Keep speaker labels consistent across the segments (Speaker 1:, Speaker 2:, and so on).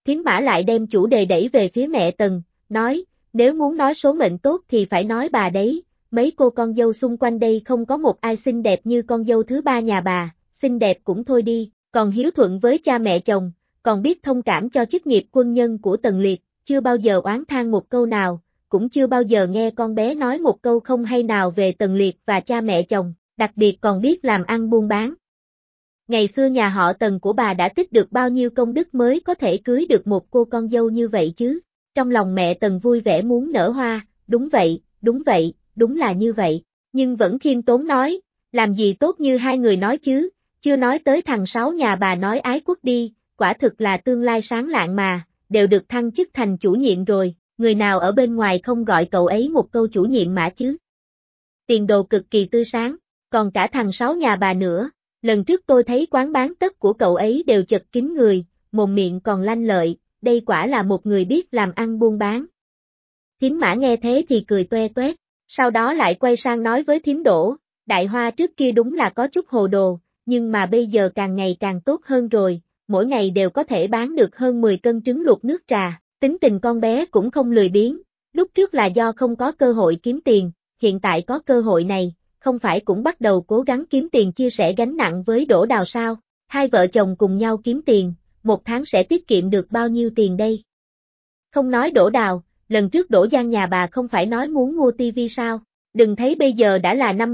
Speaker 1: Thiến Mã lại đem chủ đề đẩy về phía mẹ Tần, nói, nếu muốn nói số mệnh tốt thì phải nói bà đấy, mấy cô con dâu xung quanh đây không có một ai xinh đẹp như con dâu thứ ba nhà bà, xinh đẹp cũng thôi đi, còn hiếu thuận với cha mẹ chồng, còn biết thông cảm cho chức nghiệp quân nhân của Tần Liệt, chưa bao giờ oán than một câu nào, cũng chưa bao giờ nghe con bé nói một câu không hay nào về Tần Liệt và cha mẹ chồng, đặc biệt còn biết làm ăn buôn bán. Ngày xưa nhà họ Tần của bà đã tích được bao nhiêu công đức mới có thể cưới được một cô con dâu như vậy chứ? Trong lòng mẹ Tần vui vẻ muốn nở hoa, đúng vậy, đúng là như vậy, nhưng vẫn khiêm tốn nói, làm gì tốt như hai người nói chứ, chưa nói tới thằng Sáu nhà bà nói ái quốc đi, quả thực là tương lai sáng lạng mà, đều được thăng chức thành chủ nhiệm rồi, người nào ở bên ngoài không gọi cậu ấy một câu chủ nhiệm mã chứ? Tiền đồ cực kỳ tươi sáng, còn cả thằng Sáu nhà bà nữa. Lần trước tôi thấy quán bán tất của cậu ấy đều chật kín người, mồm miệng còn lanh lợi, đây quả là một người biết làm ăn buôn bán. Thím Mã nghe thế thì cười toe toét, sau đó lại quay sang nói với thím Đỗ, Đại Hoa trước kia đúng là có chút hồ đồ, nhưng mà bây giờ càng ngày càng tốt hơn rồi, mỗi ngày đều có thể bán được hơn 10 cân trứng luộc nước trà, tính tình con bé cũng không lười biếng, lúc trước là do không có cơ hội kiếm tiền, hiện tại có cơ hội này. Không phải cũng bắt đầu cố gắng kiếm tiền chia sẻ gánh nặng với Đỗ Đào sao, hai vợ chồng cùng nhau kiếm tiền, một tháng sẽ tiết kiệm được bao nhiêu tiền đây? Không nói Đỗ Đào, lần trước Đỗ Giang nhà bà không phải nói muốn mua tivi sao, đừng thấy bây giờ đã là năm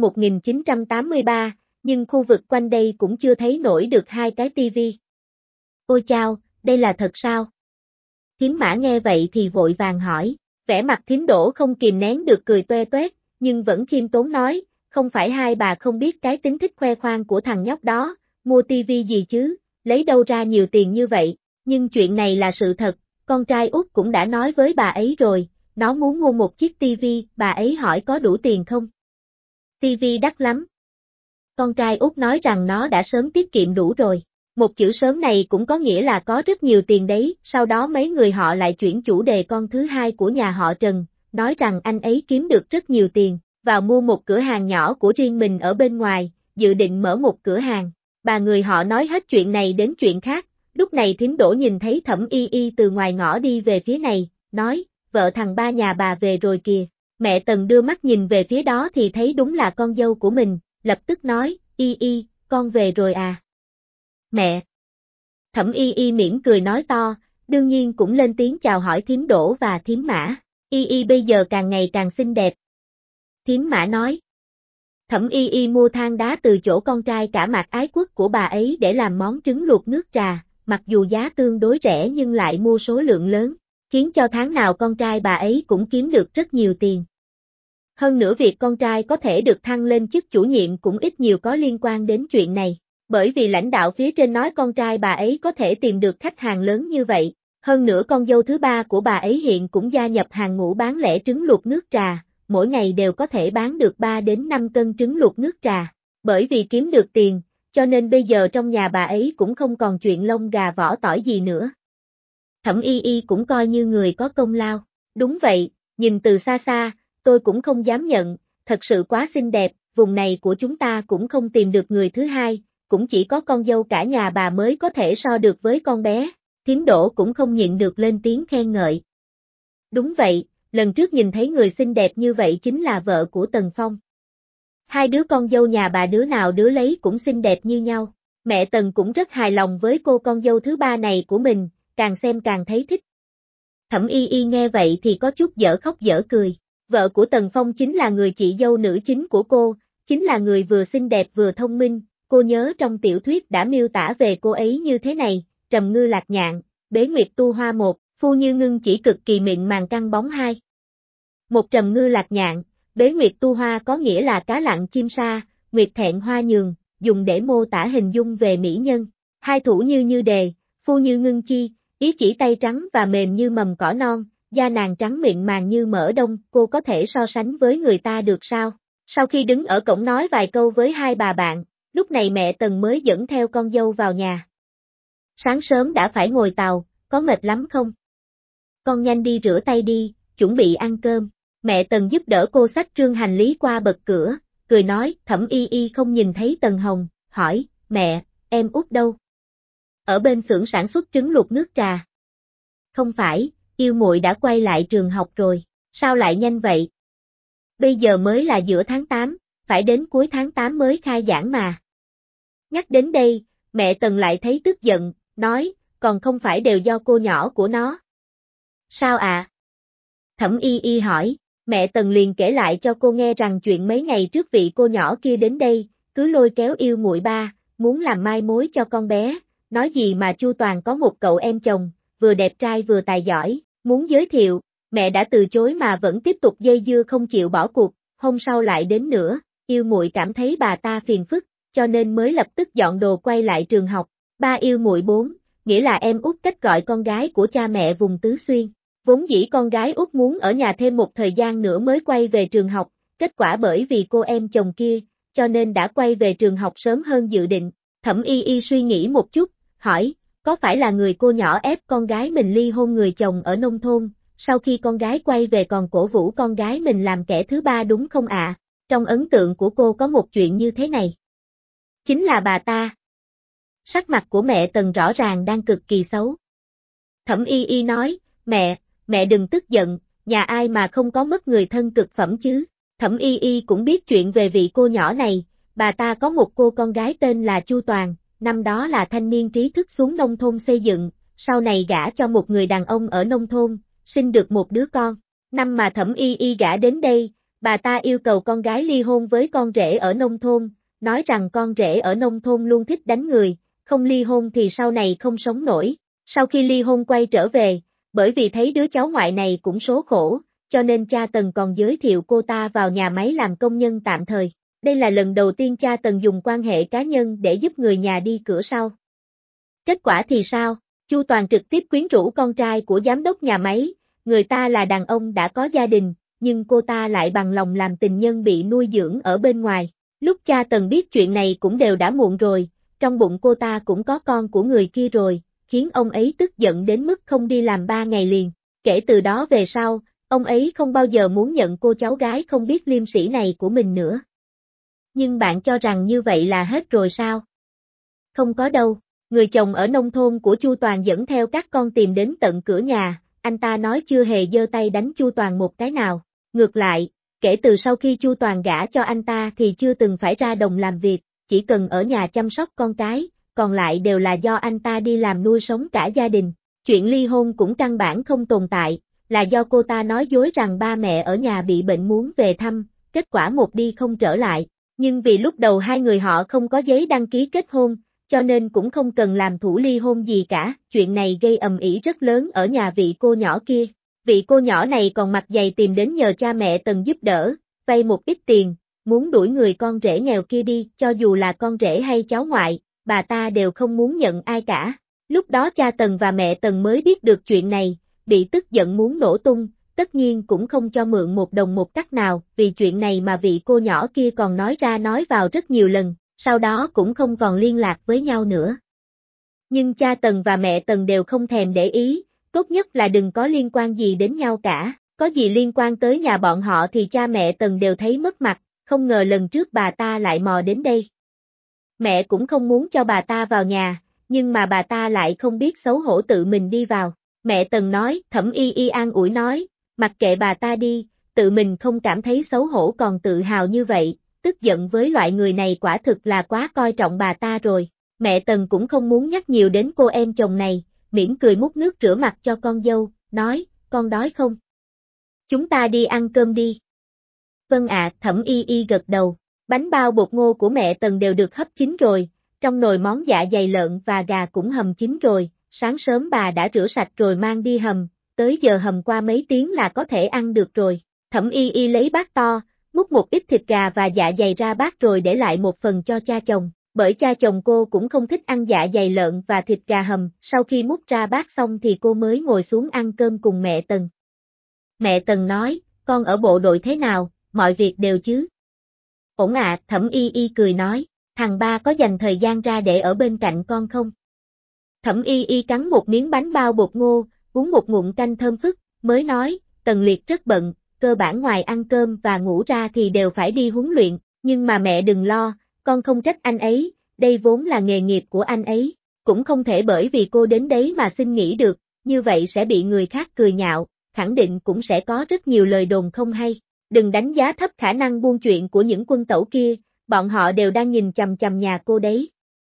Speaker 1: 1983, nhưng khu vực quanh đây cũng chưa thấy nổi được hai cái tivi. Ôi chao, đây là thật sao? Thím Mã nghe vậy thì vội vàng hỏi, vẻ mặt thím Đỗ không kìm nén được cười toe toét, nhưng vẫn khiêm tốn nói, không phải hai bà không biết cái tính thích khoe khoang của thằng nhóc đó, mua tivi gì chứ, lấy đâu ra nhiều tiền như vậy, nhưng chuyện này là sự thật, con trai út cũng đã nói với bà ấy rồi, nó muốn mua một chiếc tivi, bà ấy hỏi có đủ tiền không? Tivi đắt lắm. Con trai út nói rằng nó đã sớm tiết kiệm đủ rồi, một chữ sớm này cũng có nghĩa là có rất nhiều tiền đấy, sau đó mấy người họ lại chuyển chủ đề con thứ hai của nhà họ Trần, nói rằng anh ấy kiếm được rất nhiều tiền. Vào mua một cửa hàng nhỏ của riêng mình ở bên ngoài, dự định mở một cửa hàng. Bà người họ nói hết chuyện này đến chuyện khác, lúc này thím Đỗ nhìn thấy Thẩm Y Y từ ngoài ngõ đi về phía này, nói, vợ thằng ba nhà bà về rồi kìa. Mẹ Tần đưa mắt nhìn về phía đó thì thấy đúng là con dâu của mình, lập tức nói, Y Y, con về rồi à? Mẹ! Thẩm Y Y mỉm cười nói to, đương nhiên cũng lên tiếng chào hỏi thím Đỗ và thím Mã. Y Y bây giờ càng ngày càng xinh đẹp. Thím Mã nói. Thẩm Y Y mua than đá từ chỗ con trai cả Mạc Ái Quốc của bà ấy để làm món trứng luộc nước trà, mặc dù giá tương đối rẻ nhưng lại mua số lượng lớn, khiến cho tháng nào con trai bà ấy cũng kiếm được rất nhiều tiền. Hơn nữa việc con trai có thể được thăng lên chức chủ nhiệm cũng ít nhiều có liên quan đến chuyện này, bởi vì lãnh đạo phía trên nói con trai bà ấy có thể tìm được khách hàng lớn như vậy. Hơn nữa con dâu thứ ba của bà ấy hiện cũng gia nhập hàng ngũ bán lẻ trứng luộc nước trà, mỗi ngày đều có thể bán được 3 đến 5 cân trứng luộc nước trà. Bởi vì kiếm được tiền, cho nên bây giờ trong nhà bà ấy cũng không còn chuyện lông gà vỏ tỏi gì nữa. Thẩm Y Y cũng coi như người có công lao. Đúng vậy, nhìn từ xa xa, tôi cũng không dám nhận, thật sự quá xinh đẹp, vùng này của chúng ta cũng không tìm được người thứ hai, cũng chỉ có con dâu cả nhà bà mới có thể so được với con bé. Thím Đỗ cũng không nhịn được lên tiếng khen ngợi. Đúng vậy, lần trước nhìn thấy người xinh đẹp như vậy chính là vợ của Tần Phong. Hai đứa con dâu nhà bà đứa nào đứa lấy cũng xinh đẹp như nhau. Mẹ Tần cũng rất hài lòng với cô con dâu thứ ba này của mình, càng xem càng thấy thích. Thẩm Y Y nghe vậy thì có chút dở khóc dở cười. Vợ của Tần Phong chính là người chị dâu nữ chính của cô, chính là người vừa xinh đẹp vừa thông minh. Cô nhớ trong tiểu thuyết đã miêu tả về cô ấy như thế này, Trầm Ngư Lạc Nhạn, Bế Nguyệt Tu Hoa 1, Phu Như Ngưng chỉ cực kỳ mịn màng căng bóng 2. Một Trầm Ngư Lạc Nhạn, Bế Nguyệt Tu Hoa có nghĩa là cá lặn chim sa, Nguyệt thẹn hoa nhường, dùng để mô tả hình dung về mỹ nhân. Hai thủ như đề, Phu Như Ngưng chi, ý chỉ tay trắng và mềm như mầm cỏ non, da nàng trắng mịn màng như mỡ đông, cô có thể so sánh với người ta được sao? Sau khi đứng ở cổng nói vài câu với hai bà bạn, lúc này mẹ Tần mới dẫn theo con dâu vào nhà. Sáng sớm đã phải ngồi tàu, có mệt lắm không? Con nhanh đi rửa tay đi, chuẩn bị ăn cơm. Mẹ Tần giúp đỡ cô xách trương hành lý qua bật cửa, cười nói, Thẩm Y Y không nhìn thấy Tần Hồng, hỏi, mẹ, em út đâu? Ở bên xưởng sản xuất trứng luộc nước trà. Không phải, yêu muội đã quay lại trường học rồi, sao lại nhanh vậy? Bây giờ mới là giữa tháng 8, phải đến cuối tháng 8 mới khai giảng mà. Nhắc đến đây, mẹ Tần lại thấy tức giận, nói, còn không phải đều do cô nhỏ của nó. Sao ạ? Thẩm Y Y hỏi, mẹ Tần liền kể lại cho cô nghe rằng chuyện mấy ngày trước vị cô nhỏ kia đến đây, cứ lôi kéo yêu muội ba, muốn làm mai mối cho con bé, nói gì mà Chu Toàn có một cậu em chồng, vừa đẹp trai vừa tài giỏi, muốn giới thiệu, mẹ đã từ chối mà vẫn tiếp tục dây dưa không chịu bỏ cuộc, hôm sau lại đến nữa, yêu muội cảm thấy bà ta phiền phức, cho nên mới lập tức dọn đồ quay lại trường học. Ba yêu muội bốn, nghĩa là em út cách gọi con gái của cha mẹ vùng Tứ Xuyên. Vốn dĩ con gái út muốn ở nhà thêm một thời gian nữa mới quay về trường học, kết quả bởi vì cô em chồng kia, cho nên đã quay về trường học sớm hơn dự định. Thẩm Y Y suy nghĩ một chút, hỏi, có phải là người cô nhỏ ép con gái mình ly hôn người chồng ở nông thôn, sau khi con gái quay về còn cổ vũ con gái mình làm kẻ thứ ba đúng không ạ? Trong ấn tượng của cô có một chuyện như thế này. Chính là bà ta. Sắc mặt của mẹ Tần rõ ràng đang cực kỳ xấu. Thẩm Y Y nói, mẹ đừng tức giận, nhà ai mà không có mất người thân cực phẩm chứ. Thẩm Y Y cũng biết chuyện về vị cô nhỏ này, bà ta có một cô con gái tên là Chu Toàn, năm đó là thanh niên trí thức xuống nông thôn xây dựng, sau này gả cho một người đàn ông ở nông thôn, sinh được một đứa con. Năm mà Thẩm Y Y gả đến đây, bà ta yêu cầu con gái ly hôn với con rể ở nông thôn, nói rằng con rể ở nông thôn luôn thích đánh người, không ly hôn thì sau này không sống nổi. Sau khi ly hôn quay trở về, bởi vì thấy đứa cháu ngoại này cũng số khổ, cho nên cha Tần còn giới thiệu cô ta vào nhà máy làm công nhân tạm thời. Đây là lần đầu tiên cha Tần dùng quan hệ cá nhân để giúp người nhà đi cửa sau. Kết quả thì sao? Chu Toàn trực tiếp quyến rũ con trai của giám đốc nhà máy, người ta là đàn ông đã có gia đình, nhưng cô ta lại bằng lòng làm tình nhân bị nuôi dưỡng ở bên ngoài. Lúc cha Tần biết chuyện này cũng đều đã muộn rồi, trong bụng cô ta cũng có con của người kia rồi, khiến ông ấy tức giận đến mức không đi làm 3 ngày liền. Kể từ đó về sau, ông ấy không bao giờ muốn nhận cô cháu gái không biết liêm sỉ này của mình nữa. Nhưng bạn cho rằng như vậy là hết rồi sao? Không có đâu, người chồng ở nông thôn của Chu Toàn dẫn theo các con tìm đến tận cửa nhà, anh ta nói chưa hề giơ tay đánh Chu Toàn một cái nào. Ngược lại, kể từ sau khi Chu Toàn gả cho anh ta thì chưa từng phải ra đồng làm việc, chỉ cần ở nhà chăm sóc con cái, còn lại đều là do anh ta đi làm nuôi sống cả gia đình. Chuyện ly hôn cũng căn bản không tồn tại, là do cô ta nói dối rằng ba mẹ ở nhà bị bệnh muốn về thăm, kết quả một đi không trở lại. Nhưng vì lúc đầu hai người họ không có giấy đăng ký kết hôn, cho nên cũng không cần làm thủ ly hôn gì cả. Chuyện này gây ầm ĩ rất lớn ở nhà vị cô nhỏ kia. Vị cô nhỏ này còn mặt dày tìm đến nhờ cha mẹ Tần giúp đỡ, vay một ít tiền, muốn đuổi người con rể nghèo kia đi, cho dù là con rể hay cháu ngoại, bà ta đều không muốn nhận ai cả. Lúc đó cha Tần và mẹ Tần mới biết được chuyện này, bị tức giận muốn nổ tung, tất nhiên cũng không cho mượn một đồng một cắc nào, vì chuyện này mà vị cô nhỏ kia còn nói ra nói vào rất nhiều lần, sau đó cũng không còn liên lạc với nhau nữa. Nhưng cha Tần và mẹ Tần đều không thèm để ý, tốt nhất là đừng có liên quan gì đến nhau cả, có gì liên quan tới nhà bọn họ thì cha mẹ Tần đều thấy mất mặt, không ngờ lần trước bà ta lại mò đến đây. Mẹ cũng không muốn cho bà ta vào nhà, nhưng mà bà ta lại không biết xấu hổ tự mình đi vào. Mẹ Tần nói, Thẩm Y Y an ủi nói, mặc kệ bà ta đi, tự mình không cảm thấy xấu hổ còn tự hào như vậy, tức giận với loại người này quả thực là quá coi trọng bà ta rồi. Mẹ Tần cũng không muốn nhắc nhiều đến cô em chồng này, mỉm cười múc nước rửa mặt cho con dâu, nói, con đói không? Chúng ta đi ăn cơm đi. Vâng ạ, Thẩm Y Y gật đầu. Bánh bao bột ngô của mẹ Tần đều được hấp chín rồi, trong nồi món dạ dày lợn và gà cũng hầm chín rồi, sáng sớm bà đã rửa sạch rồi mang đi hầm, tới giờ hầm qua mấy tiếng là có thể ăn được rồi. Thẩm Y Y lấy bát to, múc một ít thịt gà và dạ dày ra bát rồi để lại một phần cho cha chồng, bởi cha chồng cô cũng không thích ăn dạ dày lợn và thịt gà hầm, sau khi múc ra bát xong thì cô mới ngồi xuống ăn cơm cùng mẹ Tần. Mẹ Tần nói, con ở bộ đội thế nào, mọi việc đều chứ? Ổn ạ, Thẩm Y Y cười nói, thằng ba có dành thời gian ra để ở bên cạnh con không? Thẩm Y Y cắn một miếng bánh bao bột ngô, uống một ngụm canh thơm phức, mới nói, Tần Liệt rất bận, cơ bản ngoài ăn cơm và ngủ ra thì đều phải đi huấn luyện, nhưng mà mẹ đừng lo, con không trách anh ấy, đây vốn là nghề nghiệp của anh ấy, cũng không thể bởi vì cô đến đấy mà xin nghỉ được, như vậy sẽ bị người khác cười nhạo, khẳng định cũng sẽ có rất nhiều lời đồn không hay. Đừng đánh giá thấp khả năng buôn chuyện của những quân tẩu kia, bọn họ đều đang nhìn chằm chằm nhà cô đấy.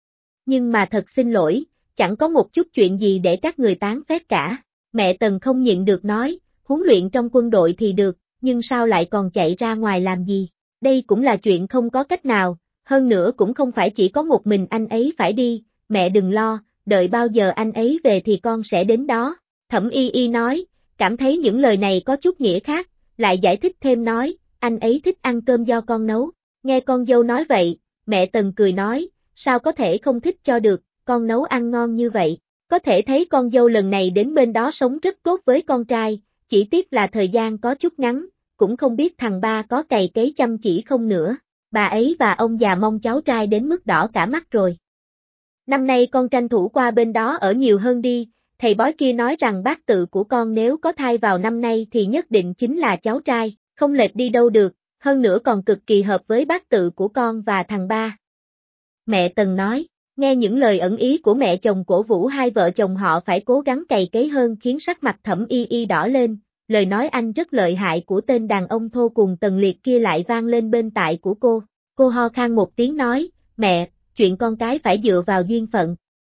Speaker 1: Nhưng mà thật xin lỗi, chẳng có một chút chuyện gì để các người tán phét cả. Mẹ Tần không nhịn được nói, huấn luyện trong quân đội thì được, nhưng sao lại còn chạy ra ngoài làm gì? Đây cũng là chuyện không có cách nào, hơn nữa cũng không phải chỉ có một mình anh ấy phải đi, mẹ đừng lo, đợi bao giờ anh ấy về thì con sẽ đến đó. Thẩm Y Y nói, cảm thấy những lời này có chút nghĩa khác, lại giải thích thêm nói, anh ấy thích ăn cơm do con nấu. Nghe con dâu nói vậy, mẹ Tần cười nói, sao có thể không thích cho được, con nấu ăn ngon như vậy. Có thể thấy con dâu lần này đến bên đó sống rất tốt với con trai, chỉ tiếc là thời gian có chút ngắn, cũng không biết thằng ba có cày cấy chăm chỉ không nữa. Bà ấy và ông già mong cháu trai đến mức đỏ cả mắt rồi. Năm nay con tranh thủ qua bên đó ở nhiều hơn đi, thầy bói kia nói rằng bát tự của con nếu có thai vào năm nay thì nhất định chính là cháu trai, không lệch đi đâu được, hơn nữa còn cực kỳ hợp với bát tự của con và thằng ba. Mẹ Tần nói, nghe những lời ẩn ý của mẹ chồng cổ vũ hai vợ chồng họ phải cố gắng cày cấy hơn khiến sắc mặt Thẩm Y Y đỏ lên, lời nói anh rất lợi hại của tên đàn ông thô cùng Tần Liệt kia lại vang lên bên tai của cô. Cô ho khan một tiếng nói, mẹ, chuyện con cái phải dựa vào duyên phận.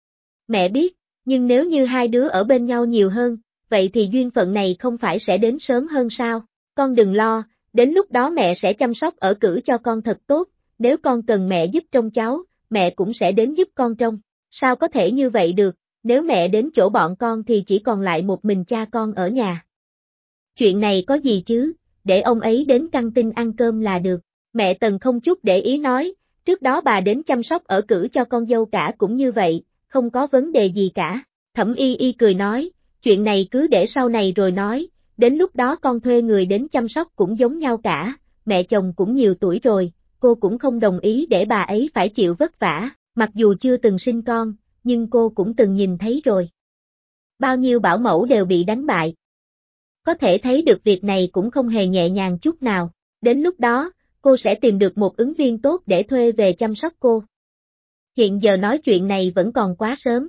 Speaker 1: Mẹ biết, nhưng nếu như hai đứa ở bên nhau nhiều hơn, vậy thì duyên phận này không phải sẽ đến sớm hơn sao? Con đừng lo, đến lúc đó mẹ sẽ chăm sóc ở cữ cho con thật tốt, nếu con cần mẹ giúp trông cháu, mẹ cũng sẽ đến giúp con trông. Sao có thể như vậy được, nếu mẹ đến chỗ bọn con thì chỉ còn lại một mình cha con ở nhà. Chuyện này có gì chứ, để ông ấy đến căng tin ăn cơm là được. Mẹ Tần không chút để ý nói, trước đó bà đến chăm sóc ở cữ cho con dâu cả cũng như vậy, không có vấn đề gì cả. Thẩm Y Y cười nói, chuyện này cứ để sau này rồi nói, đến lúc đó con thuê người đến chăm sóc cũng giống nhau cả, mẹ chồng cũng nhiều tuổi rồi, cô cũng không đồng ý để bà ấy phải chịu vất vả, mặc dù chưa từng sinh con, nhưng cô cũng từng nhìn thấy rồi. Bao nhiêu bảo mẫu đều bị đánh bại. Có thể thấy được việc này cũng không hề nhẹ nhàng chút nào, đến lúc đó, cô sẽ tìm được một ứng viên tốt để thuê về chăm sóc cô. Hiện giờ nói chuyện này vẫn còn quá sớm.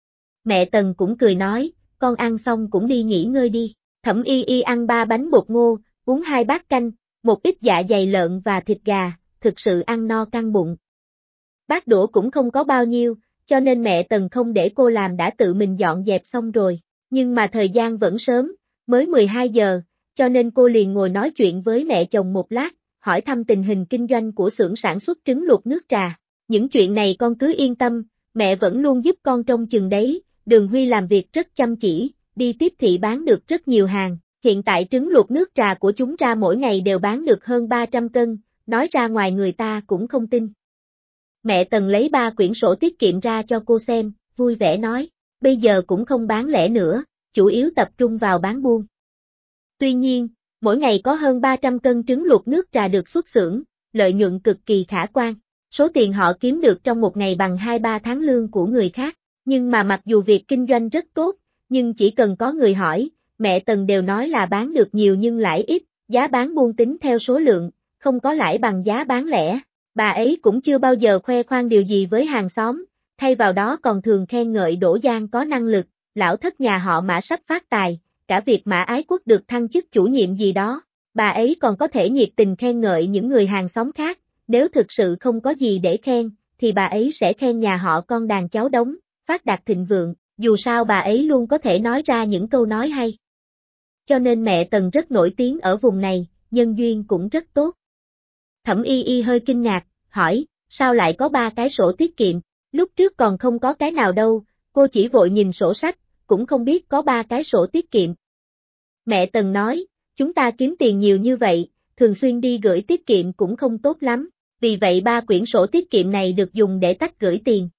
Speaker 1: Mẹ Tần cũng cười nói, con ăn xong cũng đi nghỉ ngơi đi. Thẩm Y Y ăn 3 bánh bột ngô, uống 2 bát canh, một ít dạ dày lợn và thịt gà, thực sự ăn no căng bụng. Bát đũa cũng không có bao nhiêu, cho nên mẹ Tần không để cô làm đã tự mình dọn dẹp xong rồi. Nhưng mà thời gian vẫn sớm, mới 12 giờ, cho nên cô liền ngồi nói chuyện với mẹ chồng một lát, hỏi thăm tình hình kinh doanh của xưởng sản xuất trứng luộc nước trà. Những chuyện này con cứ yên tâm, mẹ vẫn luôn giúp con trông chừng đấy, Đường Huy làm việc rất chăm chỉ, đi tiếp thị bán được rất nhiều hàng. Hiện tại trứng luộc nước trà của chúng ra mỗi ngày đều bán được hơn 300 cân, nói ra ngoài người ta cũng không tin. Mẹ Tần lấy 3 quyển sổ tiết kiệm ra cho cô xem, vui vẻ nói, bây giờ cũng không bán lẻ nữa, chủ yếu tập trung vào bán buôn. Tuy nhiên, mỗi ngày có hơn 300 cân trứng luộc nước trà được xuất xưởng, lợi nhuận cực kỳ khả quan. Số tiền họ kiếm được trong một ngày bằng 2-3 tháng lương của người khác. Nhưng mà mặc dù việc kinh doanh rất tốt, nhưng chỉ cần có người hỏi, mẹ Tần đều nói là bán được nhiều nhưng lãi ít, giá bán buôn tính theo số lượng, không có lãi bằng giá bán lẻ. Bà ấy cũng chưa bao giờ khoe khoang điều gì với hàng xóm, thay vào đó còn thường khen ngợi Đỗ Giang có năng lực, lão thất nhà họ Mã sắp phát tài, cả việc Mã Ái Quốc được thăng chức chủ nhiệm gì đó. Bà ấy còn có thể nhiệt tình khen ngợi những người hàng xóm khác, nếu thực sự không có gì để khen, thì bà ấy sẽ khen nhà họ con đàn cháu đống, phát đạt thịnh vượng, dù sao bà ấy luôn có thể nói ra những câu nói hay. Cho nên mẹ Tần rất nổi tiếng ở vùng này, nhân duyên cũng rất tốt. Thẩm Y Y hơi kinh ngạc, hỏi, sao lại có 3 cái sổ tiết kiệm, lúc trước còn không có cái nào đâu, cô chỉ vội nhìn sổ sách, cũng không biết có 3 cái sổ tiết kiệm. Mẹ Tần nói, chúng ta kiếm tiền nhiều như vậy, thường xuyên đi gửi tiết kiệm cũng không tốt lắm, vì vậy 3 quyển sổ tiết kiệm này được dùng để tách gửi tiền.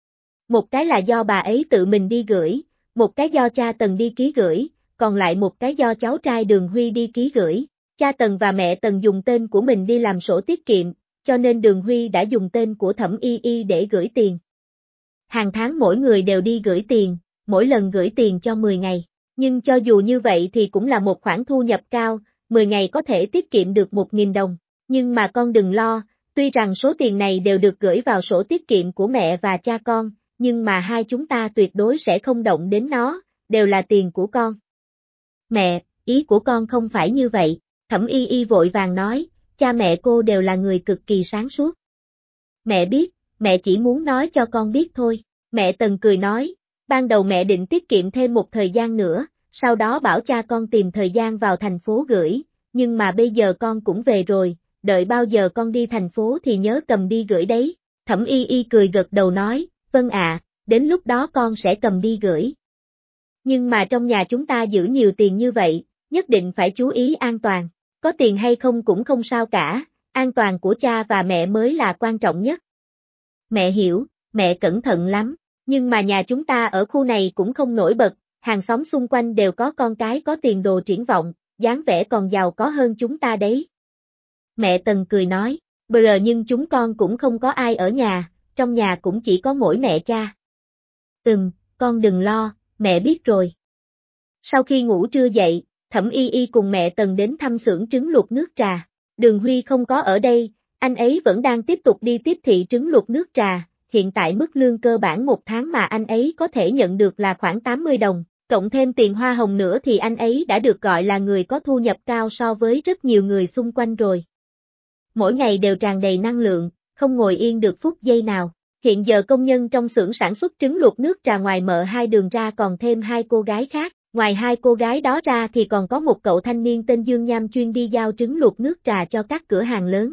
Speaker 1: Một cái là do bà ấy tự mình đi gửi, một cái do cha Tần đi ký gửi, còn lại một cái do cháu trai Đường Huy đi ký gửi. Cha Tần và mẹ Tần dùng tên của mình đi làm sổ tiết kiệm, cho nên Đường Huy đã dùng tên của Thẩm Y Y để gửi tiền. Hàng tháng mỗi người đều đi gửi tiền, mỗi lần gửi tiền cho 10 ngày. Nhưng cho dù như vậy thì cũng là một khoản thu nhập cao, 10 ngày có thể tiết kiệm được 1.000 đồng. Nhưng mà con đừng lo, tuy rằng số tiền này đều được gửi vào sổ tiết kiệm của mẹ và cha con, nhưng mà hai chúng ta tuyệt đối sẽ không động đến nó, đều là tiền của con. Mẹ, ý của con không phải như vậy, Thẩm Y Y vội vàng nói, cha mẹ cô đều là người cực kỳ sáng suốt. Mẹ biết, mẹ chỉ muốn nói cho con biết thôi, mẹ Tần cười nói, ban đầu mẹ định tiết kiệm thêm một thời gian nữa, sau đó bảo cha con tìm thời gian vào thành phố gửi, nhưng mà bây giờ con cũng về rồi, đợi bao giờ con đi thành phố thì nhớ cầm đi gửi đấy. Thẩm Y Y cười gật đầu nói, vâng ạ, đến lúc đó con sẽ cầm đi gửi. Nhưng mà trong nhà chúng ta giữ nhiều tiền như vậy, nhất định phải chú ý an toàn, có tiền hay không cũng không sao cả, an toàn của cha và mẹ mới là quan trọng nhất. Mẹ hiểu, mẹ cẩn thận lắm, nhưng mà nhà chúng ta ở khu này cũng không nổi bật, hàng xóm xung quanh đều có con cái có tiền đồ triển vọng, dáng vẻ còn giàu có hơn chúng ta đấy. Mẹ Tần cười nói, nhưng chúng con cũng không có ai ở nhà, trong nhà cũng chỉ có mỗi mẹ cha. Con đừng lo, mẹ biết rồi. Sau khi ngủ trưa dậy, Thẩm Y Y cùng mẹ Tần đến thăm xưởng trứng luộc nước trà. Đường Huy không có ở đây, anh ấy vẫn đang tiếp tục đi tiếp thị trứng luộc nước trà, hiện tại mức lương cơ bản một tháng mà anh ấy có thể nhận được là khoảng 80 đồng, cộng thêm tiền hoa hồng nữa thì anh ấy đã được gọi là người có thu nhập cao so với rất nhiều người xung quanh rồi. Mỗi ngày đều tràn đầy năng lượng, không ngồi yên được phút giây nào. Hiện giờ công nhân trong xưởng sản xuất trứng luộc nước trà ngoài Mợ Hai Đường ra còn thêm hai cô gái khác, ngoài hai cô gái đó ra thì còn có một cậu thanh niên tên Dương Nham chuyên đi giao trứng luộc nước trà cho các cửa hàng lớn.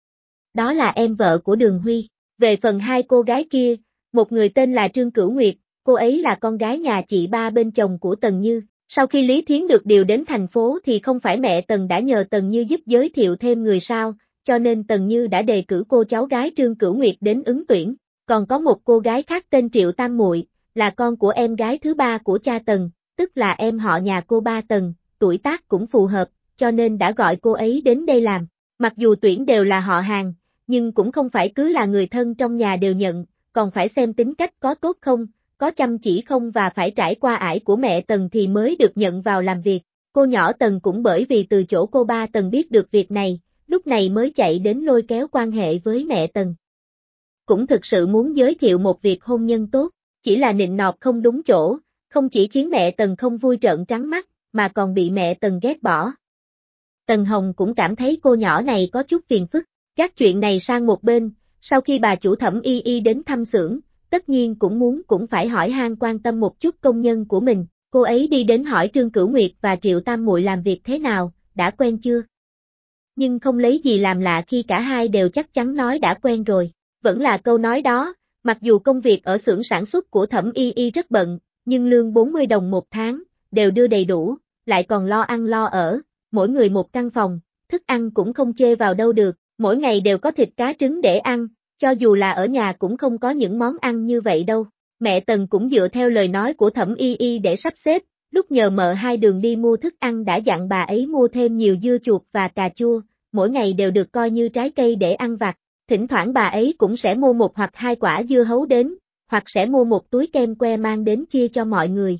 Speaker 1: Đó là em vợ của Đường Huy. Về phần hai cô gái kia, một người tên là Trương Cửu Nguyệt, cô ấy là con gái nhà chị ba bên chồng của Tần Như. Sau khi Lý Thiến được điều đến thành phố thì không phải mẹ Tần đã nhờ Tần Như giúp giới thiệu thêm người sao, cho nên Tần Như đã đề cử cô cháu gái Trương Cửu Nguyệt đến ứng tuyển. Còn có một cô gái khác tên Triệu Tam Muội, là con của em gái thứ ba của cha Tần, tức là em họ nhà cô ba Tần, tuổi tác cũng phù hợp, cho nên đã gọi cô ấy đến đây làm. Mặc dù tuyển đều là họ hàng, nhưng cũng không phải cứ là người thân trong nhà đều nhận, còn phải xem tính cách có tốt không, có chăm chỉ không và phải trải qua ải của mẹ Tần thì mới được nhận vào làm việc. Cô nhỏ Tần cũng bởi vì từ chỗ cô ba Tần biết được việc này, lúc này mới chạy đến lôi kéo quan hệ với mẹ Tần. Cũng thực sự muốn giới thiệu một việc hôn nhân tốt, chỉ là nịnh nọt không đúng chỗ, không chỉ khiến mẹ Tần không vui trợn trắng mắt, mà còn bị mẹ Tần ghét bỏ. Tần Hồng cũng cảm thấy cô nhỏ này có chút phiền phức, gác chuyện này sang một bên, sau khi bà chủ Thẩm Y Y đến thăm xưởng, tất nhiên cũng phải hỏi han quan tâm một chút công nhân của mình, cô ấy đi đến hỏi Trương Cửu Nguyệt và Triệu Tam Muội làm việc thế nào, đã quen chưa? Nhưng không lấy gì làm lạ khi cả hai đều chắc chắn nói đã quen rồi. Vẫn là câu nói đó, mặc dù công việc ở xưởng sản xuất của Thẩm Y Y rất bận, nhưng lương 40 đồng một tháng, đều đưa đầy đủ, lại còn lo ăn lo ở, mỗi người một căn phòng, thức ăn cũng không chê vào đâu được, mỗi ngày đều có thịt cá trứng để ăn, cho dù là ở nhà cũng không có những món ăn như vậy đâu. Mẹ Tần cũng dựa theo lời nói của Thẩm Y Y để sắp xếp, lúc nhờ Mợ Hai Đường đi mua thức ăn đã dặn bà ấy mua thêm nhiều dưa chuột và cà chua, mỗi ngày đều được coi như trái cây để ăn vặt. Thỉnh thoảng bà ấy cũng sẽ mua một hoặc hai quả dưa hấu đến, hoặc sẽ mua một túi kem que mang đến chia cho mọi người.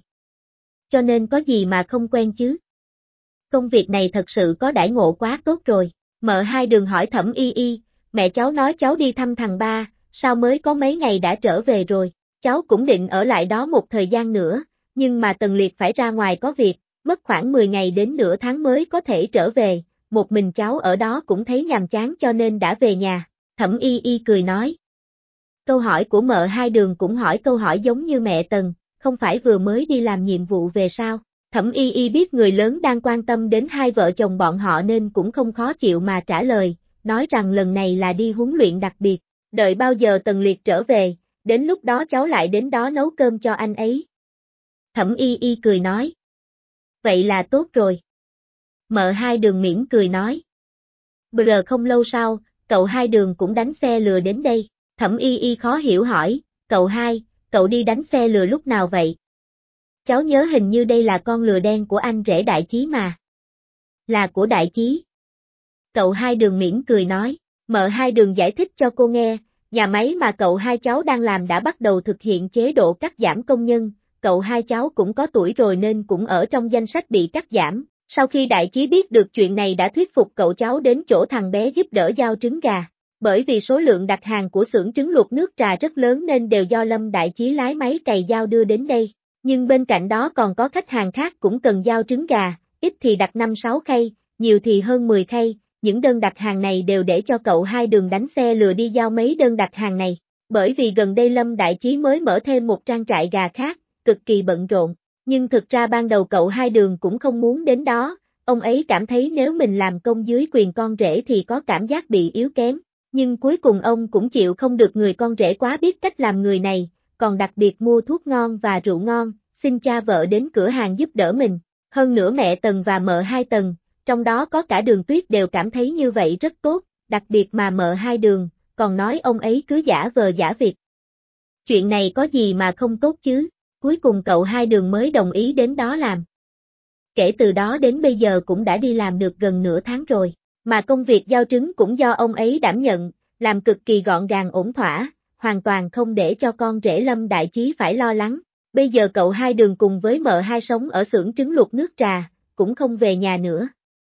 Speaker 1: Cho nên có gì mà không quen chứ. Công việc này thật sự có đãi ngộ quá tốt rồi. Mợ Hai Đường hỏi Thẩm Y Y, mẹ cháu nói cháu đi thăm thằng ba, sao mới có mấy ngày đã trở về rồi. Cháu cũng định ở lại đó một thời gian nữa, nhưng mà Tần Liệt phải ra ngoài có việc, mất khoảng 10 ngày đến nửa tháng mới có thể trở về, một mình cháu ở đó cũng thấy nhàm chán cho nên đã về nhà. Thẩm Y Y cười nói. Câu hỏi của Mợ Hai Đường cũng hỏi câu hỏi giống như mẹ Tần, không phải vừa mới đi làm nhiệm vụ về sao? Thẩm Y Y biết người lớn đang quan tâm đến hai vợ chồng bọn họ nên cũng không khó chịu mà trả lời, nói rằng lần này là đi huấn luyện đặc biệt, đợi bao giờ Tần Liệt trở về, đến lúc đó cháu lại đến đó nấu cơm cho anh ấy. Thẩm Y Y cười nói. Vậy là tốt rồi. Mợ Hai Đường mỉm cười nói. Không lâu sau, cậu Hai Đường cũng đánh xe lừa đến đây. Thẩm Y Y khó hiểu hỏi, cậu Hai, cậu đi đánh xe lừa lúc nào vậy? Cháu nhớ hình như đây là con lừa đen của anh rể Đại Chí mà. Là của Đại Chí. Cậu Hai Đường mỉm cười nói, Mợ Hai Đường giải thích cho cô nghe, nhà máy mà cậu hai cháu đang làm đã bắt đầu thực hiện chế độ cắt giảm công nhân, cậu hai cháu cũng có tuổi rồi nên cũng ở trong danh sách bị cắt giảm. Sau khi Đại Chí biết được chuyện này đã thuyết phục cậu cháu đến chỗ thằng bé giúp đỡ giao trứng gà. Bởi vì số lượng đặt hàng của xưởng trứng luộc nước trà rất lớn nên đều do Lâm Đại Chí lái máy cày giao đưa đến đây. Nhưng bên cạnh đó còn có khách hàng khác cũng cần giao trứng gà, ít thì đặt 5-6 khay, nhiều thì hơn 10 khay, những đơn đặt hàng này đều để cho cậu Hai Đường đánh xe lừa đi giao mấy đơn đặt hàng này. Bởi vì gần đây Lâm Đại Chí mới mở thêm một trang trại gà khác, cực kỳ bận rộn, nhưng thực ra ban đầu cậu Hai Đường cũng không muốn đến đó, ông ấy cảm thấy nếu mình làm công dưới quyền con rể thì có cảm giác bị yếu kém, nhưng cuối cùng ông cũng chịu không được người con rể quá biết cách làm người này, còn đặc biệt mua thuốc ngon và rượu ngon, xin cha vợ đến cửa hàng giúp đỡ mình, hơn nữa mẹ Tần và mợ Hai Tần, trong đó có cả Đường Tuyết đều cảm thấy như vậy rất tốt, đặc biệt mà mợ Hai Đường, còn nói ông ấy cứ giả vờ giả vịt. Chuyện này có gì mà không tốt chứ, cuối cùng cậu Hai Đường mới đồng ý đến đó làm. Kể từ đó đến bây giờ cũng đã đi làm được gần nửa tháng rồi, mà công việc giao trứng cũng do ông ấy đảm nhận, làm cực kỳ gọn gàng ổn thỏa, hoàn toàn không để cho con rể Lâm Đại Chí phải lo lắng. Bây giờ cậu Hai Đường cùng với mợ Hai sống ở xưởng trứng luộc nước trà, cũng không về nhà nữa.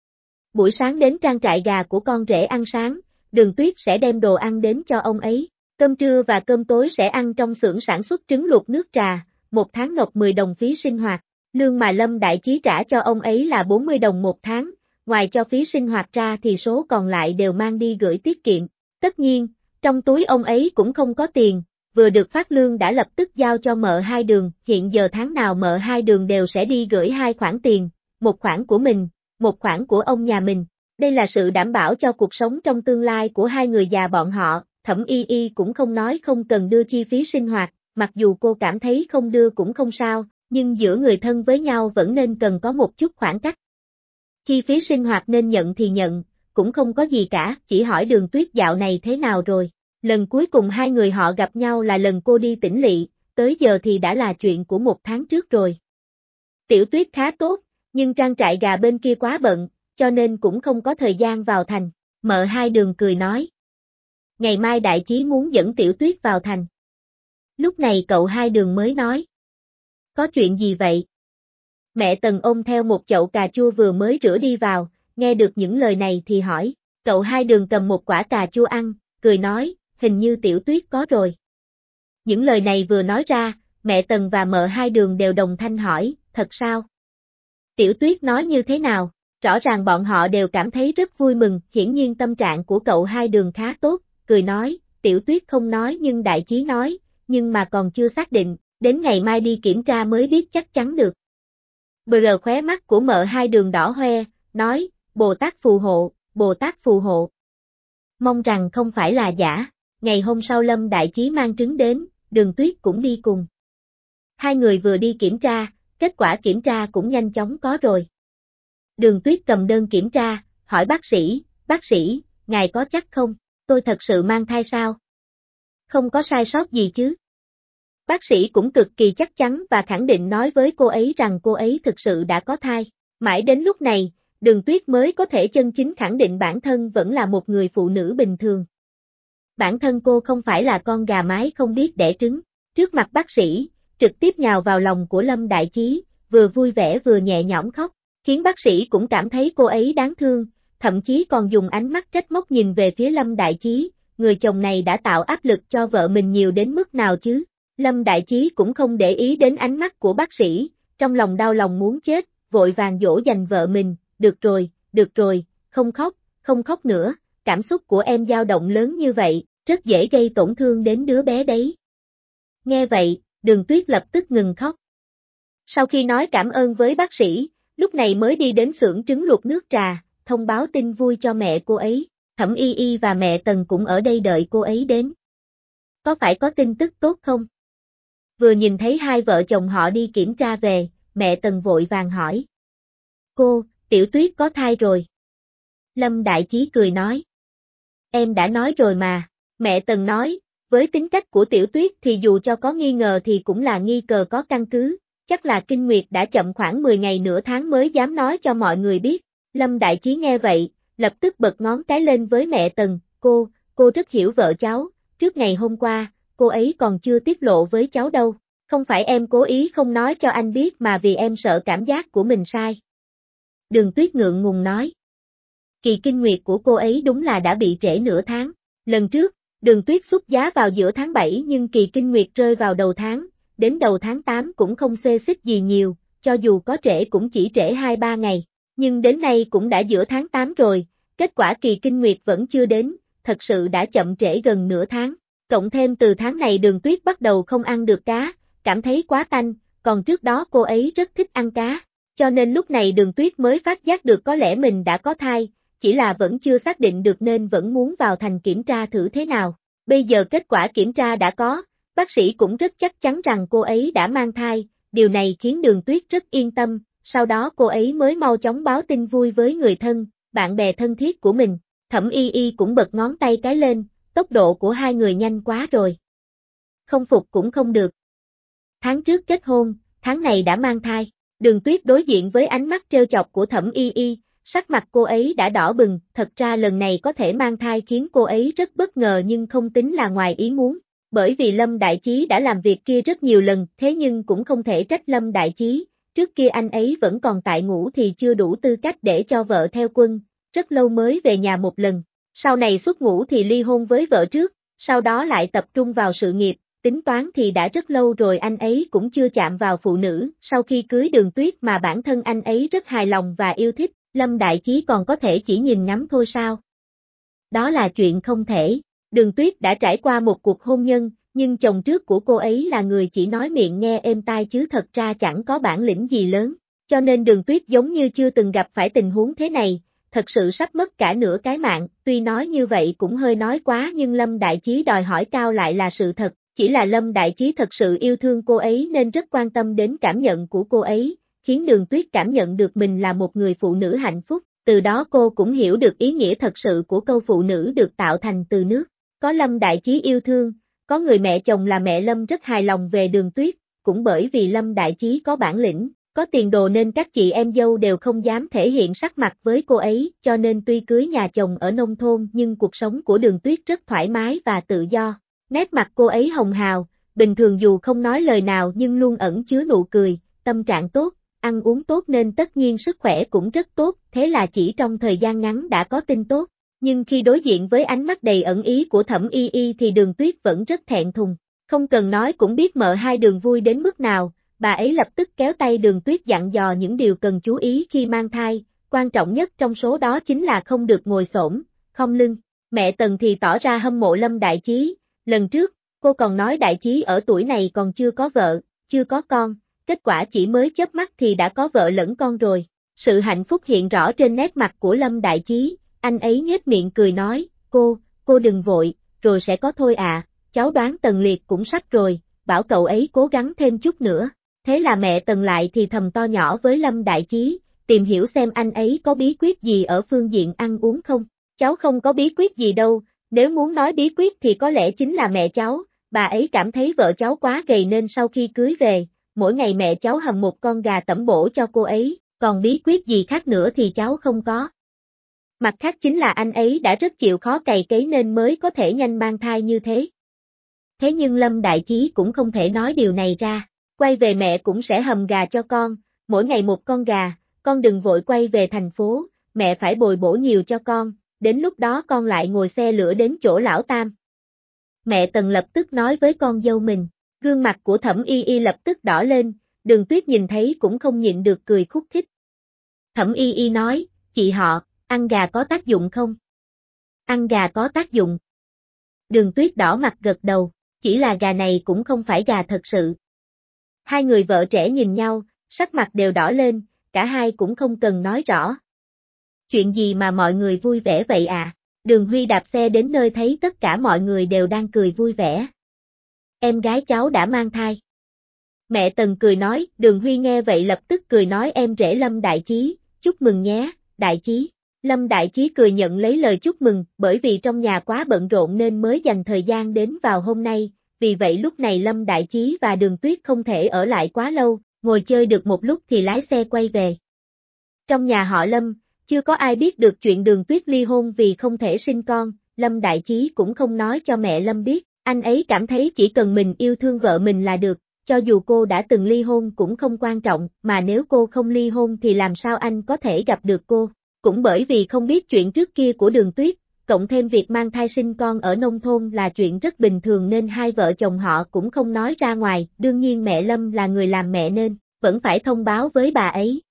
Speaker 1: Buổi sáng đến trang trại gà của con rể ăn sáng, Đường Tuyết sẽ đem đồ ăn đến cho ông ấy. Cơm trưa và cơm tối sẽ ăn trong xưởng sản xuất trứng luộc nước trà, một tháng nộp 10 đồng phí sinh hoạt. Lương mà Lâm Đại Chí trả cho ông ấy là 40 đồng một tháng, ngoài cho phí sinh hoạt ra thì số còn lại đều mang đi gửi tiết kiệm. Tất nhiên, trong túi ông ấy cũng không có tiền, vừa được phát lương đã lập tức giao cho mợ Hai Đường, hiện giờ tháng nào mợ Hai Đường đều sẽ đi gửi hai khoản tiền, một khoản của mình, một khoản của ông nhà mình. Đây là sự đảm bảo cho cuộc sống trong tương lai của hai người già bọn họ. Thẩm Y Y cũng không nói không cần đưa chi phí sinh hoạt, mặc dù cô cảm thấy không đưa cũng không sao, nhưng giữa người thân với nhau vẫn nên cần có một chút khoảng cách. Chi phí sinh hoạt nên nhận thì nhận, cũng không có gì cả, chỉ hỏi Đường Tuyết dạo này thế nào rồi. Lần cuối cùng hai người họ gặp nhau là lần cô đi Tỉnh Lỵ, tới giờ thì đã là chuyện của một tháng trước rồi. Tiểu Tuyết khá tốt, nhưng trang trại gà bên kia quá bận, cho nên cũng không có thời gian vào thành. Mợ Hai Đường cười nói. Ngày mai Đại Chí muốn dẫn Tiểu Tuyết vào thành. Lúc này cậu Hai Đường mới nói. Có chuyện gì vậy? Mẹ Tần ôm theo một chậu cà chua vừa mới rửa đi vào, nghe được những lời này thì hỏi. Cậu Hai Đường cầm một quả cà chua ăn, cười nói, hình như Tiểu Tuyết có rồi. Những lời này vừa nói ra, mẹ Tần và mợ Hai Đường đều đồng thanh hỏi, thật sao? Tiểu Tuyết nói như thế nào? Rõ ràng bọn họ đều cảm thấy rất vui mừng, hiển nhiên tâm trạng của cậu Hai Đường khá tốt, cười nói, Tiểu Tuyết không nói nhưng Đại Chí nói, nhưng mà còn chưa xác định, đến ngày mai đi kiểm tra mới biết chắc chắn được. Bờ khóe mắt của mợ Hai Đường đỏ hoe, nói, Bồ Tát phù hộ, Bồ Tát phù hộ. Mong rằng không phải là giả. Ngày hôm sau Lâm Đại Chí mang trứng đến, Đường Tuyết cũng đi cùng. Hai người vừa đi kiểm tra, kết quả kiểm tra cũng nhanh chóng có rồi. Đường Tuyết cầm đơn kiểm tra, hỏi bác sĩ, ngài có chắc không, tôi thật sự mang thai sao? Không có sai sót gì chứ? Bác sĩ cũng cực kỳ chắc chắn và khẳng định nói với cô ấy rằng cô ấy thực sự đã có thai. Mãi đến lúc này, Đường Tuyết mới có thể chân chính khẳng định bản thân vẫn là một người phụ nữ bình thường. Bản thân cô không phải là con gà mái không biết đẻ trứng. Trước mặt bác sĩ, trực tiếp nhào vào lòng của Lâm Đại Chí, vừa vui vẻ vừa nhẹ nhõm khóc, khiến bác sĩ cũng cảm thấy cô ấy đáng thương, thậm chí còn dùng ánh mắt trách móc nhìn về phía Lâm Đại Chí, người chồng này đã tạo áp lực cho vợ mình nhiều đến mức nào chứ. Lâm Đại Chí cũng không để ý đến ánh mắt của bác sĩ, trong lòng đau lòng muốn chết, vội vàng dỗ dành vợ mình, được rồi, không khóc nữa, cảm xúc của em dao động lớn như vậy, rất dễ gây tổn thương đến đứa bé đấy. Nghe vậy, Đường Tuyết lập tức ngừng khóc. Sau khi nói cảm ơn với bác sĩ, lúc này mới đi đến xưởng trứng luộc nước trà, thông báo tin vui cho mẹ cô ấy, Thẩm Y Y và mẹ Tần cũng ở đây đợi cô ấy đến. Có phải có tin tức tốt không? Vừa nhìn thấy hai vợ chồng họ đi kiểm tra về, mẹ Tần vội vàng hỏi. Cô, Tiểu Tuyết có thai rồi. Lâm Đại Chí cười nói. Em đã nói rồi mà, mẹ Tần nói, với tính cách của Tiểu Tuyết thì dù cho có nghi ngờ thì cũng là nghi ngờ có căn cứ, chắc là kinh nguyệt đã chậm khoảng 10 ngày nửa tháng mới dám nói cho mọi người biết. Lâm Đại Chí nghe vậy, lập tức bật ngón cái lên với mẹ Tần, cô rất hiểu vợ cháu, trước ngày hôm qua, cô ấy còn chưa tiết lộ với cháu đâu, không phải em cố ý không nói cho anh biết mà vì em sợ cảm giác của mình sai. Đường Tuyết ngượng ngùng nói. Kỳ kinh nguyệt của cô ấy đúng là đã bị trễ nửa tháng, lần trước, Đường Tuyết xuất giá vào giữa tháng 7 nhưng kỳ kinh nguyệt rơi vào đầu tháng, đến đầu tháng 8 cũng không xê xích gì nhiều, cho dù có trễ cũng chỉ trễ 2-3 ngày. Nhưng đến nay cũng đã giữa tháng 8 rồi, kết quả kỳ kinh nguyệt vẫn chưa đến, thật sự đã chậm trễ gần nửa tháng. Cộng thêm từ tháng này Đường Tuyết bắt đầu không ăn được cá, cảm thấy quá tanh, còn trước đó cô ấy rất thích ăn cá. Cho nên lúc này Đường Tuyết mới phát giác được có lẽ mình đã có thai, chỉ là vẫn chưa xác định được nên vẫn muốn vào thành kiểm tra thử thế nào. Bây giờ kết quả kiểm tra đã có, bác sĩ cũng rất chắc chắn rằng cô ấy đã mang thai, điều này khiến Đường Tuyết rất yên tâm, sau đó cô ấy mới mau chóng báo tin vui với người thân, bạn bè thân thiết của mình. Thẩm Y Y cũng bật ngón tay cái lên, tốc độ của hai người nhanh quá rồi. Không phục cũng không được. Tháng trước kết hôn, tháng này đã mang thai. Đường Tuyết đối diện với ánh mắt trêu chọc của Thẩm Y Y, sắc mặt cô ấy đã đỏ bừng, thật ra lần này có thể mang thai khiến cô ấy rất bất ngờ nhưng không tính là ngoài ý muốn. Bởi vì Lâm Đại Chí đã làm việc kia rất nhiều lần, thế nhưng cũng không thể trách Lâm Đại Chí, trước kia anh ấy vẫn còn tại ngũ thì chưa đủ tư cách để cho vợ theo quân, rất lâu mới về nhà một lần. Sau này xuất ngũ thì ly hôn với vợ trước, sau đó lại tập trung vào sự nghiệp, tính toán thì đã rất lâu rồi anh ấy cũng chưa chạm vào phụ nữ, sau khi cưới Đường Tuyết mà bản thân anh ấy rất hài lòng và yêu thích, Lâm Đại Chí còn có thể chỉ nhìn ngắm thôi sao? Đó là chuyện không thể. Đường Tuyết đã trải qua một cuộc hôn nhân, nhưng chồng trước của cô ấy là người chỉ nói miệng nghe êm tai chứ thật ra chẳng có bản lĩnh gì lớn, cho nên Đường Tuyết giống như chưa từng gặp phải tình huống thế này, thật sự sắp mất cả nửa cái mạng, tuy nói như vậy cũng hơi nói quá nhưng Lâm Đại Chí đòi hỏi cao lại là sự thật, chỉ là Lâm Đại Chí thật sự yêu thương cô ấy nên rất quan tâm đến cảm nhận của cô ấy, khiến Đường Tuyết cảm nhận được mình là một người phụ nữ hạnh phúc, từ đó cô cũng hiểu được ý nghĩa thật sự của câu phụ nữ được tạo thành từ nước. Có Lâm Đại Chí yêu thương, có người mẹ chồng là mẹ Lâm rất hài lòng về Đường Tuyết, cũng bởi vì Lâm Đại Chí có bản lĩnh, có tiền đồ nên các chị em dâu đều không dám thể hiện sắc mặt với cô ấy, cho nên tuy cưới nhà chồng ở nông thôn nhưng cuộc sống của Đường Tuyết rất thoải mái và tự do. Nét mặt cô ấy hồng hào, bình thường dù không nói lời nào nhưng luôn ẩn chứa nụ cười, tâm trạng tốt, ăn uống tốt nên tất nhiên sức khỏe cũng rất tốt, thế là chỉ trong thời gian ngắn đã có tin tốt. Nhưng khi đối diện với ánh mắt đầy ẩn ý của Thẩm Y Y thì Đường Tuyết vẫn rất thẹn thùng, không cần nói cũng biết mợ hai Đường vui đến mức nào, bà ấy lập tức kéo tay Đường Tuyết dặn dò những điều cần chú ý khi mang thai, quan trọng nhất trong số đó chính là không được ngồi xổm, khom lưng. Mẹ Tần thì tỏ ra hâm mộ Lâm Đại Chí, lần trước, cô còn nói Đại Chí ở tuổi này còn chưa có vợ, chưa có con, kết quả chỉ mới chớp mắt thì đã có vợ lẫn con rồi. Sự hạnh phúc hiện rõ trên nét mặt của Lâm Đại Chí. Anh ấy nhếch miệng cười nói, cô đừng vội, rồi sẽ có thôi à, cháu đoán Tần Liệt cũng sắp rồi, bảo cậu ấy cố gắng thêm chút nữa. Thế là mẹ Tần lại thì thầm to nhỏ với Lâm Đại Chí, tìm hiểu xem anh ấy có bí quyết gì ở phương diện ăn uống không. Cháu không có bí quyết gì đâu, nếu muốn nói bí quyết thì có lẽ chính là mẹ cháu, bà ấy cảm thấy vợ cháu quá gầy nên sau khi cưới về, mỗi ngày mẹ cháu hầm một con gà tẩm bổ cho cô ấy, còn bí quyết gì khác nữa thì cháu không có. Mặt khác chính là anh ấy đã rất chịu khó cày cấy nên mới có thể nhanh mang thai như thế. Thế nhưng Lâm Đại Chí cũng không thể nói điều này ra, quay về mẹ cũng sẽ hầm gà cho con, mỗi ngày một con gà, con đừng vội quay về thành phố, mẹ phải bồi bổ nhiều cho con, đến lúc đó con lại ngồi xe lửa đến chỗ lão Tam. Mẹ Tần lập tức nói với con dâu mình, gương mặt của Thẩm Y Y lập tức đỏ lên, Đường Tuyết nhìn thấy cũng không nhịn được cười khúc khích. Thẩm Y Y nói, chị họ, ăn gà có tác dụng không? Ăn gà có tác dụng. Đường Tuyết đỏ mặt gật đầu, chỉ là gà này cũng không phải gà thật sự. Hai người vợ trẻ nhìn nhau, sắc mặt đều đỏ lên, cả hai cũng không cần nói rõ. Chuyện gì mà mọi người vui vẻ vậy à? Đường Huy đạp xe đến nơi thấy tất cả mọi người đều đang cười vui vẻ. Em gái cháu đã mang thai. Mẹ Tần cười nói, Đường Huy nghe vậy lập tức cười nói em rể Lâm Đại Chí, chúc mừng nhé, Đại Chí. Lâm Đại Chí cười nhận lấy lời chúc mừng, bởi vì trong nhà quá bận rộn nên mới dành thời gian đến vào hôm nay, vì vậy lúc này Lâm Đại Chí và Đường Tuyết không thể ở lại quá lâu, ngồi chơi được một lúc thì lái xe quay về. Trong nhà họ Lâm, chưa có ai biết được chuyện Đường Tuyết ly hôn vì không thể sinh con, Lâm Đại Chí cũng không nói cho mẹ Lâm biết, anh ấy cảm thấy chỉ cần mình yêu thương vợ mình là được, cho dù cô đã từng ly hôn cũng không quan trọng, mà nếu cô không ly hôn thì làm sao anh có thể gặp được cô. Cũng bởi vì không biết chuyện trước kia của Đường Tuyết, cộng thêm việc mang thai sinh con ở nông thôn là chuyện rất bình thường nên hai vợ chồng họ cũng không nói ra ngoài, đương nhiên mẹ Lâm là người làm mẹ nên vẫn phải thông báo với bà ấy.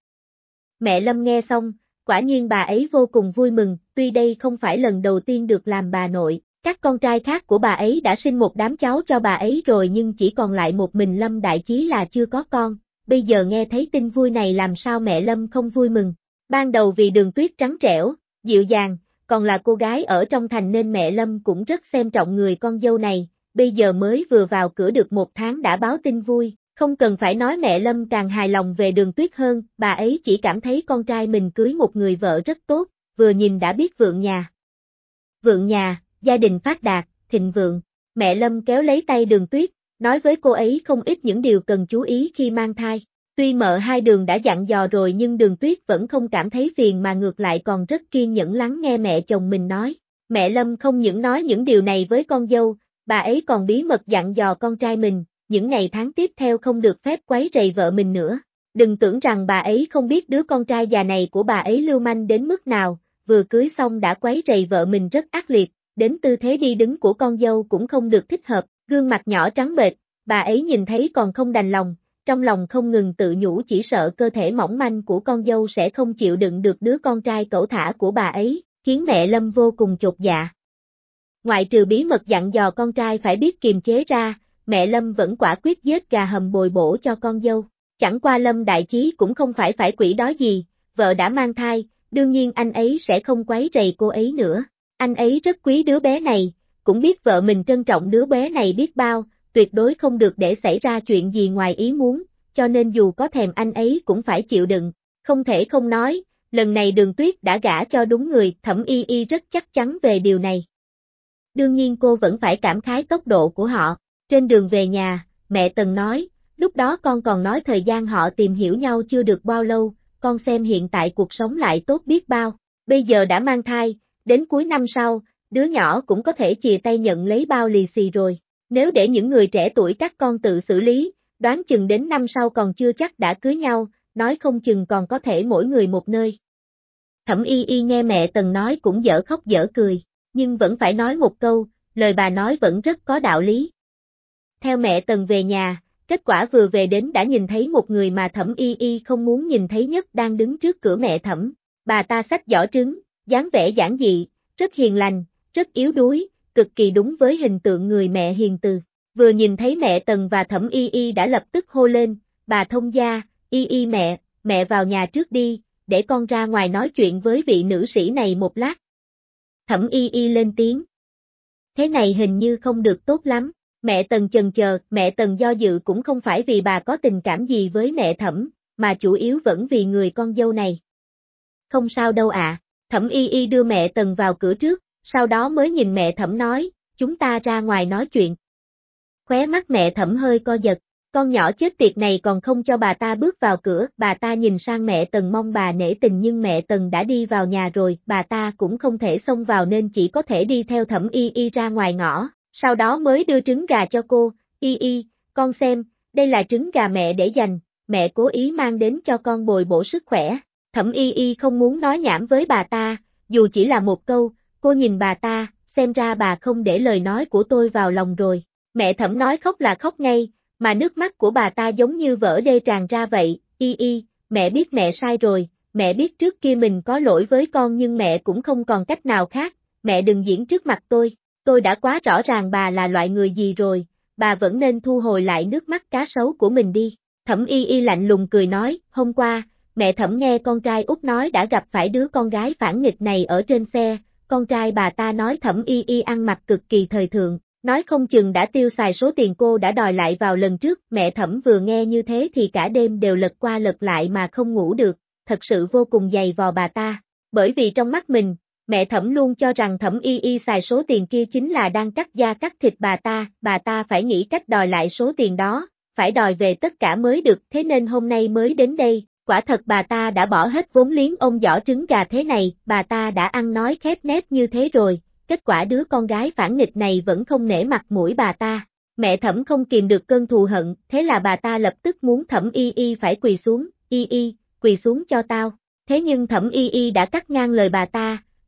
Speaker 1: Mẹ Lâm nghe xong, quả nhiên bà ấy vô cùng vui mừng, tuy đây không phải lần đầu tiên được làm bà nội, các con trai khác của bà ấy đã sinh một đám cháu cho bà ấy rồi nhưng chỉ còn lại một mình Lâm Đại Chí là chưa có con, bây giờ nghe thấy tin vui này làm sao mẹ Lâm không vui mừng. Ban đầu vì Đường Tuyết trắng trẻo, dịu dàng, còn là cô gái ở trong thành nên mẹ Lâm cũng rất xem trọng người con dâu này, bây giờ mới vừa vào cửa được 1 tháng đã báo tin vui, không cần phải nói mẹ Lâm càng hài lòng về Đường Tuyết hơn, bà ấy chỉ cảm thấy con trai mình cưới một người vợ rất tốt, vừa nhìn đã biết vượng nhà. Vượng nhà, gia đình phát đạt, thịnh vượng, mẹ Lâm kéo lấy tay Đường Tuyết, nói với cô ấy không ít những điều cần chú ý khi mang thai. Tuy mợ hai Đường đã dặn dò rồi nhưng Đường Tuyết vẫn không cảm thấy phiền mà ngược lại còn rất kiên nhẫn lắng nghe mẹ chồng mình nói. Mẹ Lâm không những nói những điều này với con dâu, bà ấy còn bí mật dặn dò con trai mình, những ngày tháng tiếp theo không được phép quấy rầy vợ mình nữa. Đừng tưởng rằng bà ấy không biết đứa con trai già này của bà ấy lưu manh đến mức nào, vừa cưới xong đã quấy rầy vợ mình rất ác liệt, đến tư thế đi đứng của con dâu cũng không được thích hợp, gương mặt nhỏ trắng bệch, bà ấy nhìn thấy còn không đành lòng. Trong lòng không ngừng tự nhủ chỉ sợ cơ thể mỏng manh của con dâu sẽ không chịu đựng được đứa con trai cẩu thả của bà ấy, khiến mẹ Lâm vô cùng chột dạ. Ngoại trừ bí mật dặn dò con trai phải biết kiềm chế ra, mẹ Lâm vẫn quả quyết giết gà hầm bồi bổ cho con dâu. Chẳng qua Lâm Đại Chí cũng không phải quỷ đói gì, vợ đã mang thai, đương nhiên anh ấy sẽ không quấy rầy cô ấy nữa. Anh ấy rất quý đứa bé này, cũng biết vợ mình trân trọng đứa bé này biết bao, tuyệt đối không được để xảy ra chuyện gì ngoài ý muốn, cho nên dù có thèm anh ấy cũng phải chịu đựng. Không thể không nói, lần này Đường Tuyết đã gả cho đúng người, Thẩm Y Y rất chắc chắn về điều này. Đương nhiên cô vẫn phải cảm khái tốc độ của họ. Trên đường về nhà, mẹ Tần nói, lúc đó con còn nói thời gian họ tìm hiểu nhau chưa được bao lâu, con xem hiện tại cuộc sống lại tốt biết bao, bây giờ đã mang thai, đến cuối năm sau, đứa nhỏ cũng có thể chìa tay nhận lấy bao lì xì rồi. Nếu để những người trẻ tuổi các con tự xử lý, đoán chừng đến năm sau còn chưa chắc đã cưới nhau, nói không chừng còn có thể mỗi người một nơi. Thẩm Y Y nghe mẹ Tần nói cũng dở khóc dở cười, nhưng vẫn phải nói một câu, lời bà nói vẫn rất có đạo lý. Theo mẹ Tần về nhà, kết quả vừa về đến đã nhìn thấy một người mà Thẩm Y Y không muốn nhìn thấy nhất đang đứng trước cửa mẹ Thẩm. Bà ta xách giỏ trứng, dáng vẻ giản dị, rất hiền lành, rất yếu đuối, cực kỳ đúng với hình tượng người mẹ hiền từ. Vừa nhìn thấy mẹ Tần và Thẩm Y Y đã lập tức hô lên, bà thông gia, Y Y mẹ vào nhà trước đi, để con ra ngoài nói chuyện với vị nữ sĩ này một lát. Thẩm Y Y lên tiếng. Thế này hình như không được tốt lắm. Mẹ Tần chần chờ, mẹ Tần do dự cũng không phải vì bà có tình cảm gì với mẹ Thẩm, mà chủ yếu vẫn vì người con dâu này. Không sao đâu ạ. Thẩm Y Y đưa mẹ Tần vào cửa trước, sau đó mới nhìn mẹ Thẩm nói, chúng ta ra ngoài nói chuyện. Khóe mắt mẹ Thẩm hơi co giật, con nhỏ chết tiệt này còn không cho bà ta bước vào cửa, bà ta nhìn sang mẹ Tần mong bà nể tình nhưng mẹ Tần đã đi vào nhà rồi, bà ta cũng không thể xông vào nên chỉ có thể đi theo Thẩm Y Y ra ngoài ngõ. Sau đó mới đưa trứng gà cho cô, Y Y, con xem, đây là trứng gà mẹ để dành, mẹ cố ý mang đến cho con bồi bổ sức khỏe. Thẩm Y Y không muốn nói nhảm với bà ta, dù chỉ là một câu, cô nhìn bà ta, xem ra bà không để lời nói của tôi vào lòng rồi. Mẹ Thẩm nói khóc là khóc ngay, mà nước mắt của bà ta giống như vỡ đê tràn ra vậy, Y Y, mẹ biết mẹ sai rồi, mẹ biết trước kia mình có lỗi với con nhưng mẹ cũng không còn cách nào khác, mẹ đừng diễn trước mặt tôi đã quá rõ ràng bà là loại người gì rồi, bà vẫn nên thu hồi lại nước mắt cá sấu của mình đi. Thẩm Y Y lạnh lùng cười nói, hôm qua, mẹ Thẩm nghe con trai út nói đã gặp phải đứa con gái phản nghịch này ở trên xe, con trai bà ta nói Thẩm Y Y ăn mặc cực kỳ thời thượng, nói không chừng đã tiêu xài số tiền cô đã đòi lại vào lần trước, mẹ Thẩm vừa nghe như thế thì cả đêm đều lật qua lật lại mà không ngủ được, thật sự vô cùng dày vò bà ta, bởi vì trong mắt mình, mẹ Thẩm luôn cho rằng Thẩm Y Y xài số tiền kia chính là đang cắt da cắt thịt bà ta phải nghĩ cách đòi lại số tiền đó, phải đòi về tất cả mới được, thế nên hôm nay mới đến đây, quả thật bà ta đã bỏ hết vốn liếng ôm giỏ trứng gà thế này, bà ta đã ăn nói khép nép như thế rồi, kết quả đứa con gái phản nghịch này vẫn không nể mặt mũi bà ta. Mẹ Thẩm không kìm được cơn thù hận, thế là bà ta lập tức muốn Thẩm Y Y phải quỳ xuống, Y Y, quỳ xuống cho tao, thế nhưng Thẩm Y Y đã cắt ngang lời bà ta.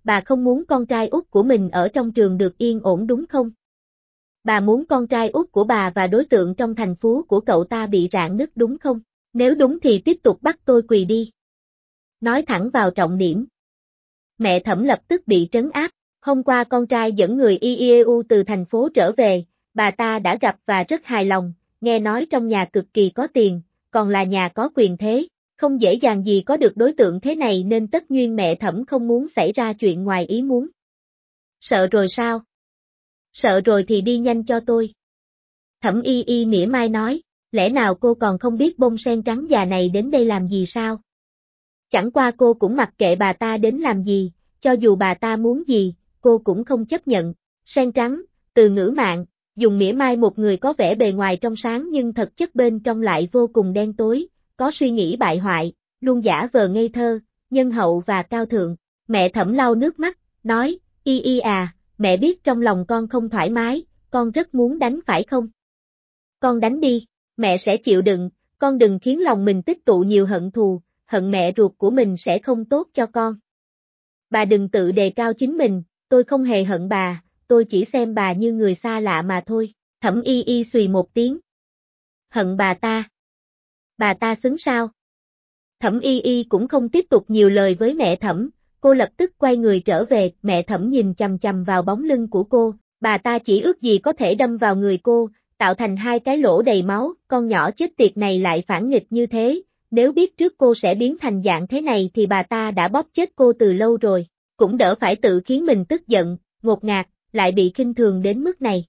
Speaker 1: bà không muốn con trai út của mình ở trong trường được yên ổn đúng không? Bà muốn con trai út của bà và đối tượng trong thành phố của cậu ta bị rạn nứt đúng không? Nếu đúng thì tiếp tục bắt tôi quỳ đi. Nói thẳng vào trọng điểm. Mẹ Thẩm lập tức bị trấn áp. Hôm qua con trai dẫn người IEU từ thành phố trở về, bà ta đã gặp và rất hài lòng, nghe nói trong nhà cực kỳ có tiền, còn là nhà có quyền thế, không dễ dàng gì có được đối tượng thế này nên tất nhiên mẹ Thẩm không muốn xảy ra chuyện ngoài ý muốn. Sợ rồi sao? Sợ rồi thì đi nhanh cho tôi. Thẩm Y Y mỉa mai nói, lẽ nào cô còn không biết bông sen trắng già này đến đây làm gì sao? Chẳng qua cô cũng mặc kệ bà ta đến làm gì, cho dù bà ta muốn gì, cô cũng không chấp nhận. Sen trắng, từ ngữ mạng, dùng mỉa mai một người có vẻ bề ngoài trong sáng nhưng thực chất bên trong lại vô cùng đen tối, có suy nghĩ bại hoại, luôn giả vờ ngây thơ, nhân hậu và cao thượng. Mẹ Thẩm lau nước mắt, nói, Y Y à, mẹ biết trong lòng con không thoải mái, con rất muốn đánh phải không? Con đánh đi, mẹ sẽ chịu đựng, con đừng khiến lòng mình tích tụ nhiều hận thù, hận mẹ ruột của mình sẽ không tốt cho con. Bà đừng tự đề cao chính mình, tôi không hề hận bà, tôi chỉ xem bà như người xa lạ mà thôi. Thẩm Y Y xùy một tiếng. Hận bà ta? Bà ta xứng sao? Thẩm Y Y cũng không tiếp tục nhiều lời với mẹ Thẩm, cô lập tức quay người trở về, mẹ Thẩm nhìn chằm chằm vào bóng lưng của cô, bà ta chỉ ước gì có thể đâm vào người cô, tạo thành hai cái lỗ đầy máu, con nhỏ chết tiệt này lại phản nghịch như thế, nếu biết trước cô sẽ biến thành dạng thế này thì bà ta đã bóp chết cô từ lâu rồi, cũng đỡ phải tự khiến mình tức giận, ngột ngạt, lại bị khinh thường đến mức này.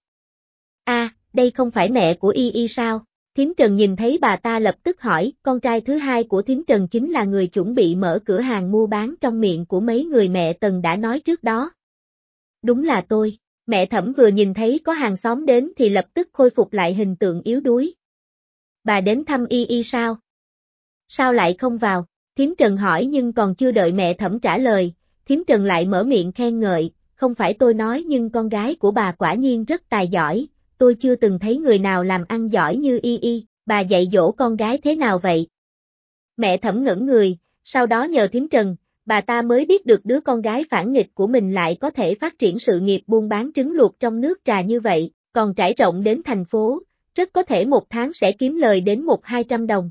Speaker 1: Đây không phải mẹ của Y Y sao? Thím Trần nhìn thấy bà ta lập tức hỏi, con trai thứ hai của thím Trần chính là người chuẩn bị mở cửa hàng mua bán trong miệng của mấy người mẹ Tần đã nói trước đó. Đúng là tôi. Mẹ Thẩm vừa nhìn thấy có hàng xóm đến thì lập tức khôi phục lại hình tượng yếu đuối. Bà đến thăm Y Y sao? Sao lại không vào? Thím Trần hỏi nhưng còn chưa đợi mẹ Thẩm trả lời, thím Trần lại mở miệng khen ngợi, không phải tôi nói nhưng con gái của bà quả nhiên rất tài giỏi, tôi chưa từng thấy người nào làm ăn giỏi như Y Y, bà dạy dỗ con gái thế nào vậy? Mẹ Thẩm ngẩn người, sau đó nhờ thím Trần, bà ta mới biết được đứa con gái phản nghịch của mình lại có thể phát triển sự nghiệp buôn bán trứng luộc trong nước trà như vậy, còn trải rộng đến thành phố, rất có thể một tháng sẽ kiếm lời đến 100-200 đồng.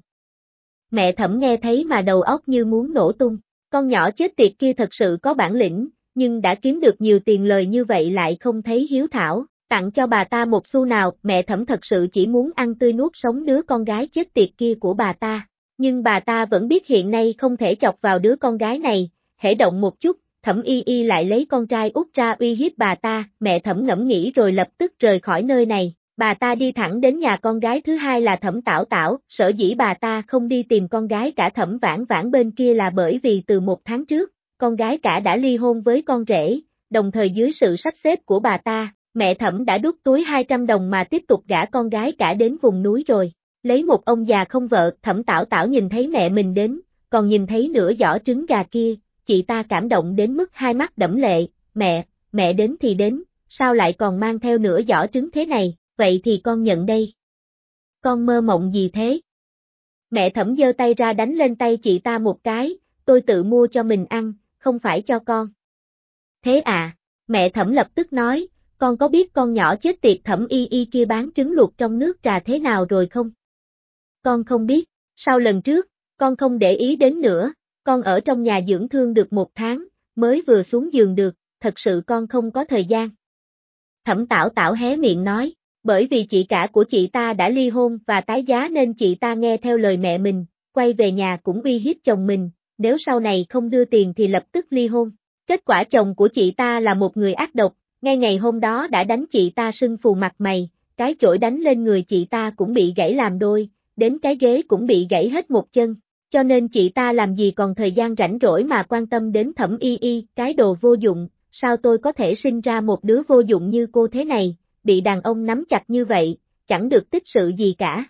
Speaker 1: Mẹ Thẩm nghe thấy mà đầu óc như muốn nổ tung, con nhỏ chết tiệt kia thật sự có bản lĩnh, nhưng đã kiếm được nhiều tiền lời như vậy lại không thấy hiếu thảo, tặng cho bà ta một xu nào, mẹ Thẩm thật sự chỉ muốn ăn tươi nuốt sống đứa con gái chết tiệt kia của bà ta. Nhưng bà ta vẫn biết hiện nay không thể chọc vào đứa con gái này, hễ động một chút, Thẩm Y Y lại lấy con trai út ra uy hiếp bà ta, mẹ Thẩm ngẫm nghĩ rồi lập tức rời khỏi nơi này, bà ta đi thẳng đến nhà con gái thứ hai là Thẩm Tảo Tảo, sở dĩ bà ta không đi tìm con gái cả Thẩm Vãn Vãn bên kia là bởi vì từ 1 tháng trước, con gái cả đã ly hôn với con rể, đồng thời dưới sự sắp xếp của bà ta, mẹ Thẩm đã đút túi 200 đồng mà tiếp tục gả con gái cả đến vùng núi rồi. Lấy một ông già không vợ, Thẩm Tảo Tảo nhìn thấy mẹ mình đến, còn nhìn thấy nửa giỏ trứng gà kia, chị ta cảm động đến mức hai mắt đẫm lệ, mẹ đến thì đến, sao lại còn mang theo nửa giỏ trứng thế này, vậy thì con nhận đây. Con mơ mộng gì thế? Mẹ Thẩm giơ tay ra đánh lên tay chị ta một cái, tôi tự mua cho mình ăn, không phải cho con. Thế à, mẹ Thẩm lập tức nói, con có biết con nhỏ chết tiệt Thẩm Y Y kia bán trứng luộc trong nước trà thế nào rồi không? Con không biết, sau lần trước, con không để ý đến nữa, con ở trong nhà dưỡng thương được 1 tháng, mới vừa xuống giường được, thật sự con không có thời gian. Thẩm Tảo Tảo hé miệng nói, bởi vì chị cả của chị ta đã ly hôn và tái giá nên chị ta nghe theo lời mẹ mình, quay về nhà cũng uy hiếp chồng mình, nếu sau này không đưa tiền thì lập tức ly hôn. Kết quả chồng của chị ta là một người ác độc, ngay ngày hôm đó đã đánh chị ta sưng phù mặt mày, cái chổi đánh lên người chị ta cũng bị gãy làm đôi, đến cái ghế cũng bị gãy hết một chân, cho nên chị ta làm gì còn thời gian rảnh rỗi mà quan tâm đến Thẩm Y Y, cái đồ vô dụng, sao tôi có thể sinh ra một đứa vô dụng như cô thế này, bị đàn ông nắm chặt như vậy, chẳng được tích sự gì cả.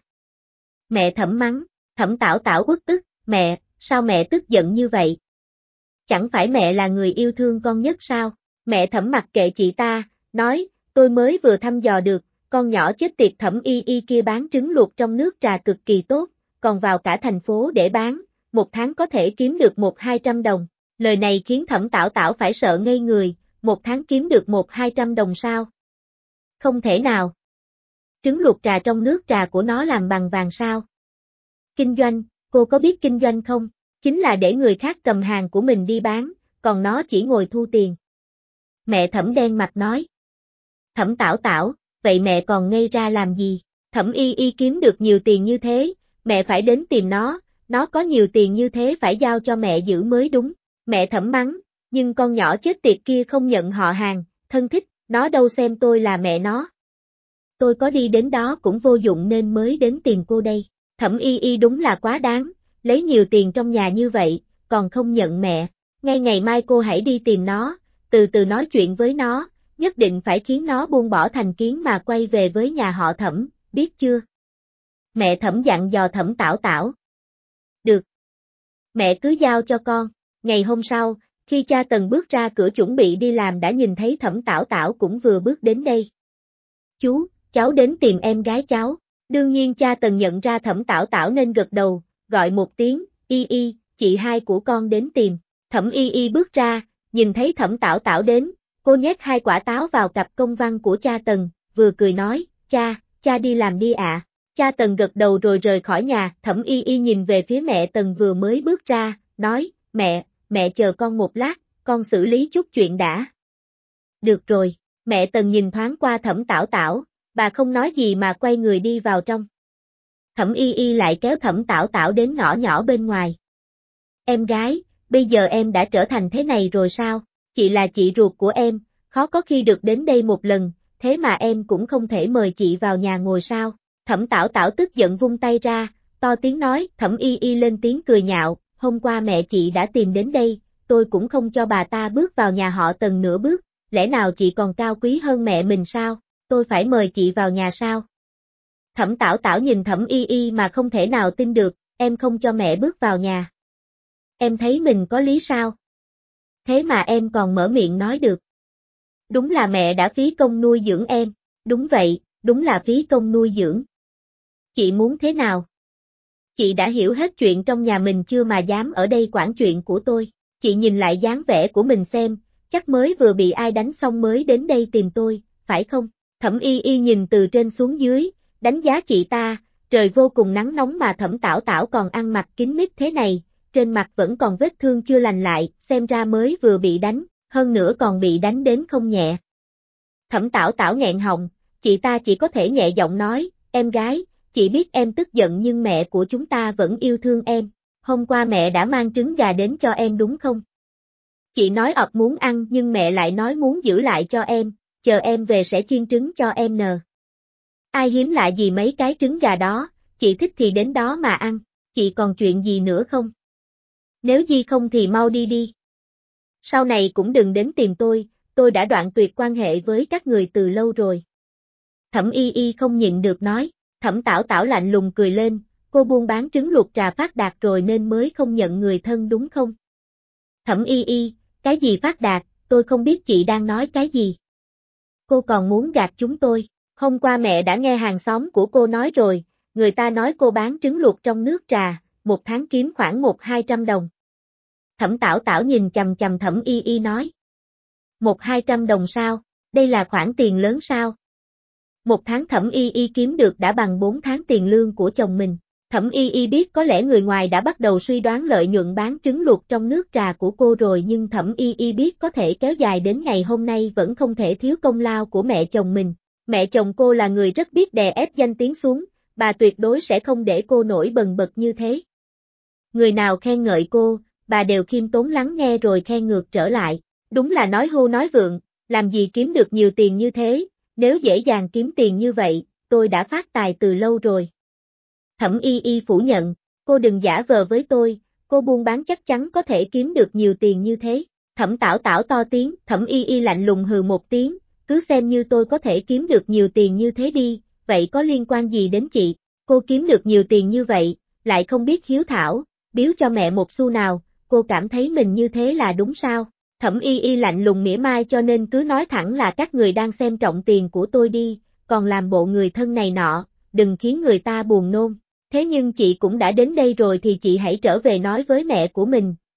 Speaker 1: Mẹ Thẩm mắng, Thẩm Tảo Tảo uất ức, mẹ, sao mẹ tức giận như vậy? Chẳng phải mẹ là người yêu thương con nhất sao? Mẹ Thẩm mặc kệ chị ta, nói, tôi mới vừa thăm dò được, con nhỏ chết tiệt Thẩm Y Y kia bán trứng luộc trong nước trà cực kỳ tốt, còn vào cả thành phố để bán, 1 tháng có thể kiếm được 100-200 đồng. Lời này khiến Thẩm Tảo Tảo phải sợ ngây người, 1 tháng kiếm được 100-200 đồng sao? Không thể nào. Trứng luộc trà trong nước trà của nó làm bằng vàng sao? Kinh doanh, cô có biết kinh doanh không? Chính là để người khác cầm hàng của mình đi bán, còn nó chỉ ngồi thu tiền. Mẹ Thẩm đen mặt nói. Thẩm Tảo Tảo, vậy mẹ còn ngây ra làm gì? Thẩm Y Y kiếm được nhiều tiền như thế, mẹ phải đến tìm nó có nhiều tiền như thế phải giao cho mẹ giữ mới đúng. Mẹ Thẩm mắng, nhưng con nhỏ chết tiệt kia không nhận họ hàng, thân thích, nó đâu xem tôi là mẹ nó. Tôi có đi đến đó cũng vô dụng nên mới đến tìm cô đây. Thẩm Y Y đúng là quá đáng, lấy nhiều tiền trong nhà như vậy, còn không nhận mẹ. Ngay ngày mai cô hãy đi tìm nó, từ từ nói chuyện với nó, nhất định phải khiến nó buông bỏ thành kiến mà quay về với nhà họ Thẩm, biết chưa? Mẹ Thẩm dặn dò Thẩm Tảo Tảo. Được. Mẹ cứ giao cho con. Ngày hôm sau, khi cha Tần bước ra cửa chuẩn bị đi làm đã nhìn thấy Thẩm Tảo Tảo cũng vừa bước đến đây. Chú, cháu đến tìm em gái cháu. Đương nhiên cha Tần nhận ra Thẩm Tảo Tảo nên gật đầu, gọi một tiếng, Y Y, chị hai của con đến tìm. Thẩm Y Y bước ra, nhìn thấy Thẩm Tảo Tảo đến, cô nhét 2 quả táo vào cặp công văn của cha Tần, vừa cười nói, cha đi làm đi ạ. Cha Tần gật đầu rồi rời khỏi nhà, Thẩm Y Y nhìn về phía mẹ Tần vừa mới bước ra, nói, mẹ chờ con một lát, con xử lý chút chuyện đã. Được rồi, mẹ Tần nhìn thoáng qua Thẩm Tảo Tảo, bà không nói gì mà quay người đi vào trong. Thẩm Y Y lại kéo Thẩm Tảo Tảo đến ngõ nhỏ bên ngoài. Em gái, bây giờ em đã trở thành thế này rồi sao? Chị là chị ruột của em, khó có khi được đến đây một lần, thế mà em cũng không thể mời chị vào nhà ngồi sao? Thẩm Tảo Tảo tức giận vung tay ra, to tiếng nói, Thẩm Y Y lên tiếng cười nhạo, hôm qua mẹ chị đã tìm đến đây, tôi cũng không cho bà ta bước vào nhà họ Tần nửa bước, lẽ nào chị còn cao quý hơn mẹ mình sao? Tôi phải mời chị vào nhà sao? Thẩm Tảo Tảo nhìn Thẩm Y Y mà không thể nào tin được, em không cho mẹ bước vào nhà. Em thấy mình có lý sao? Thế mà em còn mở miệng nói được. Đúng là mẹ đã phí công nuôi dưỡng em. Đúng vậy, đúng là phí công nuôi dưỡng. Chị muốn thế nào? Chị đã hiểu hết chuyện trong nhà mình chưa mà dám ở đây quản chuyện của tôi. Chị nhìn lại dáng vẻ của mình xem, chắc mới vừa bị ai đánh xong mới đến đây tìm tôi, phải không? Thẩm Y Y nhìn từ trên xuống dưới, đánh giá chị ta, trời vô cùng nắng nóng mà Thẩm Tảo Tảo còn ăn mặc kín mít thế này, trên mặt vẫn còn vết thương chưa lành lại, xem ra mới vừa bị đánh, hơn nữa còn bị đánh đến không nhẹ. Thẩm Tảo Tảo nghẹn họng, chị ta chỉ có thể nhẹ giọng nói, em gái, chị biết em tức giận nhưng mẹ của chúng ta vẫn yêu thương em, hôm qua mẹ đã mang trứng gà đến cho em đúng không? Chị nói ập muốn ăn nhưng mẹ lại nói muốn giữ lại cho em, chờ em về sẽ chiên trứng cho em nờ. Ai hiếm lạ gì mấy cái trứng gà đó, chị thích thì đến đó mà ăn, chị còn chuyện gì nữa không? Nếu gì không thì mau đi đi. Sau này cũng đừng đến tìm tôi đã đoạn tuyệt quan hệ với các người từ lâu rồi. Thẩm Y Y không nhịn được nói, Thẩm Tảo Tảo lạnh lùng cười lên, cô buôn bán trứng luộc trà phát đạt rồi nên mới không nhận người thân đúng không? Thẩm Y Y, cái gì phát đạt, tôi không biết chị đang nói cái gì. Cô còn muốn gạt chúng tôi, hôm qua mẹ đã nghe hàng xóm của cô nói rồi, người ta nói cô bán trứng luộc trong nước trà, 1 tháng kiếm khoảng 100-200 đồng. Thẩm Tảo Tảo nhìn chằm chằm Thẩm Y Y nói. 100-200 đồng sao, đây là khoản tiền lớn sao? 1 tháng Thẩm Y Y kiếm được đã bằng 4 tháng tiền lương của chồng mình. Thẩm Y Y biết có lẽ người ngoài đã bắt đầu suy đoán lợi nhuận bán trứng luộc trong nước trà của cô rồi nhưng Thẩm Y Y biết có thể kéo dài đến ngày hôm nay vẫn không thể thiếu công lao của mẹ chồng mình. Mẹ chồng cô là người rất biết đè ép danh tiếng xuống, bà tuyệt đối sẽ không để cô nổi bần bật như thế. Người nào khen ngợi cô, bà đều khiêm tốn lắng nghe rồi khen ngược trở lại. Đúng là nói hưu nói vượng, làm gì kiếm được nhiều tiền như thế, nếu dễ dàng kiếm tiền như vậy, tôi đã phát tài từ lâu rồi. Thẩm Y Y phủ nhận, cô đừng giả vờ với tôi, cô buôn bán chắc chắn có thể kiếm được nhiều tiền như thế. Thẩm Tảo Tảo to tiếng, Thẩm Y Y lạnh lùng hừ một tiếng, cứ xem như tôi có thể kiếm được nhiều tiền như thế đi, vậy có liên quan gì đến chị? Cô kiếm được nhiều tiền như vậy, lại không biết hiếu thảo, biếu cho mẹ một xu nào, cô cảm thấy mình như thế là đúng sao? Thẩm Y Y lạnh lùng mỉa mai cho nên cứ nói thẳng là các người đang xem trọng tiền của tôi đi, còn làm bộ người thân này nọ, đừng khiến người ta buồn nôn. Thế nhưng chị cũng đã đến đây rồi thì chị hãy trở về nói với mẹ của mình,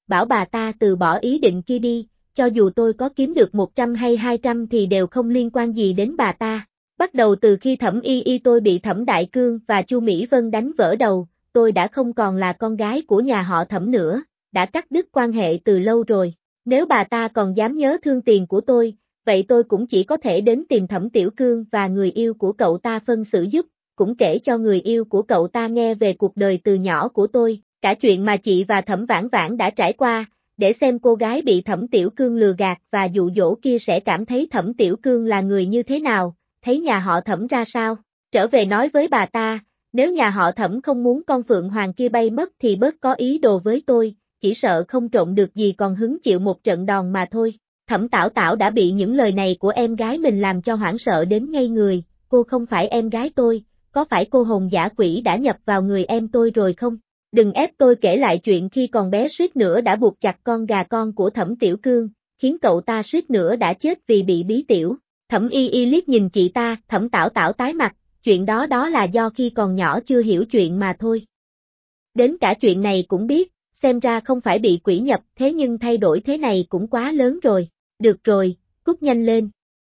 Speaker 1: bảo bà ta từ bỏ ý định kia đi, cho dù tôi có kiếm được 100 hay 200 thì đều không liên quan gì đến bà ta. Bắt đầu từ khi Thẩm Y Y tôi bị Thẩm Đại Cương và Chu Mỹ Vân đánh vỡ đầu, tôi đã không còn là con gái của nhà họ Thẩm nữa, đã cắt đứt quan hệ từ lâu rồi. Nếu bà ta còn dám nhớ thương tiền của tôi, vậy tôi cũng chỉ có thể đến tìm Thẩm Tiểu Cương và người yêu của cậu ta phân xử giúp, cũng kể cho người yêu của cậu ta nghe về cuộc đời từ nhỏ của tôi, cả chuyện mà chị và Thẩm Vãn Vãn đã trải qua, để xem cô gái bị Thẩm Tiểu Cương lừa gạt và dụ dỗ kia sẽ cảm thấy Thẩm Tiểu Cương là người như thế nào, thấy nhà họ Thẩm ra sao. Trở về nói với bà ta, nếu nhà họ Thẩm không muốn con Phượng Hoàng kia bay mất thì bớt có ý đồ với tôi, chỉ sợ không trộn được gì còn hứng chịu một trận đòn mà thôi. Thẩm Tảo Tảo đã bị những lời này của em gái mình làm cho hoảng sợ đến ngây người, cô không phải em gái tôi, có phải cô hồn dã quỷ đã nhập vào người em tôi rồi không? Đừng ép tôi kể lại chuyện khi còn bé suýt nữa đã buộc chặt con gà con của Thẩm Tiểu Cương, khiến cậu ta suýt nữa đã chết vì bị bí tiểu. Thẩm Y Y liếc nhìn chị ta, Thẩm Tảo Tảo tái mặt, chuyện đó là do khi còn nhỏ chưa hiểu chuyện mà thôi. Đến cả chuyện này cũng biết, xem ra không phải bị quỷ nhập, thế nhưng thay đổi thế này cũng quá lớn rồi. Được rồi, cút nhanh lên.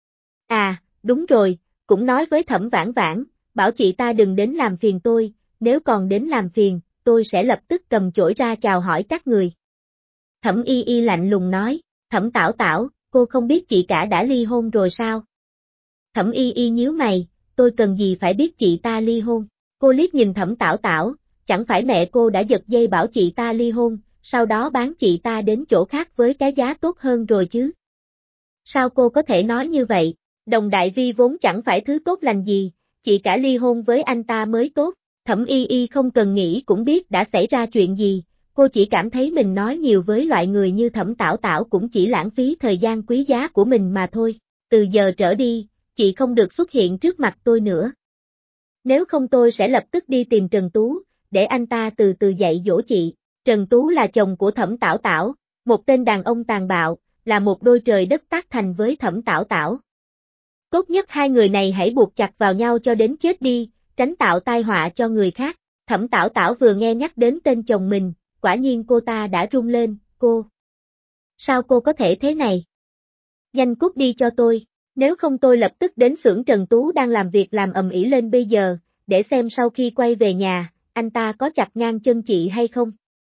Speaker 1: À, đúng rồi, cũng nói với Thẩm Vãn Vãn, bảo chị ta đừng đến làm phiền tôi, nếu còn đến làm phiền, tôi sẽ lập tức cầm chổi ra chào hỏi các người. Thẩm Y Y lạnh lùng nói, Thẩm Tảo Tảo, cô không biết chị cả đã ly hôn rồi sao? Thẩm Y Y nhíu mày, tôi cần gì phải biết chị ta ly hôn? Cô liếc nhìn Thẩm Tảo Tảo, chẳng phải mẹ cô đã giật dây bảo chị ta ly hôn, sau đó bán chị ta đến chỗ khác với cái giá tốt hơn rồi chứ? Sao cô có thể nói như vậy? Đồng Đại Vi vốn chẳng phải thứ tốt lành gì, chị cả ly hôn với anh ta mới tốt. Thẩm Y Y không cần nghĩ cũng biết đã xảy ra chuyện gì, cô chỉ cảm thấy mình nói nhiều với loại người như Thẩm Tảo Tảo cũng chỉ lãng phí thời gian quý giá của mình mà thôi. Từ giờ trở đi, chị không được xuất hiện trước mặt tôi nữa. Nếu không tôi sẽ lập tức đi tìm Trần Tú, để anh ta từ từ dạy dỗ chị. Trần Tú là chồng của Thẩm Tảo Tảo, một tên đàn ông tàn bạo, là một đôi trời đất tác thành với Thẩm Tảo Tảo. Tốt nhất hai người này hãy buộc chặt vào nhau cho đến chết đi, tránh tạo tai họa cho người khác. Thẩm Tảo Tảo vừa nghe nhắc đến tên chồng mình, quả nhiên cô ta đã run lên, cô. Sao cô có thể thế này? Nhanh cút đi cho tôi, nếu không tôi lập tức đến xưởng Trần Tú đang làm việc làm ầm ĩ lên bây giờ, để xem sau khi quay về nhà, anh ta có chặt ngang chân chị hay không.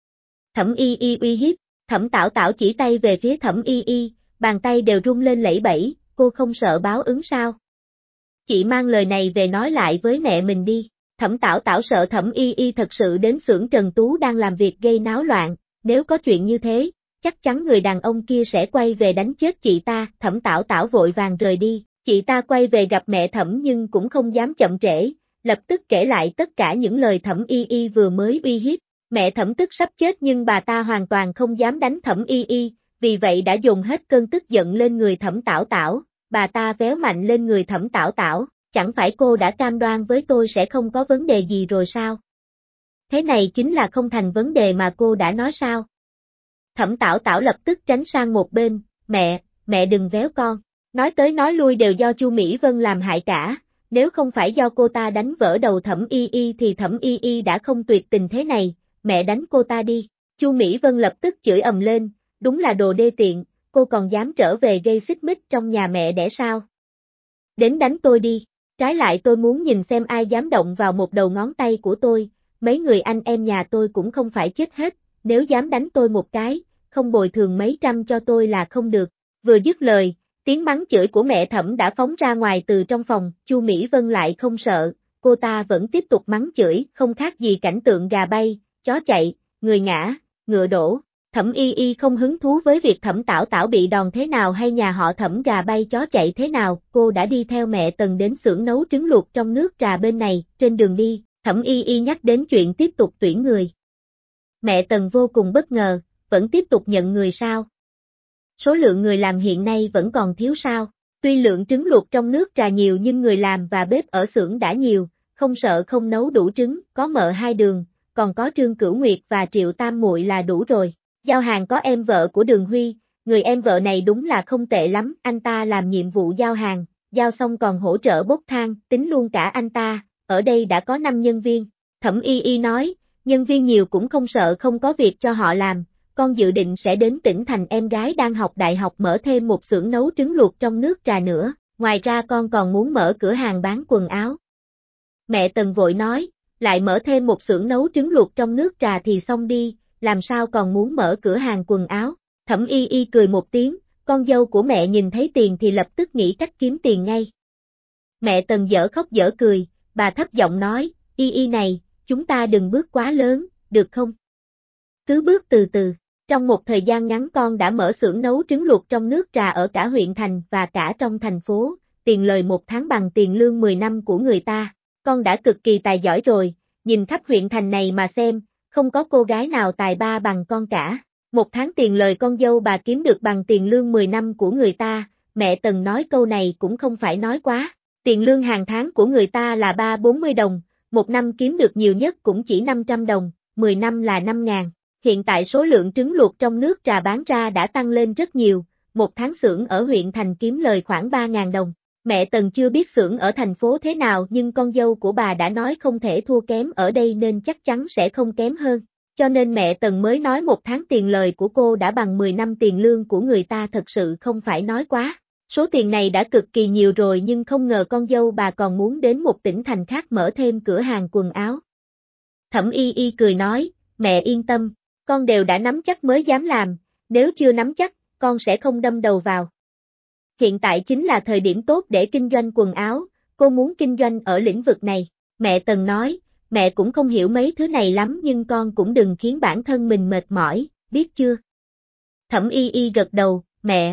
Speaker 1: Thẩm Y Y uy hiếp, Thẩm Tảo Tảo chỉ tay về phía Thẩm Y Y, bàn tay đều rung lên lẫy bẫy, cô không sợ báo ứng sao? Chị mang lời này về nói lại với mẹ mình đi. Thẩm Tảo Tảo sợ Thẩm Y Y thật sự đến xưởng Trần Tú đang làm việc gây náo loạn, nếu có chuyện như thế, chắc chắn người đàn ông kia sẽ quay về đánh chết chị ta. Thẩm Tảo Tảo vội vàng rời đi, chị ta quay về gặp mẹ Thẩm nhưng cũng không dám chậm trễ, lập tức kể lại tất cả những lời Thẩm Y Y vừa mới uy hiếp. Mẹ Thẩm tức sắp chết nhưng bà ta hoàn toàn không dám đánh Thẩm Y Y, vì vậy đã dùng hết cơn tức giận lên người Thẩm Tảo Tảo. Bà ta véo mạnh lên người Thẩm Tảo Tảo, chẳng phải cô đã cam đoan với tôi sẽ không có vấn đề gì rồi sao? Thế này chính là không thành vấn đề mà cô đã nói sao? Thẩm Tảo Tảo lập tức tránh sang một bên, mẹ đừng véo con, nói tới nói lui đều do Chu Mỹ Vân làm hại cả, nếu không phải do cô ta đánh vỡ đầu Thẩm Y Y thì Thẩm Y Y đã không tuyệt tình thế này, mẹ đánh cô ta đi. Chu Mỹ Vân lập tức chửi ầm lên, đúng là đồ đê tiện, cô còn dám trở về gây xích mích trong nhà mẹ đẻ sao? Đến đánh tôi đi, trái lại tôi muốn nhìn xem ai dám động vào một đầu ngón tay của tôi, mấy người anh em nhà tôi cũng không phải chết hết, nếu dám đánh tôi một cái, không bồi thường mấy trăm cho tôi là không được. Vừa dứt lời, tiếng mắng chửi của mẹ Thẩm đã phóng ra ngoài từ trong phòng, Chu Mỹ Vân lại không sợ, cô ta vẫn tiếp tục mắng chửi, không khác gì cảnh tượng gà bay, chó chạy, người ngã, ngựa đổ. Thẩm Y Y không hứng thú với việc Thẩm Tảo Tảo bị đòn thế nào hay nhà họ Thẩm gà bay chó chạy thế nào, cô đã đi theo mẹ Tần đến xưởng nấu trứng luộc trong nước trà bên này, trên đường đi, Thẩm Y Y nhắc đến chuyện tiếp tục tuyển người. Mẹ Tần vô cùng bất ngờ, vẫn tiếp tục nhận người sao? Số lượng người làm hiện nay vẫn còn thiếu sao? Tuy lượng trứng luộc trong nước trà nhiều nhưng người làm và bếp ở xưởng đã nhiều, không sợ không nấu đủ trứng, có mợ hai Đường, còn có Trương Cửu Nguyệt và Triệu Tam Muội là đủ rồi. Giao hàng có em vợ của Đường Huy, người em vợ này đúng là không tệ lắm, anh ta làm nhiệm vụ giao hàng, giao xong còn hỗ trợ bốc thang, tính luôn cả anh ta, ở đây đã có 5 nhân viên. Thẩm Y Y nói, nhân viên nhiều cũng không sợ không có việc cho họ làm, con dự định sẽ đến tỉnh thành em gái đang học đại học mở thêm một xưởng nấu trứng luộc trong nước trà nữa, ngoài ra con còn muốn mở cửa hàng bán quần áo. Mẹ Tần vội nói, lại mở thêm một xưởng nấu trứng luộc trong nước trà thì xong đi, làm sao còn muốn mở cửa hàng quần áo. Thẩm Y Y cười một tiếng, con dâu của mẹ nhìn thấy tiền thì lập tức nghĩ cách kiếm tiền ngay. Mẹ Tần dở khóc dở cười, bà thấp giọng nói, Y Y này, chúng ta đừng bước quá lớn, được không? Cứ bước từ từ. Trong một thời gian ngắn con đã mở xưởng nấu trứng luộc trong nước trà ở cả huyện thành và cả trong thành phố, tiền lời một tháng bằng tiền lương 10 năm của người ta. Con đã cực kỳ tài giỏi rồi, nhìn khắp huyện thành này mà xem, không có cô gái nào tài ba bằng con cả. Một tháng tiền lời con dâu bà kiếm được bằng tiền lương 10 năm của người ta, mẹ Tần nói câu này cũng không phải nói quá. Tiền lương hàng tháng của người ta là 3-40 đồng, một năm kiếm được nhiều nhất cũng chỉ 500 đồng, 10 năm là 5.000. Hiện tại số lượng trứng luộc trong nước trà bán ra đã tăng lên rất nhiều, một tháng xưởng ở huyện thành kiếm lời khoảng 3.000 đồng. Mẹ Tần chưa biết xưởng ở thành phố thế nào nhưng con dâu của bà đã nói không thể thua kém ở đây nên chắc chắn sẽ không kém hơn. Cho nên mẹ Tần mới nói một tháng tiền lời của cô đã bằng 10 năm tiền lương của người ta, thật sự không phải nói quá. Số tiền này đã cực kỳ nhiều rồi nhưng không ngờ con dâu bà còn muốn đến một tỉnh thành khác mở thêm cửa hàng quần áo. Thẩm Y Y cười nói, mẹ yên tâm, con đều đã nắm chắc mới dám làm, nếu chưa nắm chắc, con sẽ không đâm đầu vào. Hiện tại chính là thời điểm tốt để kinh doanh quần áo, cô muốn kinh doanh ở lĩnh vực này. Mẹ Tần nói, mẹ cũng không hiểu mấy thứ này lắm nhưng con cũng đừng khiến bản thân mình mệt mỏi, biết chưa? Thẩm Y Y gật đầu,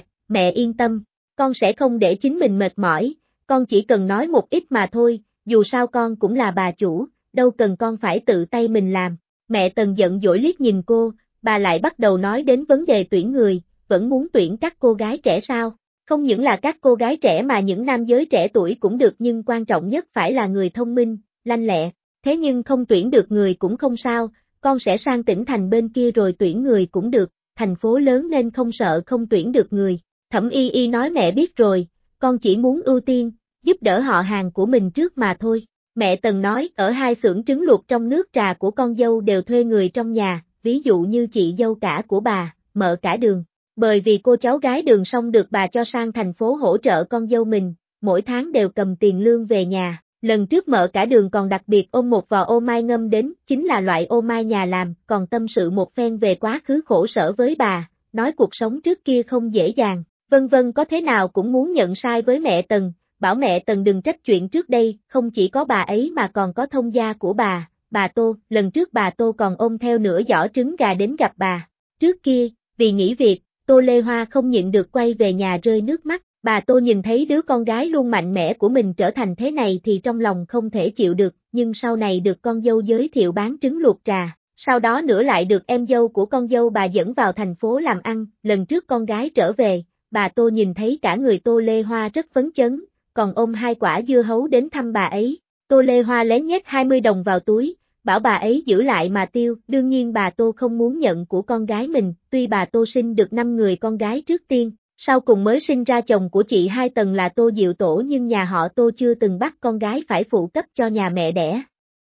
Speaker 1: mẹ yên tâm, con sẽ không để chính mình mệt mỏi, con chỉ cần nói một ít mà thôi, dù sao con cũng là bà chủ, đâu cần con phải tự tay mình làm. Mẹ Tần giận dỗi liếc nhìn cô, bà lại bắt đầu nói đến vấn đề tuyển người, vẫn muốn tuyển các cô gái trẻ sao? Không những là các cô gái trẻ mà những nam giới trẻ tuổi cũng được nhưng quan trọng nhất phải là người thông minh, lanh lẹ. Thế nhưng không tuyển được người cũng không sao, con sẽ sang tỉnh thành bên kia rồi tuyển người cũng được, thành phố lớn nên không sợ không tuyển được người. Thẩm Y Y nói mẹ biết rồi, con chỉ muốn ưu tiên, giúp đỡ họ hàng của mình trước mà thôi. Mẹ Tần nói ở hai xưởng trứng luộc trong nước trà của con dâu đều thuê người trong nhà, ví dụ như chị dâu cả của bà, mợ cả Đường. Bởi vì cô cháu gái Đường xong được bà cho sang thành phố hỗ trợ con dâu mình, mỗi tháng đều cầm tiền lương về nhà. Lần trước mợ cả Đường còn đặc biệt ôm một vò ô mai ngâm đến, chính là loại ô mai nhà làm, còn tâm sự một phen về quá khứ khổ sở với bà, nói cuộc sống trước kia không dễ dàng, vân vân, có thế nào cũng muốn nhận sai với mẹ Tần, bảo mẹ Tần đừng trách chuyện trước đây, không chỉ có bà ấy mà còn có thông gia của bà Tô, lần trước bà Tô còn ôm theo nửa giỏ trứng gà đến gặp bà. Trước kia, vì nghỉ việc, Tô Lê Hoa không nhịn được quay về nhà rơi nước mắt, bà Tô nhìn thấy đứa con gái luôn mạnh mẽ của mình trở thành thế này thì trong lòng không thể chịu được, nhưng sau này được con dâu giới thiệu bán trứng luộc trà, sau đó nữa lại được em dâu của con dâu bà dẫn vào thành phố làm ăn, lần trước con gái trở về, bà Tô nhìn thấy cả người Tô Lê Hoa rất phấn chấn, còn ôm 2 quả dưa hấu đến thăm bà ấy. Tô Lê Hoa lén nhét 20 đồng vào túi, bảo bà ấy giữ lại mà tiêu, đương nhiên bà Tô không muốn nhận của con gái mình, tuy bà Tô sinh được 5 người con gái trước tiên, sau cùng mới sinh ra chồng của chị hai Tần là Tô Diệu Tổ nhưng nhà họ Tô chưa từng bắt con gái phải phụ cấp cho nhà mẹ đẻ.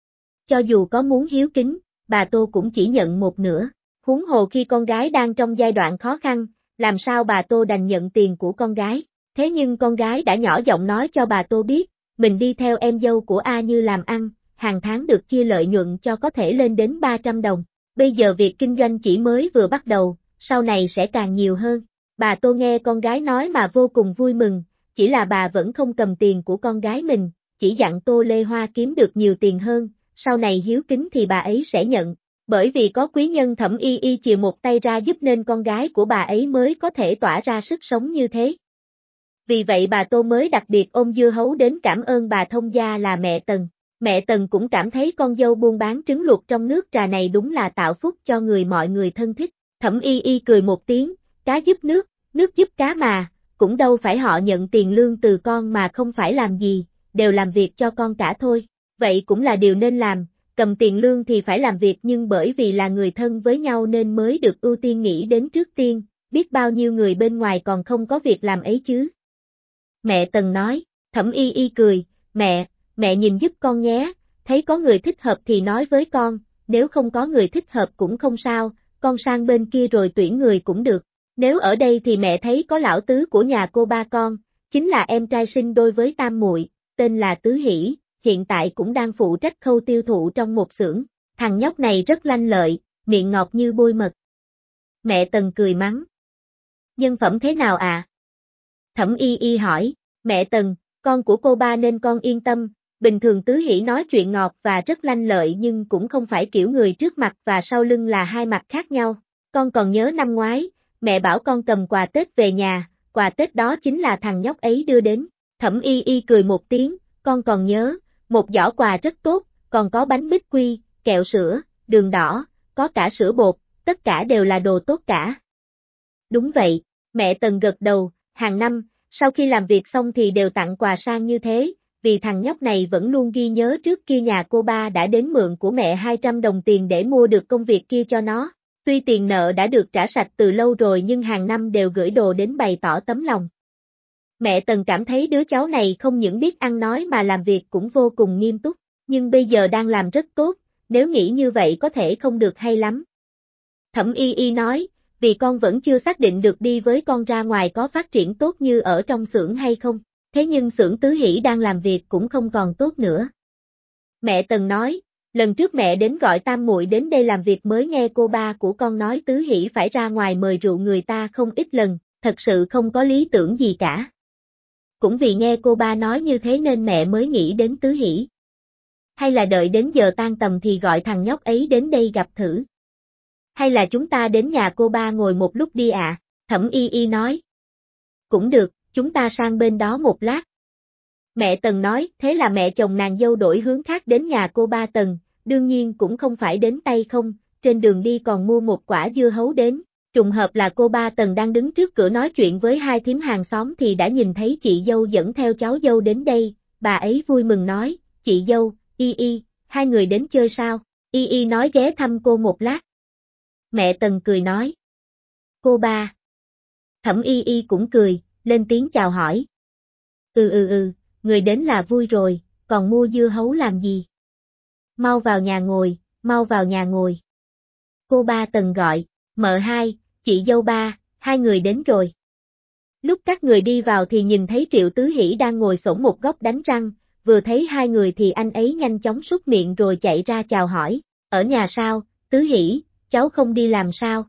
Speaker 1: Cho dù có muốn hiếu kính, bà Tô cũng chỉ nhận một nửa, huống hồ khi con gái đang trong giai đoạn khó khăn, làm sao bà Tô đành nhận tiền của con gái. Thế nhưng con gái đã nhỏ giọng nói cho bà Tô biết, mình đi theo em dâu của A Như làm ăn, hàng tháng được chia lợi nhuận cho có thể lên đến 300 đồng. Bây giờ việc kinh doanh chỉ mới vừa bắt đầu, sau này sẽ càng nhiều hơn. Bà Tô nghe con gái nói mà vô cùng vui mừng, chỉ là bà vẫn không cầm tiền của con gái mình, chỉ dặn Tô Lê Hoa kiếm được nhiều tiền hơn, sau này hiếu kính thì bà ấy sẽ nhận. Bởi vì có quý nhân Thẩm Y Y chìa một tay ra giúp nên con gái của bà ấy mới có thể tỏa ra sức sống như thế. Vì vậy bà Tô mới đặc biệt ôm dưa hấu đến cảm ơn bà thông gia là mẹ Tần. Mẹ Tần cũng cảm thấy con dâu buôn bán trứng luộc trong nước trà này đúng là tạo phúc cho mọi người thân thích. Thẩm Y Y cười một tiếng, cá giúp nước giúp cá mà, cũng đâu phải họ nhận tiền lương từ con mà không phải làm gì, đều làm việc cho con cả thôi. Vậy cũng là điều nên làm, cầm tiền lương thì phải làm việc nhưng bởi vì là người thân với nhau nên mới được ưu tiên nghĩ đến trước tiên, biết bao nhiêu người bên ngoài còn không có việc làm ấy chứ. Mẹ Tần nói, Thẩm Y Y cười, mẹ nhìn giúp con nhé, thấy có người thích hợp thì nói với con, nếu không có người thích hợp cũng không sao, con sang bên kia rồi tuyển người cũng được. Nếu ở đây thì mẹ thấy có lão tứ của nhà cô ba con, chính là em trai sinh đôi với tam muội, tên là Tứ Hỷ, hiện tại cũng đang phụ trách khâu tiêu thụ trong một xưởng. Thằng nhóc này rất lanh lợi, miệng ngọt như bôi mật. Mẹ Tần cười mắng. Nhân phẩm thế nào à? Thẩm Y Y hỏi. Mẹ Tần, con của cô ba nên con yên tâm, bình thường Tứ Hỷ nói chuyện ngọt và rất lanh lợi nhưng cũng không phải kiểu người trước mặt và sau lưng là hai mặt khác nhau. Con còn nhớ năm ngoái, mẹ bảo con cầm quà Tết về nhà, quà Tết đó chính là thằng nhóc ấy đưa đến. Thẩm Y Y cười một tiếng, con còn nhớ, một giỏ quà rất tốt, còn có bánh bích quy, kẹo sữa, đường đỏ, có cả sữa bột, tất cả đều là đồ tốt cả. Đúng vậy, mẹ Tần gật đầu, hàng năm, sau khi làm việc xong thì đều tặng quà sang như thế, vì thằng nhóc này vẫn luôn ghi nhớ trước kia nhà cô ba đã đến mượn của mẹ 200 đồng tiền để mua được công việc kia cho nó. Tuy tiền nợ đã được trả sạch từ lâu rồi nhưng hàng năm đều gửi đồ đến bày tỏ tấm lòng. Mẹ Tần cảm thấy đứa cháu này không những biết ăn nói mà làm việc cũng vô cùng nghiêm túc, nhưng bây giờ đang làm rất tốt, nếu nghĩ như vậy có thể không được hay lắm. Thẩm Y Y nói, vì con vẫn chưa xác định được đi với con ra ngoài có phát triển tốt như ở trong xưởng hay không, thế nhưng xưởng Tứ Hỷ đang làm việc cũng không còn tốt nữa. Mẹ Tần nói, lần trước mẹ đến gọi tam muội đến đây làm việc mới nghe cô ba của con nói Tứ Hỷ phải ra ngoài mời rượu người ta không ít lần, thật sự không có lý tưởng gì cả. Cũng vì nghe cô ba nói như thế nên mẹ mới nghĩ đến Tứ Hỷ. Hay là đợi đến giờ tan tầm thì gọi thằng nhóc ấy đến đây gặp thử. Hay là chúng ta đến nhà cô ba ngồi một lúc đi ạ, Thẩm Y Y nói. Cũng được, chúng ta sang bên đó một lát. Mẹ Tần nói, thế là mẹ chồng nàng dâu đổi hướng khác đến nhà cô ba Tần, đương nhiên cũng không phải đến tay không, trên đường đi còn mua một quả dưa hấu đến. Trùng hợp là cô ba Tần đang đứng trước cửa nói chuyện với hai thím hàng xóm thì đã nhìn thấy chị dâu dẫn theo cháu dâu đến đây, bà ấy vui mừng nói, chị dâu, Y Y, hai người đến chơi sao? Y Y nói ghé thăm cô một lát. Mẹ Tần cười nói. Cô ba. Thẩm Y Y cũng cười, lên tiếng chào hỏi. Người đến là vui rồi, còn mua dưa hấu làm gì? Mau vào nhà ngồi, mau vào nhà ngồi. Cô ba Tần gọi, mợ hai, chị dâu ba, hai người đến rồi. Lúc các người đi vào thì nhìn thấy Triệu Tứ Hỷ đang ngồi xổm một góc đánh răng, vừa thấy hai người thì anh ấy nhanh chóng súc miệng rồi chạy ra chào hỏi, ở nhà sao, Tứ Hỷ, cháu không đi làm sao?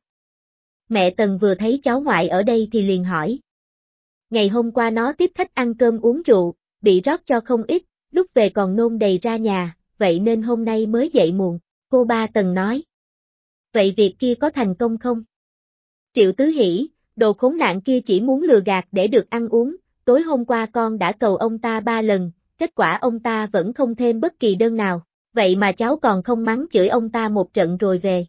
Speaker 1: Mẹ Tần vừa thấy cháu ngoại ở đây thì liền hỏi. Ngày hôm qua nó tiếp khách ăn cơm uống rượu, bị rót cho không ít, lúc về còn nôn đầy ra nhà, vậy nên hôm nay mới dậy muộn, cô ba Tần nói. Vậy việc kia có thành công không? Triệu Tứ Hỷ, đồ khốn nạn kia chỉ muốn lừa gạt để được ăn uống, tối hôm qua con đã cầu ông ta 3 lần, kết quả ông ta vẫn không thêm bất kỳ đơn nào, vậy mà cháu còn không mắng chửi ông ta một trận rồi về.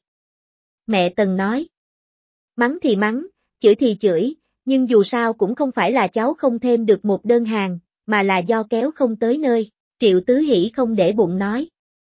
Speaker 1: Mẹ Tần nói. Mắng thì mắng, chửi thì chửi, nhưng dù sao cũng không phải là cháu không thêm được một đơn hàng, mà là do kéo không tới nơi, Triệu Tứ Hỷ không để bụng nói.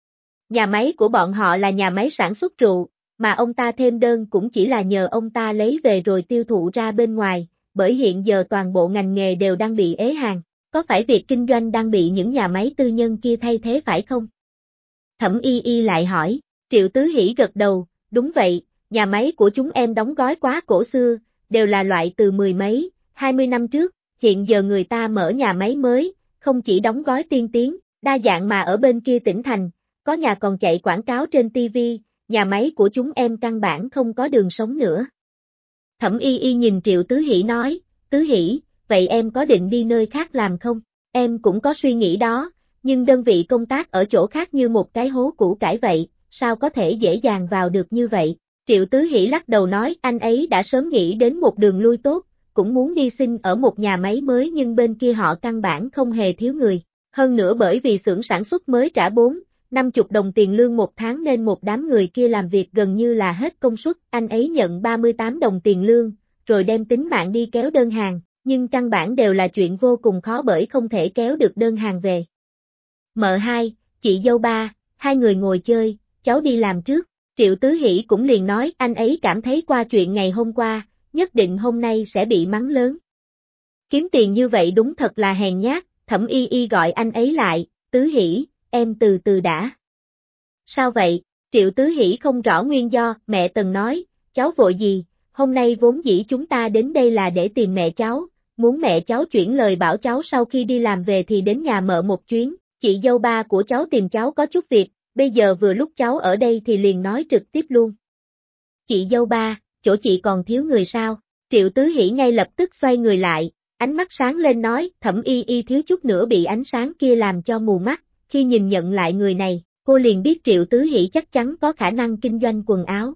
Speaker 1: Nhà máy của bọn họ là nhà máy sản xuất rượu, mà ông ta thêm đơn cũng chỉ là nhờ ông ta lấy về rồi tiêu thụ ra bên ngoài, bởi hiện giờ toàn bộ ngành nghề đều đang bị ế hàng, có phải việc kinh doanh đang bị những nhà máy tư nhân kia thay thế phải không? Thẩm Y Y lại hỏi, Triệu Tứ Hỷ gật đầu, đúng vậy, nhà máy của chúng em đóng gói quá cổ xưa, đều là loại từ 10 mấy, 20 năm trước, hiện giờ người ta mở nhà máy mới, không chỉ đóng gói tiên tiến, đa dạng mà ở bên kia tỉnh thành, có nhà còn chạy quảng cáo trên TV, nhà máy của chúng em căn bản không có đường sống nữa. Thẩm Y Y nhìn Triệu Tứ Hỷ nói, Tứ Hỷ, vậy em có định đi nơi khác làm không? Em cũng có suy nghĩ đó, nhưng đơn vị công tác ở chỗ khác như một cái hố củ cải vậy, sao có thể dễ dàng vào được như vậy? Triệu Tứ Hỷ lắc đầu nói anh ấy đã sớm nghĩ đến một đường lui tốt, cũng muốn đi xin ở một nhà máy mới nhưng bên kia họ căn bản không hề thiếu người. Hơn nữa bởi vì xưởng sản xuất mới trả 40-50 đồng tiền lương một tháng nên một đám người kia làm việc gần như là hết công suất, anh ấy nhận 38 đồng tiền lương, rồi đem tính mạng đi kéo đơn hàng, nhưng căn bản đều là chuyện vô cùng khó bởi không thể kéo được đơn hàng về. Mợ hai, chị dâu ba, hai người ngồi chơi, cháu đi làm trước. Triệu Tứ Hỷ cũng liền nói anh ấy cảm thấy qua chuyện ngày hôm qua, nhất định hôm nay sẽ bị mắng lớn. Kiếm tiền như vậy đúng thật là hèn nhát, Thẩm Y Y gọi anh ấy lại, Tứ Hỷ, em từ từ đã. Sao vậy? Triệu Tứ Hỷ không rõ nguyên do, mẹ Tần nói, cháu vội gì, hôm nay vốn dĩ chúng ta đến đây là để tìm mẹ cháu, muốn mẹ cháu chuyển lời bảo cháu sau khi đi làm về thì đến nhà mợ một chuyến, chị dâu ba của cháu tìm cháu có chút việc, bây giờ vừa lúc cháu ở đây thì liền nói trực tiếp luôn. Chị dâu ba, chỗ chị còn thiếu người sao? Triệu Tứ Hỷ ngay lập tức xoay người lại, ánh mắt sáng lên nói, Thẩm Y Y thiếu chút nữa bị ánh sáng kia làm cho mù mắt, khi nhìn nhận lại người này, cô liền biết Triệu Tứ Hỷ chắc chắn có khả năng kinh doanh quần áo.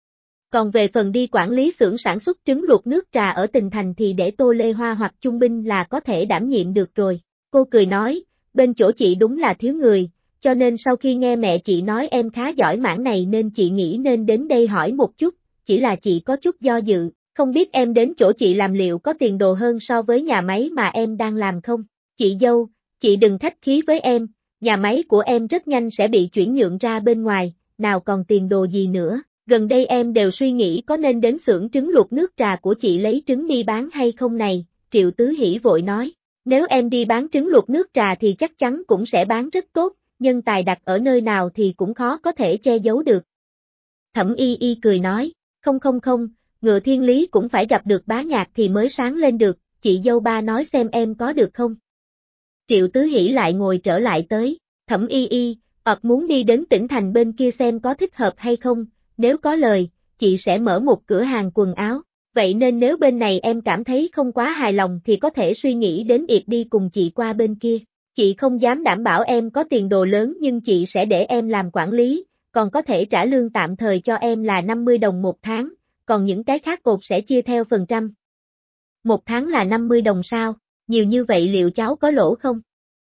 Speaker 1: Còn về phần đi quản lý xưởng sản xuất trứng luộc nước trà ở tỉnh thành thì để Tô Lê Hoa hoặc Trung Binh là có thể đảm nhiệm được rồi. Cô cười nói, bên chỗ chị đúng là thiếu người, cho nên sau khi nghe mẹ chị nói em khá giỏi mảng này nên chị nghĩ nên đến đây hỏi một chút, chỉ là chị có chút do dự, không biết em đến chỗ chị làm liệu có tiền đồ hơn so với nhà máy mà em đang làm không? Chị dâu, chị đừng khách khí với em, nhà máy của em rất nhanh sẽ bị chuyển nhượng ra bên ngoài, nào còn tiền đồ gì nữa. Gần đây em đều suy nghĩ có nên đến xưởng trứng luộc nước trà của chị lấy trứng đi bán hay không này, Triệu Tứ Hỷ vội nói, nếu em đi bán trứng luộc nước trà thì chắc chắn cũng sẽ bán rất tốt, nhân tài đặt ở nơi nào thì cũng khó có thể che giấu được. Thẩm Y Y cười nói, không, ngựa thiên lý cũng phải gặp được bá nhạc thì mới sáng lên được, chị dâu ba nói xem em có được không. Triệu Tứ Hỷ lại ngồi trở lại tới, Thẩm Y Y, muốn đi đến tỉnh thành bên kia xem có thích hợp hay không. Nếu có lời, chị sẽ mở một cửa hàng quần áo, vậy nên nếu bên này em cảm thấy không quá hài lòng thì có thể suy nghĩ đến ịp đi cùng chị qua bên kia. Chị không dám đảm bảo em có tiền đồ lớn nhưng chị sẽ để em làm quản lý, còn có thể trả lương tạm thời cho em là 50 đồng một tháng, còn những cái khác cột sẽ chia theo phần trăm. Một tháng là 50 đồng sao? Nhiều như vậy liệu cháu có lỗ không?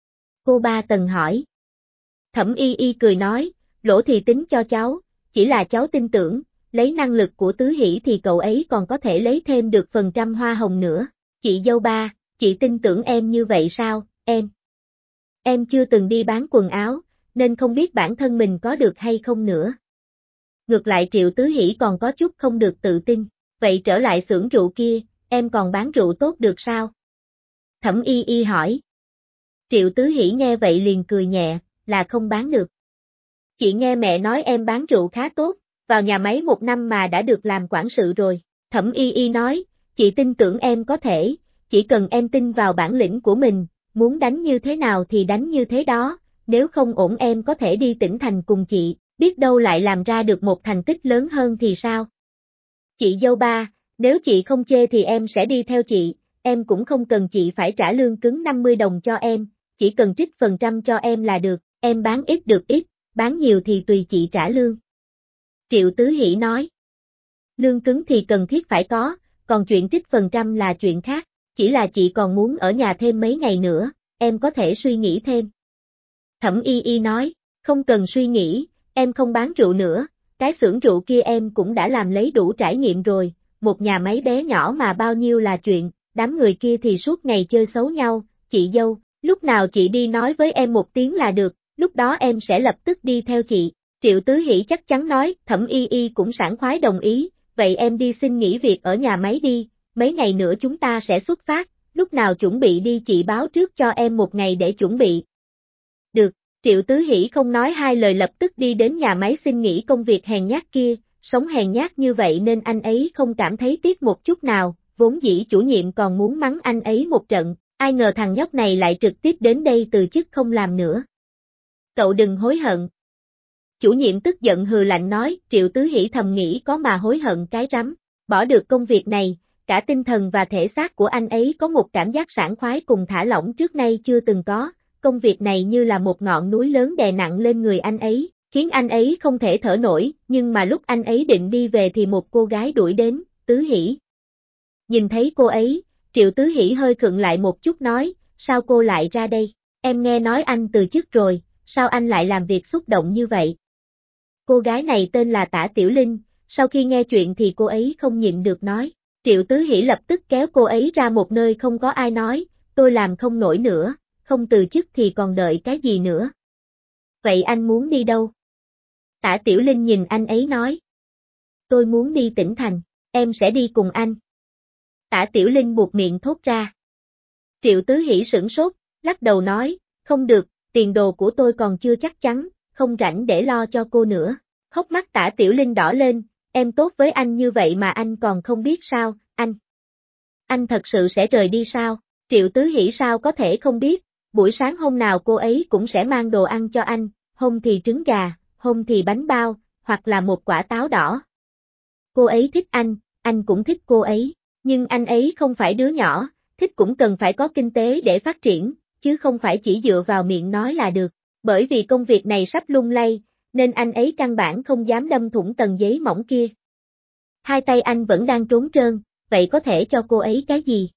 Speaker 1: Cô ba Tần hỏi. Thẩm Y Y cười nói, lỗ thì tính cho cháu. Chỉ là cháu tin tưởng, lấy năng lực của Tứ Hỷ thì cậu ấy còn có thể lấy thêm được phần trăm hoa hồng nữa. Chị dâu ba, chị tin tưởng em như vậy sao, em? Em chưa từng đi bán quần áo, nên không biết bản thân mình có được hay không nữa. Ngược lại Triệu Tứ Hỷ còn có chút không được tự tin, vậy trở lại xưởng rượu kia, em còn bán rượu tốt được sao? Thẩm Y Y hỏi. Triệu Tứ Hỷ nghe vậy liền cười nhẹ, là không bán được. Chị nghe mẹ nói em bán rượu khá tốt, vào nhà máy một năm mà đã được làm quản sự rồi. Thẩm Y Y nói, chị tin tưởng em có thể, chỉ cần em tin vào bản lĩnh của mình, muốn đánh như thế nào thì đánh như thế đó, nếu không ổn em có thể đi tỉnh thành cùng chị, biết đâu lại làm ra được một thành tích lớn hơn thì sao? Chị dâu ba, nếu chị không chê thì em sẽ đi theo chị, em cũng không cần chị phải trả lương cứng 50 đồng cho em, chỉ cần trích phần trăm cho em là được, em bán ít được ít, bán nhiều thì tùy chị trả lương. Triệu Tứ Hỷ nói. Lương cứng thì cần thiết phải có, còn chuyện trích phần trăm là chuyện khác, chỉ là chị còn muốn ở nhà thêm mấy ngày nữa, em có thể suy nghĩ thêm. Thẩm Y Y nói, không cần suy nghĩ, em không bán rượu nữa, cái xưởng rượu kia em cũng đã làm lấy đủ trải nghiệm rồi, một nhà máy bé nhỏ mà bao nhiêu là chuyện, đám người kia thì suốt ngày chơi xấu nhau, chị dâu, lúc nào chị đi nói với em một tiếng là được, lúc đó em sẽ lập tức đi theo chị. Triệu Tứ Hỷ chắc chắn nói, Thẩm Y Y cũng sảng khoái đồng ý, vậy em đi xin nghỉ việc ở nhà máy đi, mấy ngày nữa chúng ta sẽ xuất phát, lúc nào chuẩn bị đi chị báo trước cho em một ngày để chuẩn bị. Được, Triệu Tứ Hỷ không nói hai lời lập tức đi đến nhà máy xin nghỉ công việc hèn nhát kia, sống hèn nhát như vậy nên anh ấy không cảm thấy tiếc một chút nào, vốn dĩ chủ nhiệm còn muốn mắng anh ấy một trận, ai ngờ thằng nhóc này lại trực tiếp đến đây từ chức không làm nữa. Cậu đừng hối hận. Chủ nhiệm tức giận hừ lạnh nói, Triệu Tứ Hỷ thầm nghĩ có mà hối hận cái rắm, bỏ được công việc này, cả tinh thần và thể xác của anh ấy có một cảm giác sảng khoái cùng thả lỏng trước nay chưa từng có, công việc này như là một ngọn núi lớn đè nặng lên người anh ấy, khiến anh ấy không thể thở nổi, nhưng mà lúc anh ấy định đi về thì một cô gái đuổi đến, Tứ Hỷ. Nhìn thấy cô ấy, Triệu Tứ Hỷ hơi khựng lại một chút nói, sao cô lại ra đây, em nghe nói anh từ chức rồi, sao anh lại làm việc xúc động như vậy? Cô gái này tên là Tả Tiểu Linh, sau khi nghe chuyện thì cô ấy không nhịn được nói. Triệu Tứ Hỷ lập tức kéo cô ấy ra một nơi không có ai nói, tôi làm không nổi nữa, không từ chức thì còn đợi cái gì nữa. Vậy anh muốn đi đâu? Tả Tiểu Linh nhìn anh ấy nói. Tôi muốn đi tỉnh thành, em sẽ đi cùng anh. Tả Tiểu Linh buột miệng thốt ra. Triệu Tứ Hỷ sửng sốt, lắc đầu nói, không được, tiền đồ của tôi còn chưa chắc chắn, không rảnh để lo cho cô nữa. Hốc mắt Tả Tiểu Linh đỏ lên, em tốt với anh như vậy mà anh còn không biết sao, anh thật sự sẽ rời đi sao? Triệu Tứ Hỷ sao có thể không biết, buổi sáng hôm nào cô ấy cũng sẽ mang đồ ăn cho anh, hôm thì trứng gà, hôm thì bánh bao, hoặc là một quả táo đỏ. Cô ấy thích anh cũng thích cô ấy, nhưng anh ấy không phải đứa nhỏ, thích cũng cần phải có kinh tế để phát triển, chứ không phải chỉ dựa vào miệng nói là được. Bởi vì công việc này sắp lung lay, nên anh ấy căn bản không dám đâm thủng tầng giấy mỏng kia. Hai tay anh vẫn đang trống trơn, vậy có thể cho cô ấy cái gì?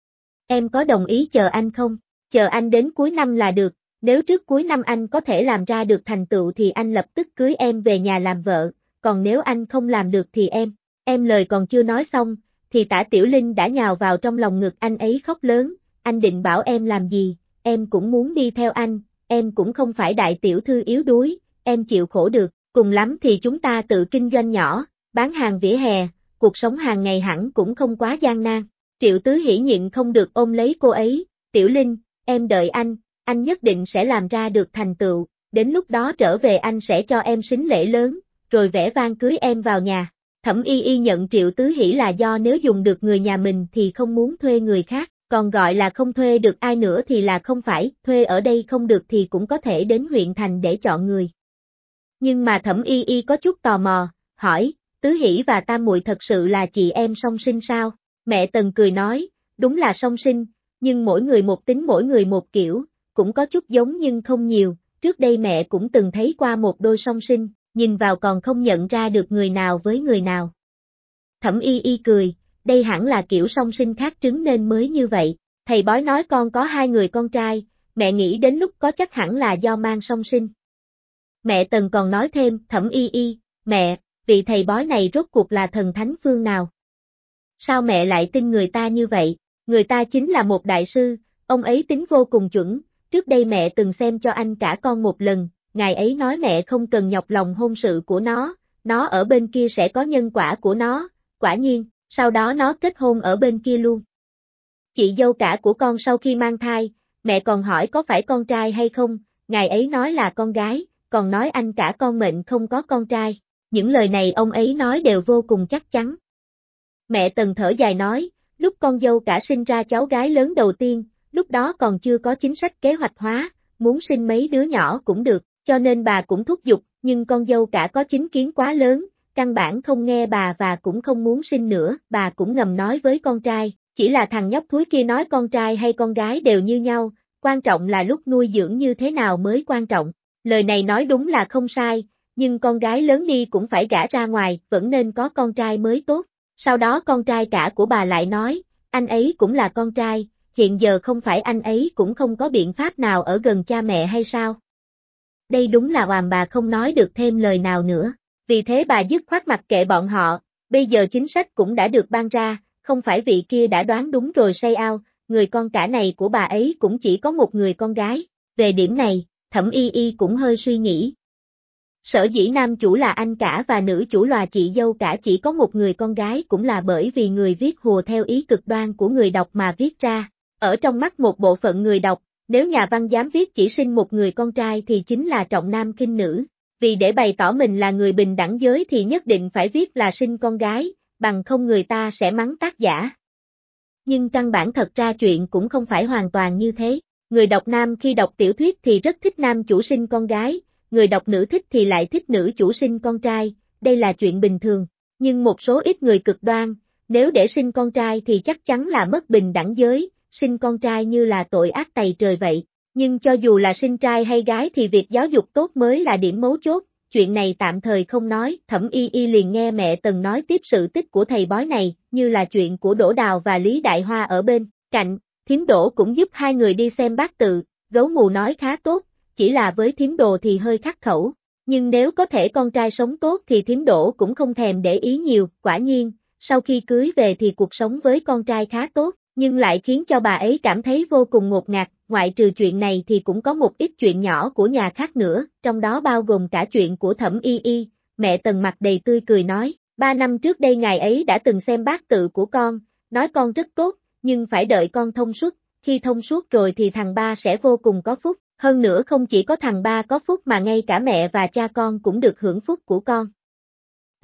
Speaker 1: Em có đồng ý chờ anh không? Chờ anh đến cuối năm là được, nếu trước cuối năm anh có thể làm ra được thành tựu thì anh lập tức cưới em về nhà làm vợ, còn nếu anh không làm được thì em lời còn chưa nói xong, thì Tả Tiểu Linh đã nhào vào trong lòng ngực anh ấy khóc lớn, anh định bảo em làm gì, em cũng muốn đi theo anh, em cũng không phải đại tiểu thư yếu đuối, em chịu khổ được, cùng lắm thì chúng ta tự kinh doanh nhỏ, bán hàng vỉa hè, cuộc sống hàng ngày hẳn cũng không quá gian nan. Triệu Tứ Hỷ nhịn không được ôm lấy cô ấy, Tiểu Linh, em đợi anh nhất định sẽ làm ra được thành tựu, đến lúc đó trở về anh sẽ cho em sính lễ lớn, rồi vẻ vang cưới em vào nhà. Thẩm Y Y nhận Triệu Tứ Hỷ là do nếu dùng được người nhà mình thì không muốn thuê người khác, còn gọi là không thuê được ai nữa thì là không phải, thuê ở đây không được thì cũng có thể đến huyện thành để chọn người. Nhưng mà Thẩm Y Y có chút tò mò, hỏi, Tứ Hỷ và Tam Muội thật sự là chị em song sinh sao? Mẹ Tần cười nói, đúng là song sinh, nhưng mỗi người một tính mỗi người một kiểu, cũng có chút giống nhưng không nhiều, trước đây mẹ cũng từng thấy qua một đôi song sinh, nhìn vào còn không nhận ra được người nào với người nào. Thẩm Y Y cười, đây hẳn là kiểu song sinh khác trứng nên mới như vậy, thầy bói nói con có hai người con trai, mẹ nghĩ đến lúc có chắc hẳn là do mang song sinh. Mẹ Tần còn nói thêm, Thẩm Y Y, mẹ, vị thầy bói này rốt cuộc là thần thánh phương nào? Sao mẹ lại tin người ta như vậy? Người ta chính là một đại sư, ông ấy tính vô cùng chuẩn, trước đây mẹ từng xem cho anh cả con một lần, ngài ấy nói mẹ không cần nhọc lòng hôn sự của nó ở bên kia sẽ có nhân quả của nó, quả nhiên, sau đó nó kết hôn ở bên kia luôn. Chị dâu cả của con sau khi mang thai, mẹ còn hỏi có phải con trai hay không, ngài ấy nói là con gái, còn nói anh cả con mệnh không có con trai, những lời này ông ấy nói đều vô cùng chắc chắn. Mẹ Tần thở dài nói, lúc con dâu cả sinh ra cháu gái lớn đầu tiên, lúc đó còn chưa có chính sách kế hoạch hóa, muốn sinh mấy đứa nhỏ cũng được, cho nên bà cũng thúc giục, nhưng con dâu cả có chính kiến quá lớn, căn bản không nghe bà và cũng không muốn sinh nữa, bà cũng ngầm nói với con trai, chỉ là thằng nhóc thúi kia nói con trai hay con gái đều như nhau, quan trọng là lúc nuôi dưỡng như thế nào mới quan trọng. Lời này nói đúng là không sai, nhưng con gái lớn đi cũng phải gả ra ngoài, vẫn nên có con trai mới tốt. Sau đó con trai cả của bà lại nói, anh ấy cũng là con trai, hiện giờ không phải anh ấy cũng không có biện pháp nào ở gần cha mẹ hay sao? Đây đúng là oàm, bà không nói được thêm lời nào nữa, vì thế bà dứt khoát mặc kệ bọn họ, bây giờ chính sách cũng đã được ban ra, không phải vị kia đã đoán đúng rồi say ao, người con cả này của bà ấy cũng chỉ có một người con gái, về điểm này, Thẩm Y Y cũng hơi suy nghĩ. Sở dĩ nam chủ là anh cả và nữ chủ là chị dâu cả chỉ có một người con gái cũng là bởi vì người viết hùa theo ý cực đoan của người đọc mà viết ra. Ở trong mắt một bộ phận người đọc, nếu nhà văn dám viết chỉ sinh một người con trai thì chính là trọng nam khinh nữ. Vì để bày tỏ mình là người bình đẳng giới thì nhất định phải viết là sinh con gái, bằng không người ta sẽ mắng tác giả. Nhưng căn bản thật ra chuyện cũng không phải hoàn toàn như thế. Người đọc nam khi đọc tiểu thuyết thì rất thích nam chủ sinh con gái, người đọc nữ thích thì lại thích nữ chủ sinh con trai, đây là chuyện bình thường. Nhưng một số ít người cực đoan, nếu để sinh con trai thì chắc chắn là mất bình đẳng giới, sinh con trai như là tội ác tày trời vậy. Nhưng cho dù là sinh trai hay gái thì việc giáo dục tốt mới là điểm mấu chốt, chuyện này tạm thời không nói, Thẩm Y Y liền nghe mẹ Tần nói tiếp sự tích của thầy bói này, như là chuyện của Đỗ Đào và Lý Đại Hoa ở bên cạnh, thím Đỗ cũng giúp hai người đi xem bát tự, gấu mù nói khá tốt, chỉ là với thím Đồ thì hơi khắc khẩu, nhưng nếu có thể con trai sống tốt thì thím Đỗ cũng không thèm để ý nhiều, quả nhiên, sau khi cưới về thì cuộc sống với con trai khá tốt, nhưng lại khiến cho bà ấy cảm thấy vô cùng ngột ngạt, ngoại trừ chuyện này thì cũng có một ít chuyện nhỏ của nhà khác nữa, trong đó bao gồm cả chuyện của Thẩm Y Y, mẹ Tần mặt đầy tươi cười nói, 3 năm trước đây ngài ấy đã từng xem bát tự của con, nói con rất tốt, nhưng phải đợi con thông suốt, khi thông suốt rồi thì thằng ba sẽ vô cùng có phúc, hơn nữa không chỉ có thằng ba có phúc mà ngay cả mẹ và cha con cũng được hưởng phúc của con.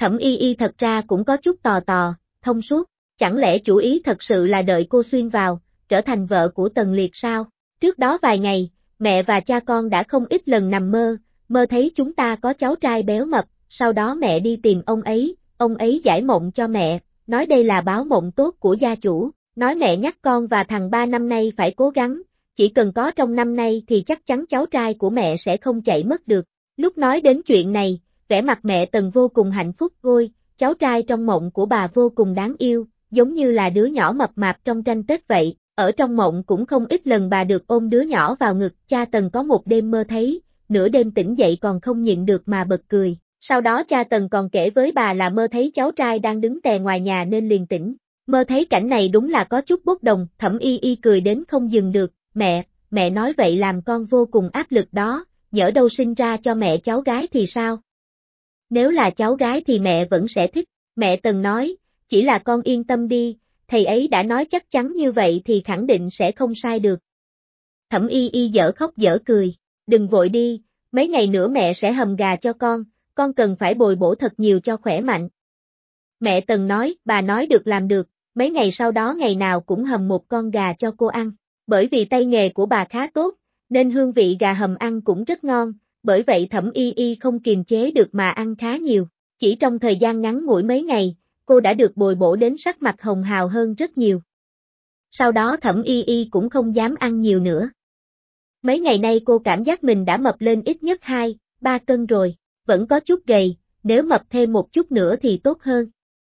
Speaker 1: Thẩm Y Y thật ra cũng có chút tò tò, thông suốt, chẳng lẽ chủ ý thật sự là đợi cô xuyên vào, trở thành vợ của Tần Liệt sao? Trước đó vài ngày, mẹ và cha con đã không ít lần nằm mơ thấy chúng ta có cháu trai béo mập, sau đó mẹ đi tìm ông ấy giải mộng cho mẹ, nói đây là báo mộng tốt của gia chủ, nói mẹ nhắc con và thằng ba năm nay phải cố gắng, chỉ cần có trong năm nay thì chắc chắn cháu trai của mẹ sẽ không chạy mất được. Lúc nói đến chuyện này, vẻ mặt mẹ Tần vô cùng hạnh phúc, ôi, cháu trai trong mộng của bà vô cùng đáng yêu, giống như là đứa nhỏ mập mạp trong tranh Tết vậy, ở trong mộng cũng không ít lần bà được ôm đứa nhỏ vào ngực, cha Tần có một đêm mơ thấy, nửa đêm tỉnh dậy còn không nhịn được mà bật cười, sau đó cha Tần còn kể với bà là mơ thấy cháu trai đang đứng tè ngoài nhà nên liền tỉnh, mơ thấy cảnh này đúng là có chút bốc đồng, Thẩm Y Y cười đến không dừng được, mẹ nói vậy làm con vô cùng áp lực đó, nhỡ đâu sinh ra cho mẹ cháu gái thì sao? Nếu là cháu gái thì mẹ vẫn sẽ thích, mẹ Tần nói, chỉ là con yên tâm đi, thầy ấy đã nói chắc chắn như vậy thì khẳng định sẽ không sai được. Thẩm Y Y dở khóc dở cười, đừng vội đi, mấy ngày nữa mẹ sẽ hầm gà cho con cần phải bồi bổ thật nhiều cho khỏe mạnh. Mẹ Tần nói, bà nói được làm được, mấy ngày sau đó ngày nào cũng hầm một con gà cho cô ăn, bởi vì tay nghề của bà khá tốt, nên hương vị gà hầm ăn cũng rất ngon, bởi vậy Thẩm Y Y không kiềm chế được mà ăn khá nhiều, chỉ trong thời gian ngắn ngủi mấy ngày, cô đã được bồi bổ đến sắc mặt hồng hào hơn rất nhiều. Sau đó Thẩm Y Y cũng không dám ăn nhiều nữa. Mấy ngày nay cô cảm giác mình đã mập lên ít nhất 2-3 cân rồi, vẫn có chút gầy, nếu mập thêm một chút nữa thì tốt hơn.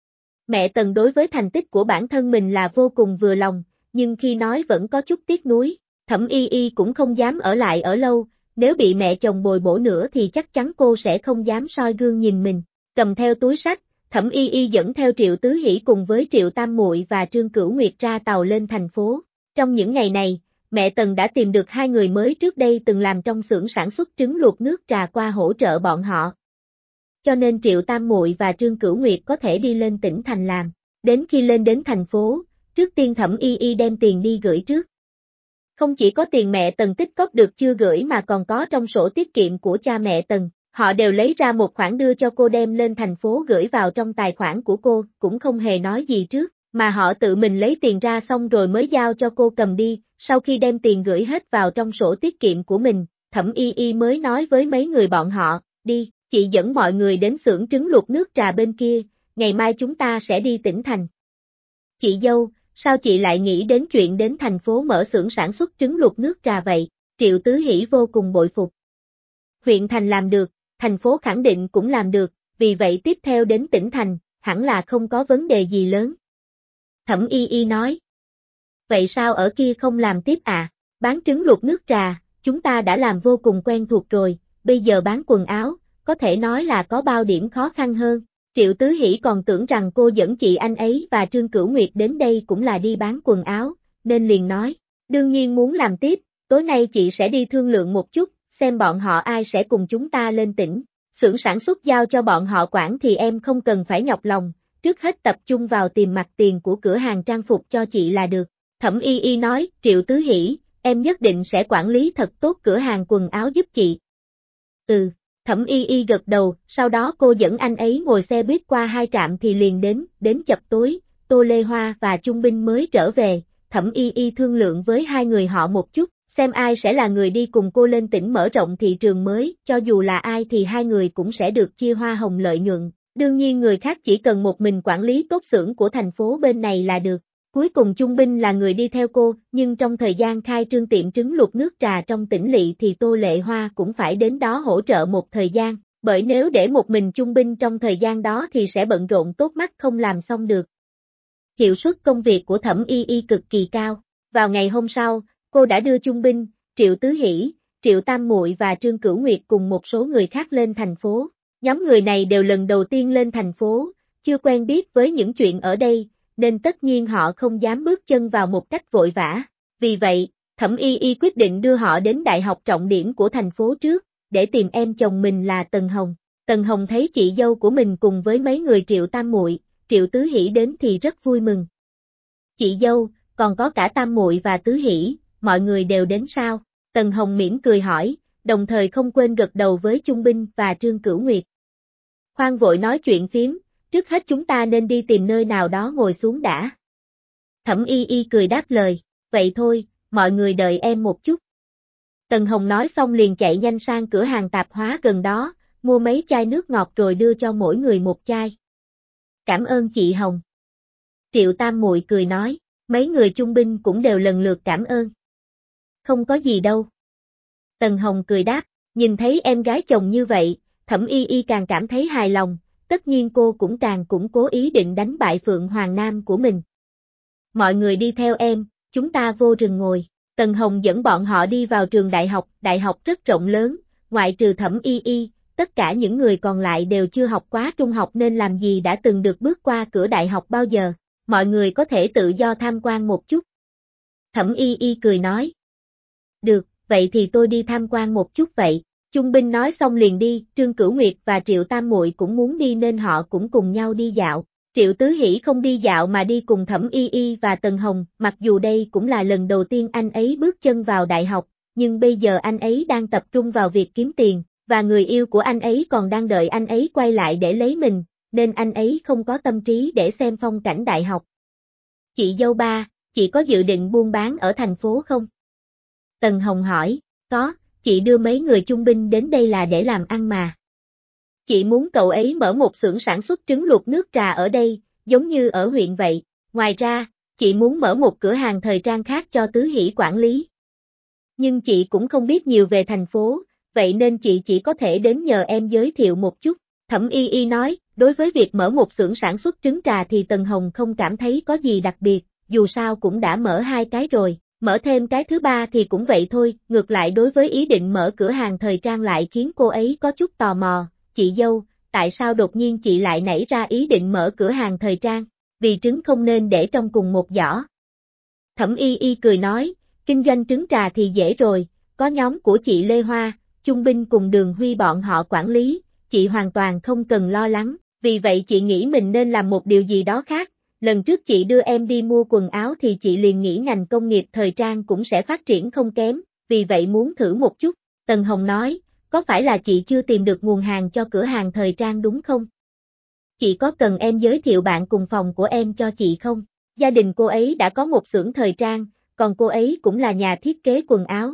Speaker 1: Mẹ Tần đối với thành tích của bản thân mình là vô cùng vừa lòng, nhưng khi nói vẫn có chút tiếc nuối, Thẩm Y Y cũng không dám ở lại ở lâu, nếu bị mẹ chồng bồi bổ nữa thì chắc chắn cô sẽ không dám soi gương nhìn mình. Cầm theo túi sách, Thẩm Y Y dẫn theo Triệu Tứ Hỷ cùng với Triệu Tam Muội và Trương Cửu Nguyệt ra tàu lên thành phố. Trong những ngày này, mẹ Tần đã tìm được hai người mới trước đây từng làm trong xưởng sản xuất trứng luộc nước trà qua hỗ trợ bọn họ. Cho nên Triệu Tam Muội và Trương Cửu Nguyệt có thể đi lên tỉnh thành làm. Đến khi lên đến thành phố, trước tiên Thẩm Y Y đem tiền đi gửi trước. Không chỉ có tiền mẹ Tần tích cóp được chưa gửi mà còn có trong sổ tiết kiệm của cha mẹ Tần, họ đều lấy ra một khoản đưa cho cô đem lên thành phố gửi vào trong tài khoản của cô, cũng không hề nói gì trước, mà họ tự mình lấy tiền ra xong rồi mới giao cho cô cầm đi, sau khi đem tiền gửi hết vào trong sổ tiết kiệm của mình, Thẩm Y Y mới nói với mấy người bọn họ, đi, chị dẫn mọi người đến xưởng trứng luộc nước trà bên kia, ngày mai chúng ta sẽ đi tỉnh thành. Chị dâu, sao chị lại nghĩ đến chuyện đến thành phố mở xưởng sản xuất trứng luộc nước trà vậy? Triệu Tứ Hỷ vô cùng bội phục. Huyện thành làm được, thành phố khẳng định cũng làm được, vì vậy tiếp theo đến tỉnh thành, hẳn là không có vấn đề gì lớn. Thẩm Y Y nói. Vậy sao ở kia không làm tiếp à? Bán trứng luộc nước trà, chúng ta đã làm vô cùng quen thuộc rồi, bây giờ bán quần áo, có thể nói là có bao điểm khó khăn hơn. Triệu Tứ Hỷ còn tưởng rằng cô dẫn chị anh ấy và Trương Cửu Nguyệt đến đây cũng là đi bán quần áo, nên liền nói, đương nhiên muốn làm tiếp, tối nay chị sẽ đi thương lượng một chút, xem bọn họ ai sẽ cùng chúng ta lên tỉnh. Xưởng sản xuất giao cho bọn họ quản thì em không cần phải nhọc lòng, trước hết tập trung vào tìm mặt tiền của cửa hàng trang phục cho chị là được. Thẩm Y Y nói, Triệu Tứ Hỷ, em nhất định sẽ quản lý thật tốt cửa hàng quần áo giúp chị. Ừ. Thẩm Y Y gật đầu, sau đó cô dẫn anh ấy ngồi xe buýt qua 2 trạm thì liền đến chập tối, Tô Lê Hoa và Trung Binh mới trở về, Thẩm Y Y thương lượng với hai người họ một chút, xem ai sẽ là người đi cùng cô lên tỉnh mở rộng thị trường mới, cho dù là ai thì hai người cũng sẽ được chia hoa hồng lợi nhuận, đương nhiên người khác chỉ cần một mình quản lý tốt xưởng của thành phố bên này là được. Cuối cùng Trung Binh là người đi theo cô, nhưng trong thời gian khai trương tiệm trứng luộc nước trà trong tỉnh lỵ thì Tô Lệ Hoa cũng phải đến đó hỗ trợ một thời gian, bởi nếu để một mình Trung Binh trong thời gian đó thì sẽ bận rộn tốt mắt không làm xong được. Hiệu suất công việc của Thẩm Y Y cực kỳ cao. Vào ngày hôm sau, cô đã đưa Trung Binh, Triệu Tứ Hỷ, Triệu Tam Muội và Trương Cửu Nguyệt cùng một số người khác lên thành phố. Nhóm người này đều lần đầu tiên lên thành phố, chưa quen biết với những chuyện ở đây, nên tất nhiên họ không dám bước chân vào một cách vội vã. Vì vậy, Thẩm Y Y quyết định đưa họ đến đại học trọng điểm của thành phố trước, để tìm em chồng mình là Tần Hồng. Tần Hồng thấy chị dâu của mình cùng với mấy người Triệu Tam Muội, Triệu Tứ Hỷ đến thì rất vui mừng. Chị dâu, còn có cả Tam Muội và Tứ Hỷ, mọi người đều đến sao? Tần Hồng mỉm cười hỏi, đồng thời không quên gật đầu với Trung Binh và Trương Cửu Nguyệt. Khoan vội nói chuyện phiếm, trước hết chúng ta nên đi tìm nơi nào đó ngồi xuống đã. Thẩm Y Y cười đáp lời, vậy thôi, mọi người đợi em một chút. Tần Hồng nói xong liền chạy nhanh sang cửa hàng tạp hóa gần đó, mua mấy chai nước ngọt rồi đưa cho mỗi người một chai. Cảm ơn chị Hồng. Triệu Tam Muội cười nói, mấy người chung binh cũng đều lần lượt cảm ơn. Không có gì đâu. Tần Hồng cười đáp, nhìn thấy em gái chồng như vậy, Thẩm Y Y càng cảm thấy hài lòng, tất nhiên cô cũng càng củng cố ý định đánh bại Phượng Hoàng Nam của mình. Mọi người đi theo em, chúng ta vô rừng ngồi. Tần Hồng dẫn bọn họ đi vào trường đại học rất rộng lớn, ngoại trừ Thẩm Y Y, tất cả những người còn lại đều chưa học quá trung học nên làm gì đã từng được bước qua cửa đại học bao giờ, mọi người có thể tự do tham quan một chút. Thẩm Y Y cười nói. Được, vậy thì tôi đi tham quan một chút vậy. Chung binh nói xong liền đi, Trương Cửu Nguyệt và Triệu Tam Muội cũng muốn đi nên họ cũng cùng nhau đi dạo. Triệu Tứ Hỷ không đi dạo mà đi cùng Thẩm Y Y và Tần Hồng, mặc dù đây cũng là lần đầu tiên anh ấy bước chân vào đại học, nhưng bây giờ anh ấy đang tập trung vào việc kiếm tiền, và người yêu của anh ấy còn đang đợi anh ấy quay lại để lấy mình, nên anh ấy không có tâm trí để xem phong cảnh đại học. Chị dâu ba, chị có dự định buôn bán ở thành phố không? Tần Hồng hỏi, có, chị đưa mấy người chung binh đến đây là để làm ăn mà. Chị muốn cậu ấy mở một xưởng sản xuất trứng luộc nước trà ở đây, giống như ở huyện vậy. Ngoài ra, chị muốn mở một cửa hàng thời trang khác cho Tứ Hỷ quản lý. Nhưng chị cũng không biết nhiều về thành phố, vậy nên chị chỉ có thể đến nhờ em giới thiệu một chút. Thẩm Y Y nói, đối với việc mở một xưởng sản xuất trứng trà thì Tần Hồng không cảm thấy có gì đặc biệt, dù sao cũng đã mở 2 cái rồi. Mở thêm cái thứ 3 thì cũng vậy thôi, ngược lại đối với ý định mở cửa hàng thời trang lại khiến cô ấy có chút tò mò. Chị dâu, tại sao đột nhiên chị lại nảy ra ý định mở cửa hàng thời trang? Vì trứng không nên để trong cùng một giỏ. Thẩm Y Y cười nói, kinh doanh trứng trà thì dễ rồi, có nhóm của chị Lê Hoa, Chung Binh cùng Đường Huy bọn họ quản lý, chị hoàn toàn không cần lo lắng, vì vậy chị nghĩ mình nên làm một điều gì đó khác. Lần trước chị đưa em đi mua quần áo thì chị liền nghĩ ngành công nghiệp thời trang cũng sẽ phát triển không kém, vì vậy muốn thử một chút. Tần Hồng nói, có phải là chị chưa tìm được nguồn hàng cho cửa hàng thời trang đúng không? Chị có cần em giới thiệu bạn cùng phòng của em cho chị không? Gia đình cô ấy đã có một xưởng thời trang, còn cô ấy cũng là nhà thiết kế quần áo.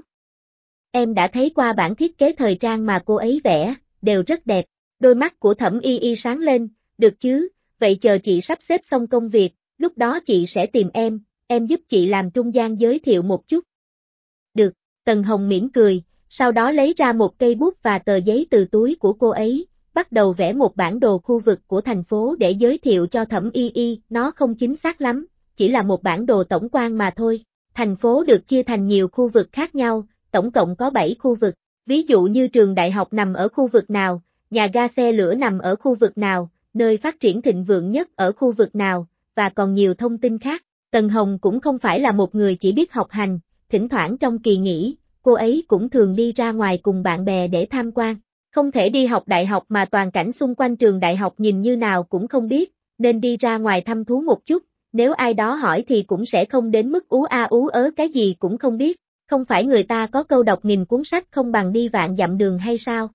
Speaker 1: Em đã thấy qua bản thiết kế thời trang mà cô ấy vẽ, đều rất đẹp. Đôi mắt của Thẩm Y Y sáng lên, được chứ, vậy chờ chị sắp xếp xong công việc, lúc đó chị sẽ tìm em giúp chị làm trung gian giới thiệu một chút. Được, Tần Hồng mỉm cười, sau đó lấy ra một cây bút và tờ giấy từ túi của cô ấy, bắt đầu vẽ một bản đồ khu vực của thành phố để giới thiệu cho Thẩm Y Y, nó không chính xác lắm, chỉ là một bản đồ tổng quan mà thôi. Thành phố được chia thành nhiều khu vực khác nhau, tổng cộng có 7 khu vực, ví dụ như trường đại học nằm ở khu vực nào, nhà ga xe lửa nằm ở khu vực nào, nơi phát triển thịnh vượng nhất ở khu vực nào, và còn nhiều thông tin khác. Tần Hồng cũng không phải là một người chỉ biết học hành, thỉnh thoảng trong kỳ nghỉ, cô ấy cũng thường đi ra ngoài cùng bạn bè để tham quan. Không thể đi học đại học mà toàn cảnh xung quanh trường đại học nhìn như nào cũng không biết, nên đi ra ngoài thăm thú một chút, nếu ai đó hỏi thì cũng sẽ không đến mức ú a ú ớ cái gì cũng không biết, không phải người ta có câu đọc nghìn cuốn sách không bằng đi vạn dặm đường hay sao?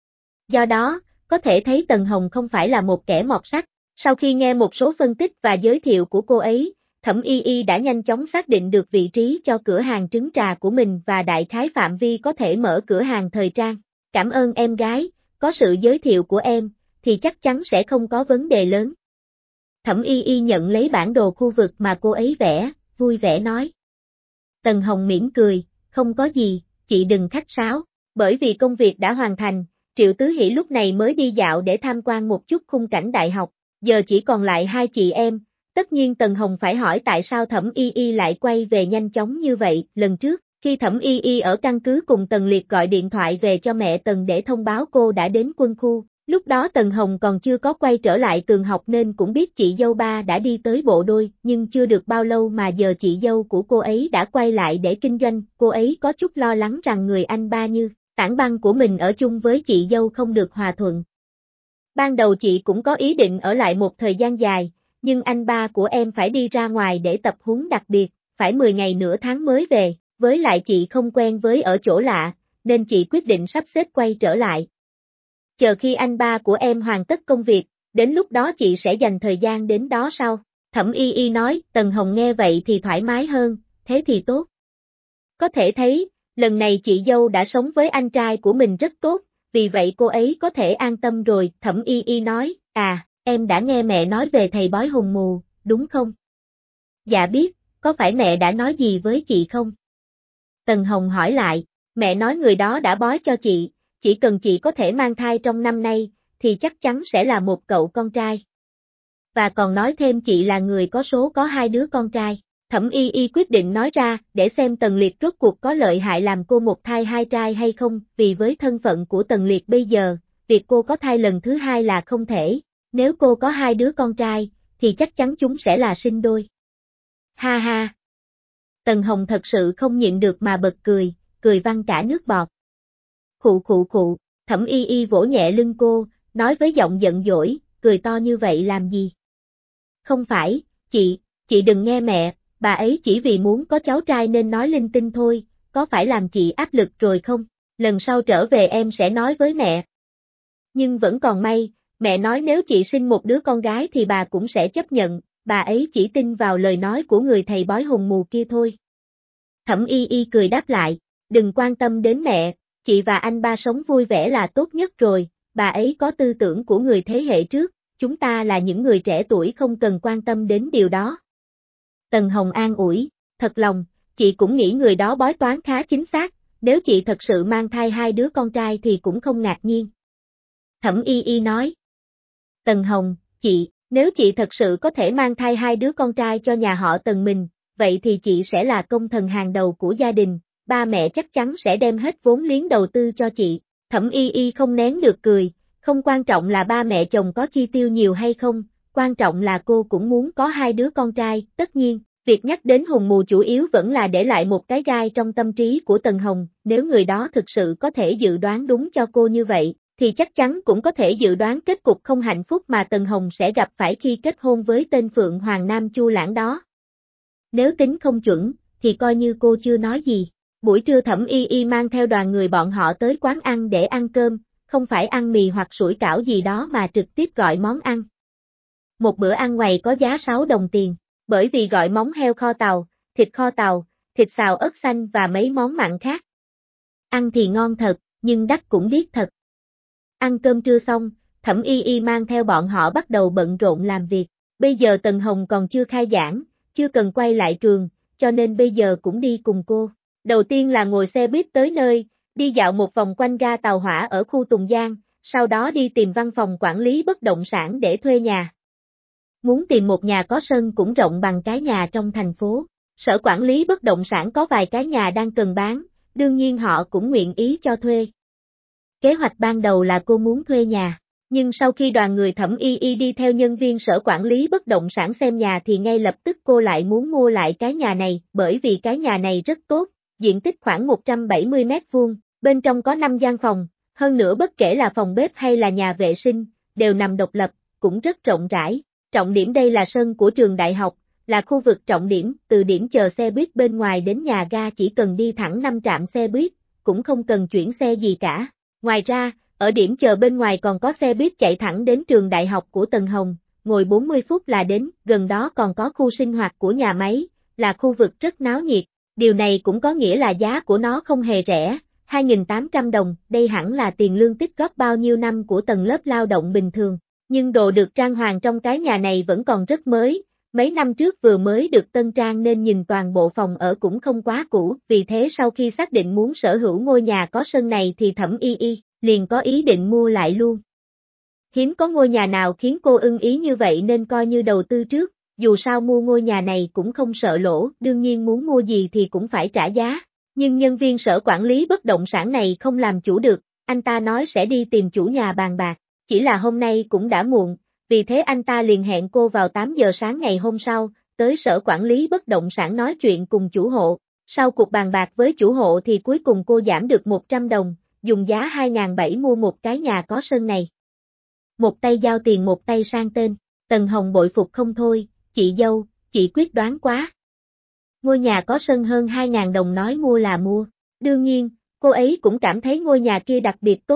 Speaker 1: Do đó, có thể thấy Tần Hồng không phải là một kẻ mọt sách. Sau khi nghe một số phân tích và giới thiệu của cô ấy, Thẩm Y Y đã nhanh chóng xác định được vị trí cho cửa hàng trứng trà của mình và đại khái phạm vi có thể mở cửa hàng thời trang. Cảm ơn em gái, có sự giới thiệu của em, thì chắc chắn sẽ không có vấn đề lớn. Thẩm Y Y nhận lấy bản đồ khu vực mà cô ấy vẽ, vui vẻ nói. Tần Hồng mỉm cười, không có gì, chị đừng khách sáo, bởi vì công việc đã hoàn thành, Triệu Tứ Hỷ lúc này mới đi dạo để tham quan một chút khung cảnh đại học, giờ chỉ còn lại 2 chị em. Tất nhiên Tần Hồng phải hỏi tại sao Thẩm Y Y lại quay về nhanh chóng như vậy. Lần trước, khi Thẩm Y Y ở căn cứ cùng Tần Liệt gọi điện thoại về cho mẹ Tần để thông báo cô đã đến quân khu, lúc đó Tần Hồng còn chưa có quay trở lại trường học nên cũng biết chị dâu ba đã đi tới bộ đôi, nhưng chưa được bao lâu mà giờ chị dâu của cô ấy đã quay lại để kinh doanh, cô ấy có chút lo lắng rằng người anh ba như Tảng Băng của mình ở chung với chị dâu không được hòa thuận. Ban đầu chị cũng có ý định ở lại một thời gian dài, nhưng anh ba của em phải đi ra ngoài để tập huấn đặc biệt, phải 10 ngày nửa tháng mới về, với lại chị không quen với ở chỗ lạ, nên chị quyết định sắp xếp quay trở lại. chờ khi anh ba của em hoàn tất công việc, đến lúc đó chị sẽ dành thời gian đến đó sau. Thẩm Y Y nói, Tần Hồng nghe vậy thì thoải mái hơn, thế thì tốt. Có thể thấy, lần này chị dâu đã sống với anh trai của mình rất tốt, vì vậy cô ấy có thể an tâm rồi. Thẩm Y Y nói, em đã nghe mẹ nói về thầy bói hùng mù, đúng không? Dạ biết, có phải mẹ đã nói gì với chị không? Tần Hồng hỏi lại, mẹ nói người đó đã bói cho chị, chỉ cần chị có thể mang thai trong năm nay, thì chắc chắn sẽ là một cậu con trai. Và còn nói thêm chị là người có số có 2 đứa con trai. Thẩm Y Y quyết định nói ra, để xem Tần Liệt rốt cuộc có lợi hại làm cô một thai 2 trai hay không, vì với thân phận của Tần Liệt bây giờ, việc cô có thai lần thứ 2 là không thể. Nếu cô có 2 đứa con trai, thì chắc chắn chúng sẽ là sinh đôi. Ha ha! Tần Hồng thật sự không nhịn được mà bật cười, cười văng cả nước bọt. Khụ, Thẩm Y Y vỗ nhẹ lưng cô, nói với giọng giận dỗi, cười to như vậy làm gì? Không phải, chị đừng nghe mẹ, bà ấy chỉ vì muốn có cháu trai nên nói linh tinh thôi, có phải làm chị áp lực rồi không? Lần sau trở về em sẽ nói với mẹ. Nhưng vẫn còn may, mẹ nói nếu chị sinh một đứa con gái thì bà cũng sẽ chấp nhận, bà ấy chỉ tin vào lời nói của người thầy bói hùng mù kia thôi. Thẩm Y Y cười đáp lại, đừng quan tâm đến mẹ, chị và anh ba sống vui vẻ là tốt nhất rồi, bà ấy có tư tưởng của người thế hệ trước, chúng ta là những người trẻ tuổi không cần quan tâm đến điều đó. Tần Hồng an ủi, thật lòng, chị cũng nghĩ người đó bói toán khá chính xác, nếu chị thật sự mang thai 2 đứa con trai thì cũng không ngạc nhiên. Thẩm Y Y nói, Tần Hồng, nếu chị thật sự có thể mang thai 2 đứa con trai cho nhà họ Tần mình, vậy thì chị sẽ là công thần hàng đầu của gia đình, ba mẹ chắc chắn sẽ đem hết vốn liếng đầu tư cho chị. Thẩm Y Y không nén được cười, không quan trọng là ba mẹ chồng có chi tiêu nhiều hay không, quan trọng là cô cũng muốn có 2 đứa con trai, tất nhiên, việc nhắc đến hùng mù chủ yếu vẫn là để lại một cái gai trong tâm trí của Tần Hồng, nếu người đó thực sự có thể dự đoán đúng cho cô như vậy, thì chắc chắn cũng có thể dự đoán kết cục không hạnh phúc mà Tần Hồng sẽ gặp phải khi kết hôn với tên Phượng Hoàng Nam Chu Lãng đó. Nếu tính không chuẩn, thì coi như cô chưa nói gì. Buổi trưa Thẩm Y Y mang theo đoàn người bọn họ tới quán ăn để ăn cơm, không phải ăn mì hoặc sủi cảo gì đó mà trực tiếp gọi món ăn. Một bữa ăn ngoài có giá 6 đồng tiền, bởi vì gọi móng heo kho tàu, thịt xào ớt xanh và mấy món mặn khác. Ăn thì ngon thật, nhưng đắt cũng điếc thật. Ăn cơm trưa xong, Thẩm Y Y mang theo bọn họ bắt đầu bận rộn làm việc. Bây giờ Tần Hồng còn chưa khai giảng, chưa cần quay lại trường, cho nên bây giờ cũng đi cùng cô. Đầu tiên là ngồi xe buýt tới nơi, đi dạo một vòng quanh ga tàu hỏa ở khu Tùng Giang, sau đó đi tìm văn phòng quản lý bất động sản để thuê nhà. Muốn tìm một nhà có sân cũng rộng bằng cái nhà trong thành phố. Sở quản lý bất động sản có vài cái nhà đang cần bán, đương nhiên họ cũng nguyện ý cho thuê. Kế hoạch ban đầu là cô muốn thuê nhà, nhưng sau khi đoàn người Thẩm Y Y đi theo nhân viên sở quản lý bất động sản xem nhà thì ngay lập tức cô lại muốn mua lại cái nhà này, bởi vì cái nhà này rất tốt, diện tích khoảng 170 mét vuông, bên trong có 5 gian phòng, hơn nữa bất kể là phòng bếp hay là nhà vệ sinh, đều nằm độc lập, cũng rất rộng rãi. Trọng điểm đây là sân của trường đại học, là khu vực trọng điểm, từ điểm chờ xe buýt bên ngoài đến nhà ga chỉ cần đi thẳng 5 trạm xe buýt, cũng không cần chuyển xe gì cả. Ngoài ra, ở điểm chờ bên ngoài còn có xe buýt chạy thẳng đến trường đại học của Tần Hồng, ngồi 40 phút là đến, gần đó còn có khu sinh hoạt của nhà máy, là khu vực rất náo nhiệt. Điều này cũng có nghĩa là giá của nó không hề rẻ, 2.800 đồng, đây hẳn là tiền lương tích góp bao nhiêu năm của tầng lớp lao động bình thường. Nhưng đồ được trang hoàng trong cái nhà này vẫn còn rất mới, mấy năm trước vừa mới được tân trang nên nhìn toàn bộ phòng ở cũng không quá cũ, vì thế sau khi xác định muốn sở hữu ngôi nhà có sân này thì Thẩm Y Y liền có ý định mua lại luôn. Hiếm có ngôi nhà nào khiến cô ưng ý như vậy nên coi như đầu tư trước, dù sao mua ngôi nhà này cũng không sợ lỗ, đương nhiên muốn mua gì thì cũng phải trả giá. Nhưng nhân viên sở quản lý bất động sản này không làm chủ được, anh ta nói sẽ đi tìm chủ nhà bàn bạc, chỉ là hôm nay cũng đã muộn, vì thế anh ta liền hẹn cô vào 8 giờ sáng ngày hôm sau, tới sở quản lý bất động sản nói chuyện cùng chủ hộ. Sau cuộc bàn bạc với chủ hộ thì cuối cùng cô giảm được 100 đồng, dùng giá 2.700 mua một cái nhà có sân này. Một tay giao tiền một tay sang tên, Tần Hồng bội phục không thôi, chị dâu, chị quyết đoán quá. Ngôi nhà có sân hơn 2.000 đồng nói mua là mua. Đương nhiên, cô ấy cũng cảm thấy ngôi nhà kia đặc biệt tốt,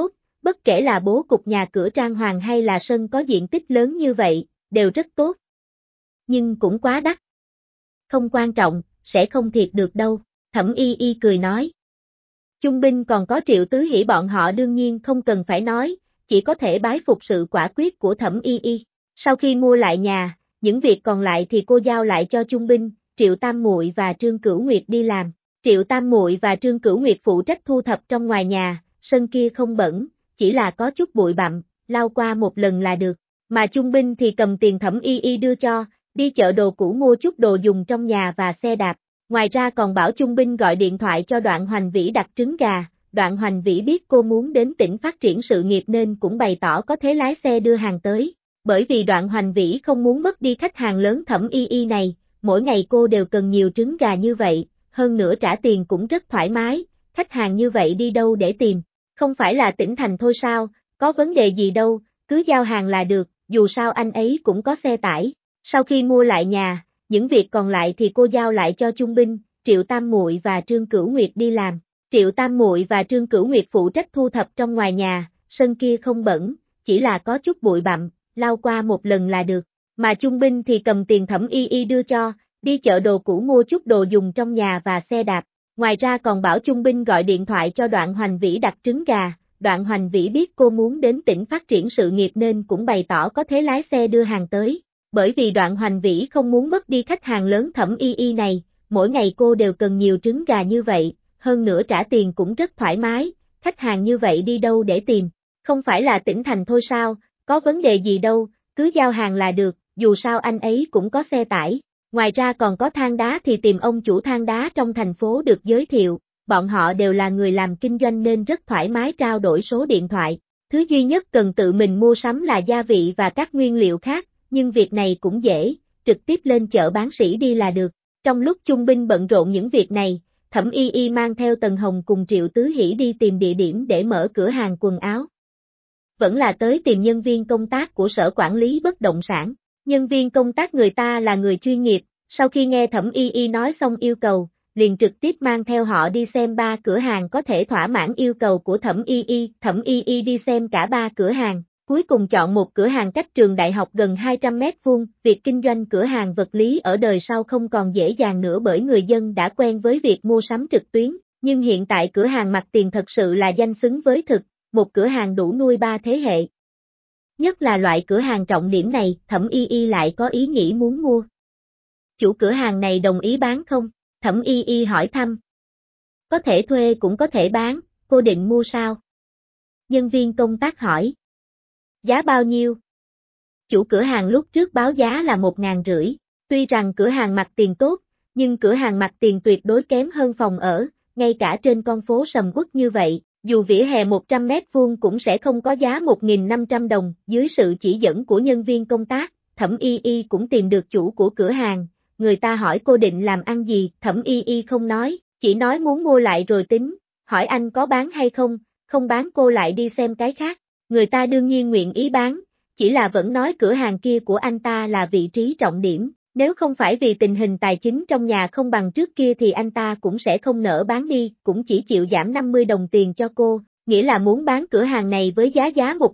Speaker 1: Bất kể là bố cục nhà cửa trang hoàng hay là sân có diện tích lớn như vậy, đều rất tốt. Nhưng cũng quá đắt. Không quan trọng, sẽ không thiệt được đâu, Thẩm Y Y cười nói. Chung binh còn có Triệu Tứ Hỷ bọn họ đương nhiên không cần phải nói, chỉ có thể bái phục sự quả quyết của Thẩm Y Y. Sau khi mua lại nhà, những việc còn lại thì cô giao lại cho Chung binh, Triệu Tam Muội và Trương Cửu Nguyệt đi làm. Triệu Tam Muội và Trương Cửu Nguyệt phụ trách thu thập trong ngoài nhà, sân kia không bẩn, chỉ là có chút bụi bặm, lau qua một lần là được. Mà Chung binh thì cầm tiền Thẩm Y Y đưa cho, đi chợ đồ cũ mua chút đồ dùng trong nhà và xe đạp. Ngoài ra còn bảo Chung binh gọi điện thoại cho Đoạn Hoành Vĩ đặt trứng gà. Đoạn Hoành Vĩ biết cô muốn đến tỉnh phát triển sự nghiệp nên cũng bày tỏ có thể lái xe đưa hàng tới. Bởi vì Đoạn Hoành Vĩ không muốn mất đi khách hàng lớn Thẩm Y Y này, mỗi ngày cô đều cần nhiều trứng gà như vậy, hơn nữa trả tiền cũng rất thoải mái, khách hàng như vậy đi đâu để tìm, không phải là tỉnh thành thôi sao, có vấn đề gì đâu, cứ giao hàng là được, dù sao anh ấy cũng có xe tải. Sau khi mua lại nhà, những việc còn lại thì cô giao lại cho Chung binh, Triệu Tam Muội và Trương Cửu Nguyệt đi làm. Triệu Tam Muội và Trương Cửu Nguyệt phụ trách thu thập trong ngoài nhà, sân kia không bẩn, chỉ là có chút bụi bặm, lau qua một lần là được. Mà Chung binh thì cầm tiền Thẩm Y Y đưa cho, đi chợ đồ cũ mua chút đồ dùng trong nhà và xe đạp. Ngoài ra còn bảo Chung binh gọi điện thoại cho Đoạn Hoành Vĩ đặt trứng gà. Đoạn Hoành Vĩ biết cô muốn đến tỉnh phát triển sự nghiệp nên cũng bày tỏ có thể lái xe đưa hàng tới. Bởi vì Đoạn Hoành Vĩ không muốn mất đi khách hàng lớn Thẩm Y Y này, mỗi ngày cô đều cần nhiều trứng gà như vậy, hơn nữa trả tiền cũng rất thoải mái, khách hàng như vậy đi đâu để tìm, không phải là tỉnh thành thôi sao, có vấn đề gì đâu, cứ giao hàng là được, dù sao anh ấy cũng có xe tải. Ngoài ra còn có than đá thì tìm ông chủ than đá trong thành phố được giới thiệu, bọn họ đều là người làm kinh doanh nên rất thoải mái trao đổi số điện thoại. Thứ duy nhất cần tự mình mua sắm là gia vị và các nguyên liệu khác, nhưng việc này cũng dễ, trực tiếp lên chợ bán sỉ đi là được. Trong lúc Chung binh bận rộn những việc này, Thẩm Y Y mang theo Tần Hồng cùng Triệu Tứ Hỷ đi tìm địa điểm để mở cửa hàng quần áo. Vẫn là tới tìm nhân viên công tác của sở quản lý bất động sản. Nhân viên công tác người ta là người chuyên nghiệp, sau khi nghe Thẩm Y Y nói xong yêu cầu, liền trực tiếp mang theo họ đi xem 3 cửa hàng có thể thỏa mãn yêu cầu của Thẩm Y Y. Thẩm Y Y đi xem cả 3 cửa hàng, cuối cùng chọn một cửa hàng cách trường đại học gần 200 mét vuông. Việc kinh doanh cửa hàng vật lý ở đời sau không còn dễ dàng nữa bởi người dân đã quen với việc mua sắm trực tuyến, nhưng hiện tại cửa hàng mặt tiền thật sự là danh xứng với thực, một cửa hàng đủ nuôi 3 thế hệ. Nhất là loại cửa hàng trọng điểm này, Thẩm Y Y lại có ý nghĩ muốn mua. Chủ cửa hàng này đồng ý bán không? Thẩm Y Y hỏi thăm. Có thể thuê cũng có thể bán, cô định mua sao? Nhân viên công tác hỏi. Giá bao nhiêu? Chủ cửa hàng lúc trước báo giá là 1.500. Tuy rằng cửa hàng mặt tiền tốt, nhưng cửa hàng mặt tiền tuyệt đối kém hơn phòng ở, ngay cả trên con phố sầm uất như vậy, dù vỉa hè 100 mét vuông cũng sẽ không có giá 1.500 đồng. Dưới sự chỉ dẫn của nhân viên công tác, Thẩm Y Y cũng tìm được chủ của cửa hàng. Người ta hỏi cô định làm ăn gì, Thẩm Y Y không nói, chỉ nói muốn mua lại rồi tính, hỏi anh có bán hay không, không bán cô lại đi xem cái khác. Người ta đương nhiên nguyện ý bán, chỉ là vẫn nói cửa hàng kia của anh ta là vị trí trọng điểm, nếu không phải vì tình hình tài chính trong nhà không bằng trước kia thì anh ta cũng sẽ không nỡ bán đi, cũng chỉ chịu giảm 50 đồng tiền cho cô, nghĩa là muốn bán cửa hàng này với giá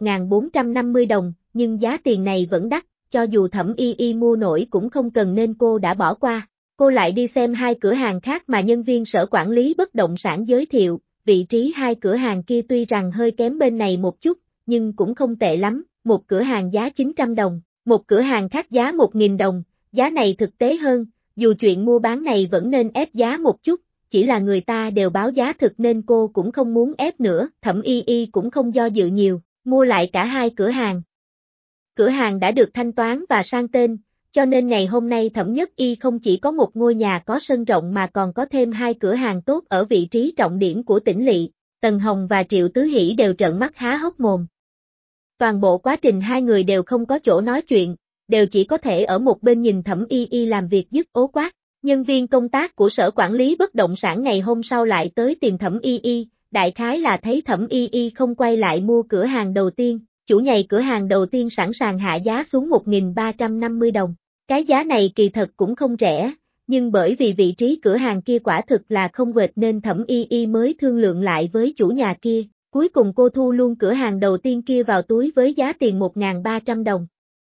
Speaker 1: 1.450 đồng, nhưng giá tiền này vẫn đắt, cho dù Thẩm Y Y mua nổi cũng không cần nên cô đã bỏ qua. Cô lại đi xem 2 cửa hàng khác mà nhân viên sở quản lý bất động sản giới thiệu, vị trí 2 cửa hàng kia tuy rằng hơi kém bên này một chút, nhưng cũng không tệ lắm, một cửa hàng giá 900 đồng, một cửa hàng khác giá 1.000 đồng, giá này thực tế hơn, dù chuyện mua bán này vẫn nên ép giá một chút, chỉ là người ta đều báo giá thực nên cô cũng không muốn ép nữa, Thẩm Y Y cũng không do dự nhiều, mua lại cả 2 cửa hàng. Cửa hàng đã được thanh toán và sang tên, cho nên ngày hôm nay Thẩm Nhất Y không chỉ có một ngôi nhà có sân rộng mà còn có thêm 2 cửa hàng tốt ở vị trí trọng điểm của tỉnh lỵ. Tần Hồng và Triệu Tứ Hỷ đều trợn mắt há hốc mồm. Toàn bộ quá trình hai người đều không có chỗ nói chuyện, đều chỉ có thể ở một bên nhìn Thẩm Y Y làm việc dứt ố quát. Nhân viên công tác của sở quản lý bất động sản ngày hôm sau lại tới tìm Thẩm Y Y, đại khái là thấy Thẩm Y Y không quay lại mua cửa hàng đầu tiên, chủ nhầy cửa hàng đầu tiên sẵn sàng hạ giá xuống 1.350 đồng. Cái giá này kỳ thật cũng không rẻ, nhưng bởi vì vị trí cửa hàng kia quả thực là không vệt nên Thẩm Y Y mới thương lượng lại với chủ nhà kia, Cuối cùng cô thu luôn cửa hàng đầu tiên kia vào túi với giá tiền 1.300 đồng.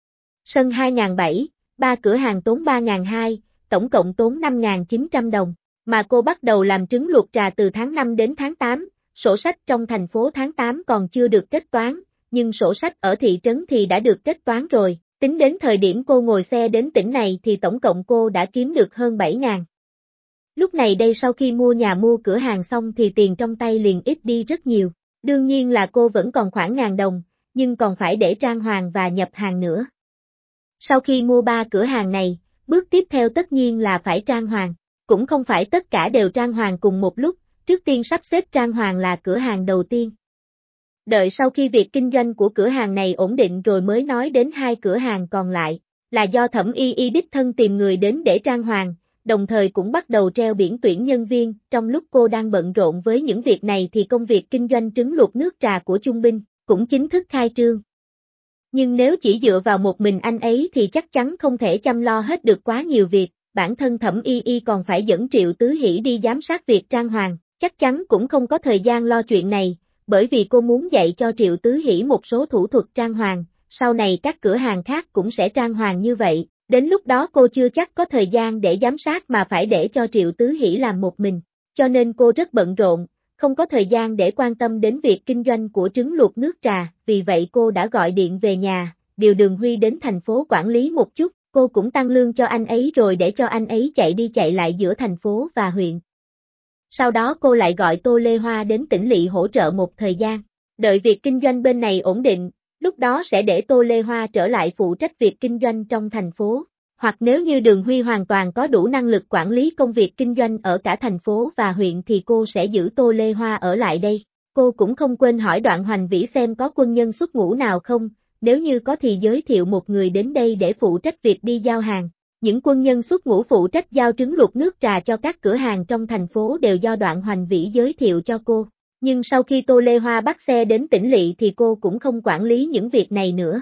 Speaker 1: Sân 2.700, 3 cửa hàng tốn 3.200, tổng cộng tốn 5.900 đồng. Mà cô bắt đầu làm trứng luộc trà từ tháng 5 đến tháng 8, sổ sách trong thành phố tháng 8 còn chưa được kết toán, nhưng sổ sách ở thị trấn thì đã được kết toán rồi. Tính đến thời điểm cô ngồi xe đến tỉnh này thì tổng cộng cô đã kiếm được hơn 7.000. Lúc này đây sau khi mua nhà mua cửa hàng xong thì tiền trong tay liền ít đi rất nhiều. Đương nhiên là cô vẫn còn khoảng 1.000 đồng, nhưng còn phải để trang hoàng và nhập hàng nữa. Sau khi mua 3 cửa hàng này, bước tiếp theo tất nhiên là phải trang hoàng. Cũng không phải tất cả đều trang hoàng cùng một lúc, trước tiên sắp xếp trang hoàng là cửa hàng đầu tiên. Đợi sau khi việc kinh doanh của cửa hàng này ổn định rồi mới nói đến 2 cửa hàng còn lại, là do Thẩm Y Y đích thân tìm người đến để trang hoàng, đồng thời cũng bắt đầu treo biển tuyển nhân viên. Trong lúc cô đang bận rộn với những việc này thì công việc kinh doanh trứng luộc nước trà của Chung Binh cũng chính thức khai trương. Nhưng nếu chỉ dựa vào một mình anh ấy thì chắc chắn không thể chăm lo hết được quá nhiều việc, bản thân Thẩm Y Y còn phải dẫn Triệu Tứ Hỷ đi giám sát việc trang hoàng, chắc chắn cũng không có thời gian lo chuyện này, bởi vì cô muốn dạy cho Triệu Tứ Hỷ một số thủ thuật trang hoàng, sau này các cửa hàng khác cũng sẽ trang hoàng như vậy, đến lúc đó cô chưa chắc có thời gian để giám sát mà phải để cho Triệu Tứ Hỷ làm một mình, cho nên cô rất bận rộn, không có thời gian để quan tâm đến việc kinh doanh của trứng luộc nước trà, vì vậy cô đã gọi điện về nhà, điều Đường Huy đến thành phố quản lý một chút, cô cũng tăng lương cho anh ấy rồi để cho anh ấy chạy đi chạy lại giữa thành phố và huyện. Sau đó cô lại gọi Tô Lê Hoa đến tỉnh lỵ hỗ trợ một thời gian, đợi việc kinh doanh bên này ổn định, lúc đó sẽ để Tô Lê Hoa trở lại phụ trách việc kinh doanh trong thành phố. Hoặc nếu như Đường Huy hoàn toàn có đủ năng lực quản lý công việc kinh doanh ở cả thành phố và huyện thì cô sẽ giữ Tô Lê Hoa ở lại đây. Cô cũng không quên hỏi Đoạn Hoành Vĩ xem có quân nhân xuất ngũ nào không, nếu như có thì giới thiệu một người đến đây để phụ trách việc đi giao hàng. Những quân nhân xuất ngũ phụ trách giao trứng luộc nước trà cho các cửa hàng trong thành phố đều do Đoạn Hoành Vĩ giới thiệu cho cô. Nhưng sau khi Tô Lê Hoa bắt xe đến tỉnh lỵ thì cô cũng không quản lý những việc này nữa.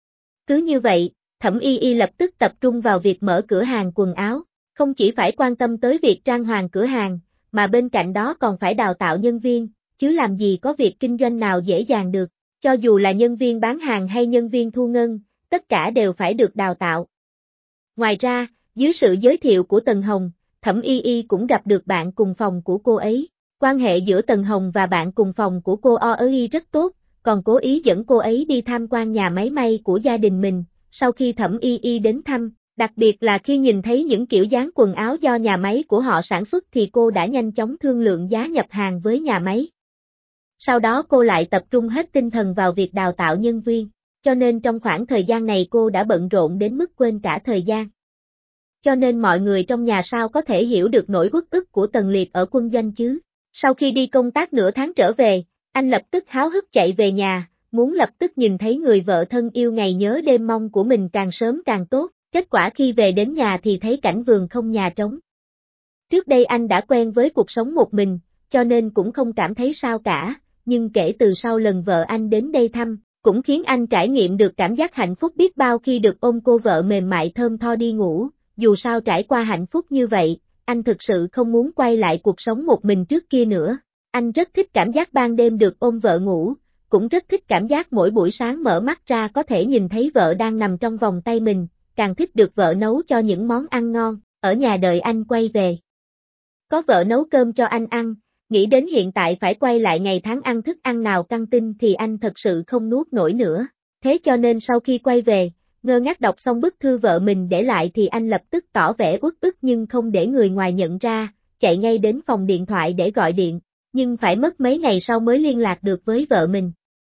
Speaker 1: Cứ như vậy, Thẩm Y Y lập tức tập trung vào việc mở cửa hàng quần áo, không chỉ phải quan tâm tới việc trang hoàng cửa hàng, mà bên cạnh đó còn phải đào tạo nhân viên, chứ làm gì có việc kinh doanh nào dễ dàng được, cho dù là nhân viên bán hàng hay nhân viên thu ngân, tất cả đều phải được đào tạo. Ngoài ra, dưới sự giới thiệu của Tần Hồng, Thẩm Y Y cũng gặp được bạn cùng phòng của cô ấy. Quan hệ giữa Tần Hồng và bạn cùng phòng của cô ấy rất tốt, còn cố ý dẫn cô ấy đi tham quan nhà máy may của gia đình mình. Sau khi Thẩm Y Y đến thăm, đặc biệt là khi nhìn thấy những kiểu dáng quần áo do nhà máy của họ sản xuất thì cô đã nhanh chóng thương lượng giá nhập hàng với nhà máy. Sau đó cô lại tập trung hết tinh thần vào việc đào tạo nhân viên, cho nên trong khoảng thời gian này cô đã bận rộn đến mức quên cả thời gian. Cho nên mọi người trong nhà sao có thể hiểu được nỗi uất ức của Tần Liệt ở quân doanh chứ. Sau khi đi công tác nửa tháng trở về, anh lập tức háo hức chạy về nhà, muốn lập tức nhìn thấy người vợ thân yêu ngày nhớ đêm mong của mình càng sớm càng tốt, kết quả khi về đến nhà thì thấy cảnh vườn không nhà trống. Trước đây anh đã quen với cuộc sống một mình, cho nên cũng không cảm thấy sao cả, nhưng kể từ sau lần vợ anh đến đây thăm, cũng khiến anh trải nghiệm được cảm giác hạnh phúc biết bao khi được ôm cô vợ mềm mại thơm tho đi ngủ, dù sao trải qua hạnh phúc như vậy, anh thực sự không muốn quay lại cuộc sống một mình trước kia nữa. Anh rất thích cảm giác ban đêm được ôm vợ ngủ, cũng rất thích cảm giác mỗi buổi sáng mở mắt ra có thể nhìn thấy vợ đang nằm trong vòng tay mình, càng thích được vợ nấu cho những món ăn ngon, ở nhà đợi anh quay về. Có vợ nấu cơm cho anh ăn, nghĩ đến hiện tại phải quay lại ngày tháng ăn thức ăn nào căng tin thì anh thật sự không nuốt nổi nữa. Thế cho nên sau khi quay về, ngơ ngác đọc xong bức thư vợ mình để lại thì anh lập tức tỏ vẻ uất ức nhưng không để người ngoài nhận ra, chạy ngay đến phòng điện thoại để gọi điện, nhưng phải mất mấy ngày sau mới liên lạc được với vợ mình.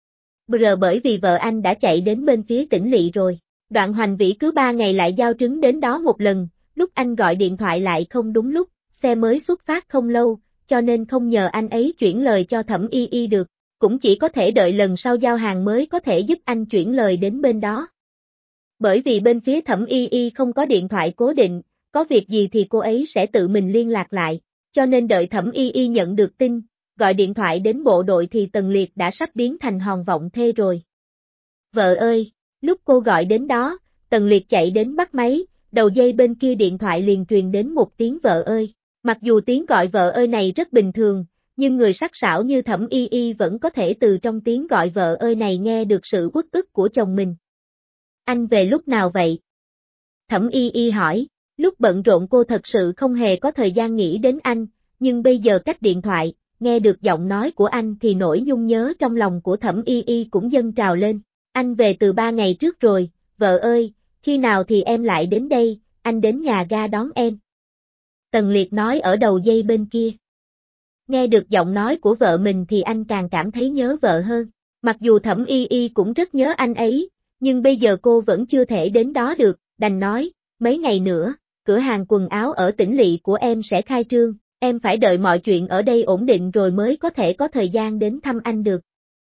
Speaker 1: Bởi vì vợ anh đã chạy đến bên phía tỉnh lỵ rồi. Đoạn Hoành Vĩ cứ 3 ngày lại giao trứng đến đó một lần, lúc anh gọi điện thoại lại không đúng lúc, xe mới xuất phát không lâu, cho nên không nhờ anh ấy chuyển lời cho Thẩm Y Y được, cũng chỉ có thể đợi lần sau giao hàng mới có thể giúp anh chuyển lời đến bên đó. Bởi vì bên phía Thẩm Y Y không có điện thoại cố định, có việc gì thì cô ấy sẽ tự mình liên lạc lại, cho nên đợi Thẩm Y Y nhận được tin, gọi điện thoại đến bộ đội thì Tần Liệt đã sắp biến thành hòn vọng thê rồi. Vợ ơi, lúc cô gọi đến đó, Tần Liệt chạy đến bắt máy, đầu dây bên kia điện thoại liền truyền đến một tiếng vợ ơi. Mặc dù tiếng gọi vợ ơi này rất bình thường, nhưng người sắc sảo như Thẩm Y Y vẫn có thể từ trong tiếng gọi vợ ơi này nghe được sự uất ức của chồng mình. Anh về lúc nào vậy? Thẩm Y Y hỏi, lúc bận rộn cô thật sự không hề có thời gian nghĩ đến anh, nhưng bây giờ cách điện thoại, nghe được giọng nói của anh thì nỗi nhung nhớ trong lòng của Thẩm Y Y cũng dâng trào lên. Anh về từ 3 ngày trước rồi, vợ ơi, khi nào thì em lại đến đây, anh đến nhà ga đón em. Tần Liệt nói ở đầu dây bên kia. Nghe được giọng nói của vợ mình thì anh càng cảm thấy nhớ vợ hơn. Mặc dù Thẩm Y Y cũng rất nhớ anh ấy, nhưng bây giờ cô vẫn chưa thể đến đó được, đành nói, mấy ngày nữa, cửa hàng quần áo ở tỉnh lỵ của em sẽ khai trương, em phải đợi mọi chuyện ở đây ổn định rồi mới có thể có thời gian đến thăm anh được.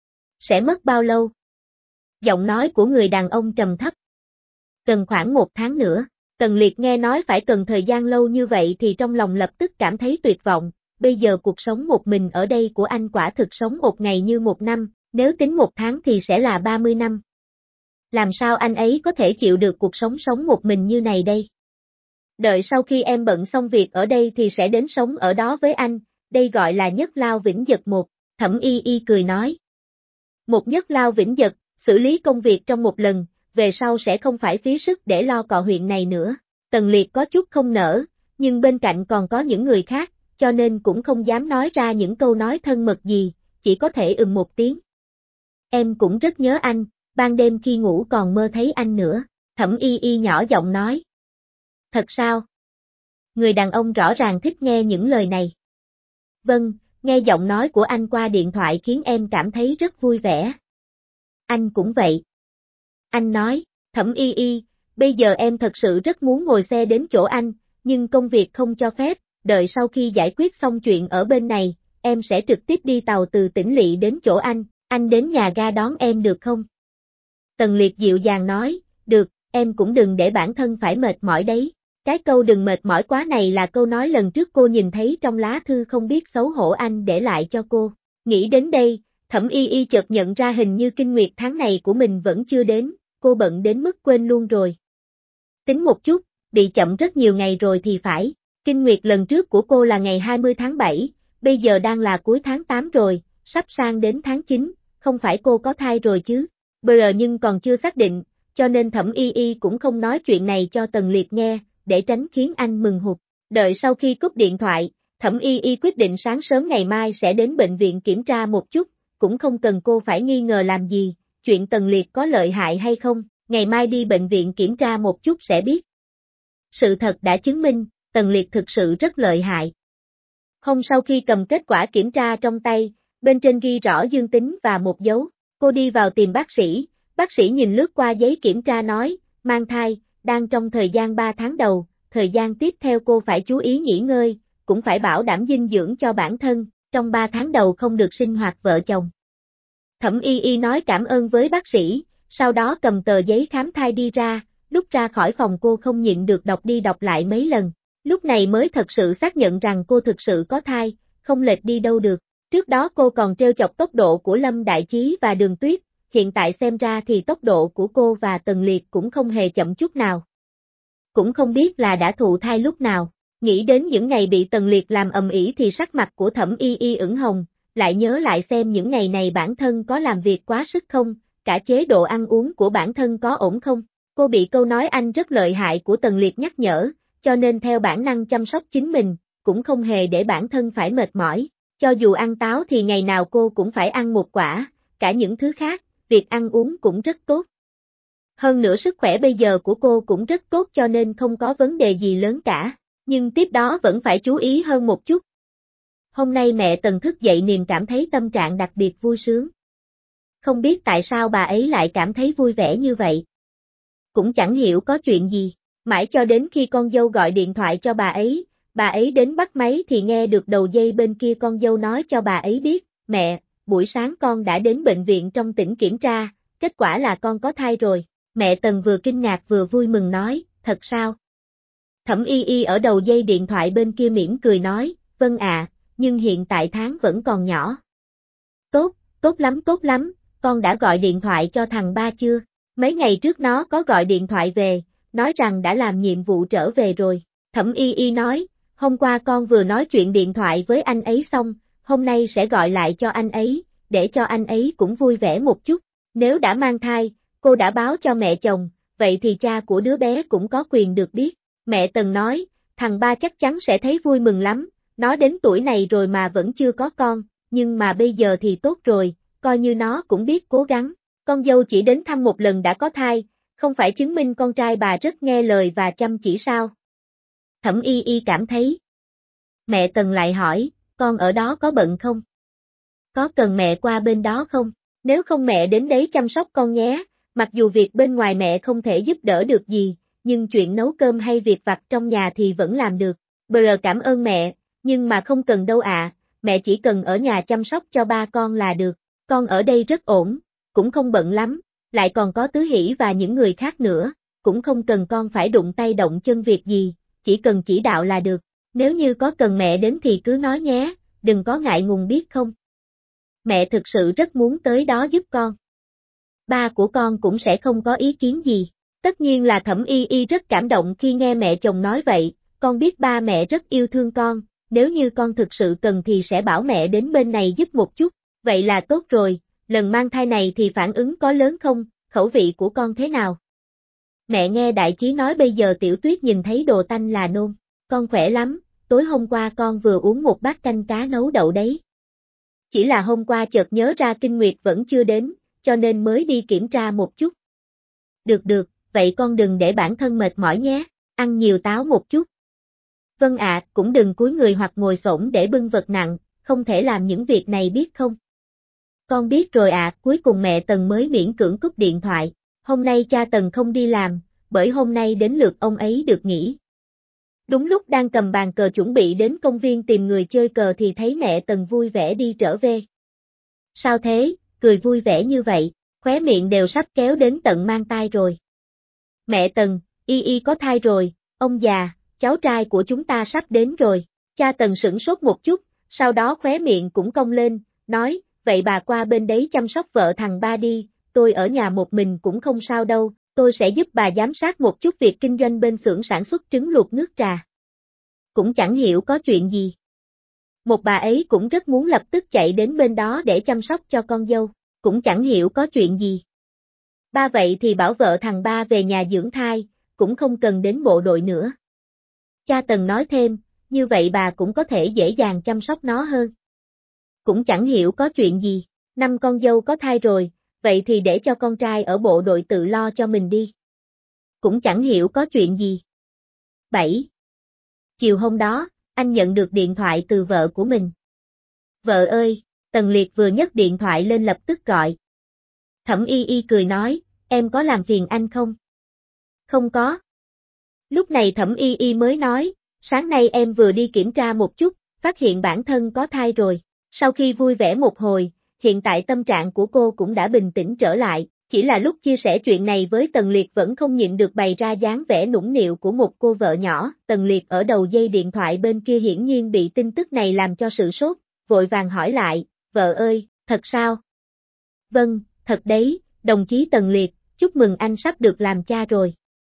Speaker 1: Sẽ mất bao lâu? Giọng nói của người đàn ông trầm thấp. Cần khoảng 1 tháng nữa. Tần Liệt nghe nói phải cần thời gian lâu như vậy thì trong lòng lập tức cảm thấy tuyệt vọng, bây giờ cuộc sống một mình ở đây của anh quả thực sống một ngày như 1 năm, nếu tính 1 tháng thì sẽ là 30 năm. Làm sao anh ấy có thể chịu được cuộc sống sống một mình như này đây? Đợi sau khi em bận xong việc ở đây thì sẽ đến sống ở đó với anh, đây gọi là nhất lao vĩnh dật một, Thẩm Y Y cười nói. Một nhất lao vĩnh dật, xử lý công việc trong một lần, về sau sẽ không phải phí sức để lo cọ huyện này nữa. Tần Liệt có chút không nỡ, nhưng bên cạnh còn có những người khác, cho nên cũng không dám nói ra những câu nói thân mật gì, chỉ có thể một tiếng. Em cũng rất nhớ anh, ban đêm khi ngủ còn mơ thấy anh nữa, Thẩm Y Y nhỏ giọng nói. Thật sao? Người đàn ông rõ ràng thích nghe những lời này. Vâng, nghe giọng nói của anh qua điện thoại khiến em cảm thấy rất vui vẻ. Anh cũng vậy. Anh nói, Thẩm Y Y, bây giờ em thật sự rất muốn ngồi xe đến chỗ anh, nhưng công việc không cho phép, đợi sau khi giải quyết xong chuyện ở bên này, em sẽ trực tiếp đi tàu từ tỉnh lỵ đến chỗ anh đến nhà ga đón em được không? Tần Liệt dịu dàng nói, được, em cũng đừng để bản thân phải mệt mỏi đấy. Cái câu đừng mệt mỏi quá này là câu nói lần trước cô nhìn thấy trong lá thư không biết xấu hổ anh để lại cho cô. Nghĩ đến đây, Thẩm Y Y chợt nhận ra hình như kinh nguyệt tháng này của mình vẫn chưa đến, cô bận đến mức quên luôn rồi. Tính một chút, bị chậm rất nhiều ngày rồi thì phải, kinh nguyệt lần trước của cô là ngày 20 tháng 7, bây giờ đang là cuối tháng 8 rồi, sắp sang đến tháng 9, không phải cô có thai rồi chứ, nhưng còn chưa xác định, cho nên Thẩm Y Y cũng không nói chuyện này cho Tần Liệt nghe, để tránh khiến anh mừng hụt. Đợi sau khi cúp điện thoại, Thẩm Y Y quyết định sáng sớm ngày mai sẽ đến bệnh viện kiểm tra một chút, cũng không cần cô phải nghi ngờ làm gì, chuyện Tần Liệt có lợi hại hay không, ngày mai đi bệnh viện kiểm tra một chút sẽ biết. Sự thật đã chứng minh, Tần Liệt thực sự rất lợi hại. Hôm sau khi cầm kết quả kiểm tra trong tay, bên trên ghi rõ dương tính và một dấu, cô đi vào tìm bác sĩ nhìn lướt qua giấy kiểm tra nói, mang thai, đang trong thời gian 3 tháng đầu, thời gian tiếp theo cô phải chú ý nghỉ ngơi, cũng phải bảo đảm dinh dưỡng cho bản thân, trong 3 tháng đầu không được sinh hoạt vợ chồng. Thẩm Y Y nói cảm ơn với bác sĩ, sau đó cầm tờ giấy khám thai đi ra, lúc ra khỏi phòng cô không nhịn được đọc đi đọc lại mấy lần, lúc này mới thật sự xác nhận rằng cô thực sự có thai, không lệch đi đâu được. Trước đó cô còn trêu chọc tốc độ của Lâm Đại Chí và Đường Tuyết, hiện tại xem ra thì tốc độ của cô và Tần Liệt cũng không hề chậm chút nào. Cũng không biết là đã thụ thai lúc nào, nghĩ đến những ngày bị Tần Liệt làm ầm ĩ thì sắc mặt của Thẩm Y Y ửng hồng, lại nhớ lại xem những ngày này bản thân có làm việc quá sức không, cả chế độ ăn uống của bản thân có ổn không. Cô bị câu nói anh rất lợi hại của Tần Liệt nhắc nhở, cho nên theo bản năng chăm sóc chính mình, cũng không hề để bản thân phải mệt mỏi. Cho dù ăn táo thì ngày nào cô cũng phải ăn một quả, cả những thứ khác, việc ăn uống cũng rất tốt. Hơn nữa sức khỏe bây giờ của cô cũng rất tốt cho nên không có vấn đề gì lớn cả, nhưng tiếp đó vẫn phải chú ý hơn một chút. Hôm nay mẹ Tần thức dậy niềm cảm thấy tâm trạng đặc biệt vui sướng. Không biết tại sao bà ấy lại cảm thấy vui vẻ như vậy. Cũng chẳng hiểu có chuyện gì, mãi cho đến khi con dâu gọi điện thoại cho bà ấy đến bắt máy thì nghe được đầu dây bên kia con dâu nói cho bà ấy biết, mẹ, buổi sáng con đã đến bệnh viện trong tỉnh kiểm tra, kết quả là con có thai rồi. Mẹ Tần vừa kinh ngạc vừa vui mừng nói, thật sao? Thẩm Y Y ở đầu dây điện thoại bên kia mỉm cười nói, vâng ạ, nhưng hiện tại tháng vẫn còn nhỏ. Tốt lắm, con đã gọi điện thoại cho thằng ba chưa? Mấy ngày trước nó có gọi điện thoại về, nói rằng đã làm nhiệm vụ trở về rồi. Thẩm Y Y nói, hôm qua con vừa nói chuyện điện thoại với anh ấy xong, hôm nay sẽ gọi lại cho anh ấy, để cho anh ấy cũng vui vẻ một chút. Nếu đã mang thai, cô đã báo cho mẹ chồng, vậy thì cha của đứa bé cũng có quyền được biết. Mẹ Tần nói, thằng ba chắc chắn sẽ thấy vui mừng lắm, nó đến tuổi này rồi mà vẫn chưa có con, nhưng mà bây giờ thì tốt rồi, coi như nó cũng biết cố gắng. Con dâu chỉ đến thăm một lần đã có thai, không phải chứng minh con trai bà rất nghe lời và chăm chỉ sao? Thẩm Y Y cảm thấy. Mẹ Tần lại hỏi, con ở đó có bận không? Có cần mẹ qua bên đó không? Nếu không mẹ đến đấy chăm sóc con nhé, mặc dù việc bên ngoài mẹ không thể giúp đỡ được gì, nhưng chuyện nấu cơm hay việc vặt trong nhà thì vẫn làm được. Cảm ơn mẹ, nhưng mà không cần đâu ạ, mẹ chỉ cần ở nhà chăm sóc cho ba con là được. Con ở đây rất ổn, cũng không bận lắm, lại còn có Tứ Hỷ và những người khác nữa, cũng không cần con phải đụng tay động chân việc gì, chỉ cần chỉ đạo là được. Nếu như có cần mẹ đến thì cứ nói nhé, đừng có ngại ngùng biết không. Mẹ thực sự rất muốn tới đó giúp con. Ba của con cũng sẽ không có ý kiến gì. Tất nhiên là Thẩm Y Y rất cảm động khi nghe mẹ chồng nói vậy, con biết ba mẹ rất yêu thương con, nếu như con thực sự cần thì sẽ bảo mẹ đến bên này giúp một chút, vậy là tốt rồi, lần mang thai này thì phản ứng có lớn không, khẩu vị của con thế nào? Mẹ nghe Đại Chí nói bây giờ Tiểu Tuyết nhìn thấy đồ tanh là nôn, con khỏe lắm, tối hôm qua con vừa uống một bát canh cá nấu đậu đấy. Chỉ là hôm qua chợt nhớ ra kinh nguyệt vẫn chưa đến, cho nên mới đi kiểm tra một chút. Được, vậy con đừng để bản thân mệt mỏi nhé, ăn nhiều táo một chút. Vâng ạ, cũng đừng cúi người hoặc ngồi xổm để bưng vật nặng, không thể làm những việc này biết không? Con biết rồi ạ, cuối cùng mẹ Tần mới miễn cưỡng cúp điện thoại, hôm nay cha Tần không đi làm, bởi hôm nay đến lượt ông ấy được nghỉ. Đúng lúc đang cầm bàn cờ chuẩn bị đến công viên tìm người chơi cờ thì thấy mẹ Tần vui vẻ đi trở về. Sao thế, cười vui vẻ như vậy, khóe miệng đều sắp kéo đến tận mang tai rồi. Mẹ Tần, Y Y có thai rồi, ông già, cháu trai của chúng ta sắp đến rồi. Cha Tần sửng sốt một chút, sau đó khóe miệng cũng cong lên, nói, vậy bà qua bên đấy chăm sóc vợ thằng ba đi, tôi ở nhà một mình cũng không sao đâu, tôi sẽ giúp bà giám sát một chút việc kinh doanh bên xưởng sản xuất trứng luộc nước trà. Cũng chẳng hiểu có chuyện gì. Một bà ấy cũng rất muốn lập tức chạy đến bên đó để chăm sóc cho con dâu, cũng chẳng hiểu có chuyện gì. Ba vậy thì bảo vợ thằng ba về nhà dưỡng thai, cũng không cần đến bộ đội nữa. Cha Tần nói thêm, như vậy bà cũng có thể dễ dàng chăm sóc nó hơn. Cũng chẳng hiểu có chuyện gì, năm con dâu có thai rồi, vậy thì để cho con trai ở bộ đội tự lo cho mình đi. Cũng chẳng hiểu có chuyện gì. 7. Chiều hôm đó, anh nhận được điện thoại từ vợ của mình. Vợ ơi, Tần Liệt vừa nhấc điện thoại lên lập tức gọi. Thẩm Y Y cười nói, em có làm phiền anh không? Không có. Lúc này Thẩm Y Y mới nói, sáng nay em vừa đi kiểm tra một chút, phát hiện bản thân có thai rồi. Sau khi vui vẻ một hồi, hiện tại tâm trạng của cô cũng đã bình tĩnh trở lại, chỉ là lúc chia sẻ chuyện này với Tần Liệt vẫn không nhịn được bày ra dáng vẻ nũng nịu của một cô vợ nhỏ. Tần Liệt ở đầu dây điện thoại bên kia hiển nhiên bị tin tức này làm cho sửng sốt, vội vàng hỏi lại, vợ ơi, thật sao? Vâng, thật đấy, đồng chí Tần Liệt, chúc mừng anh sắp được làm cha rồi.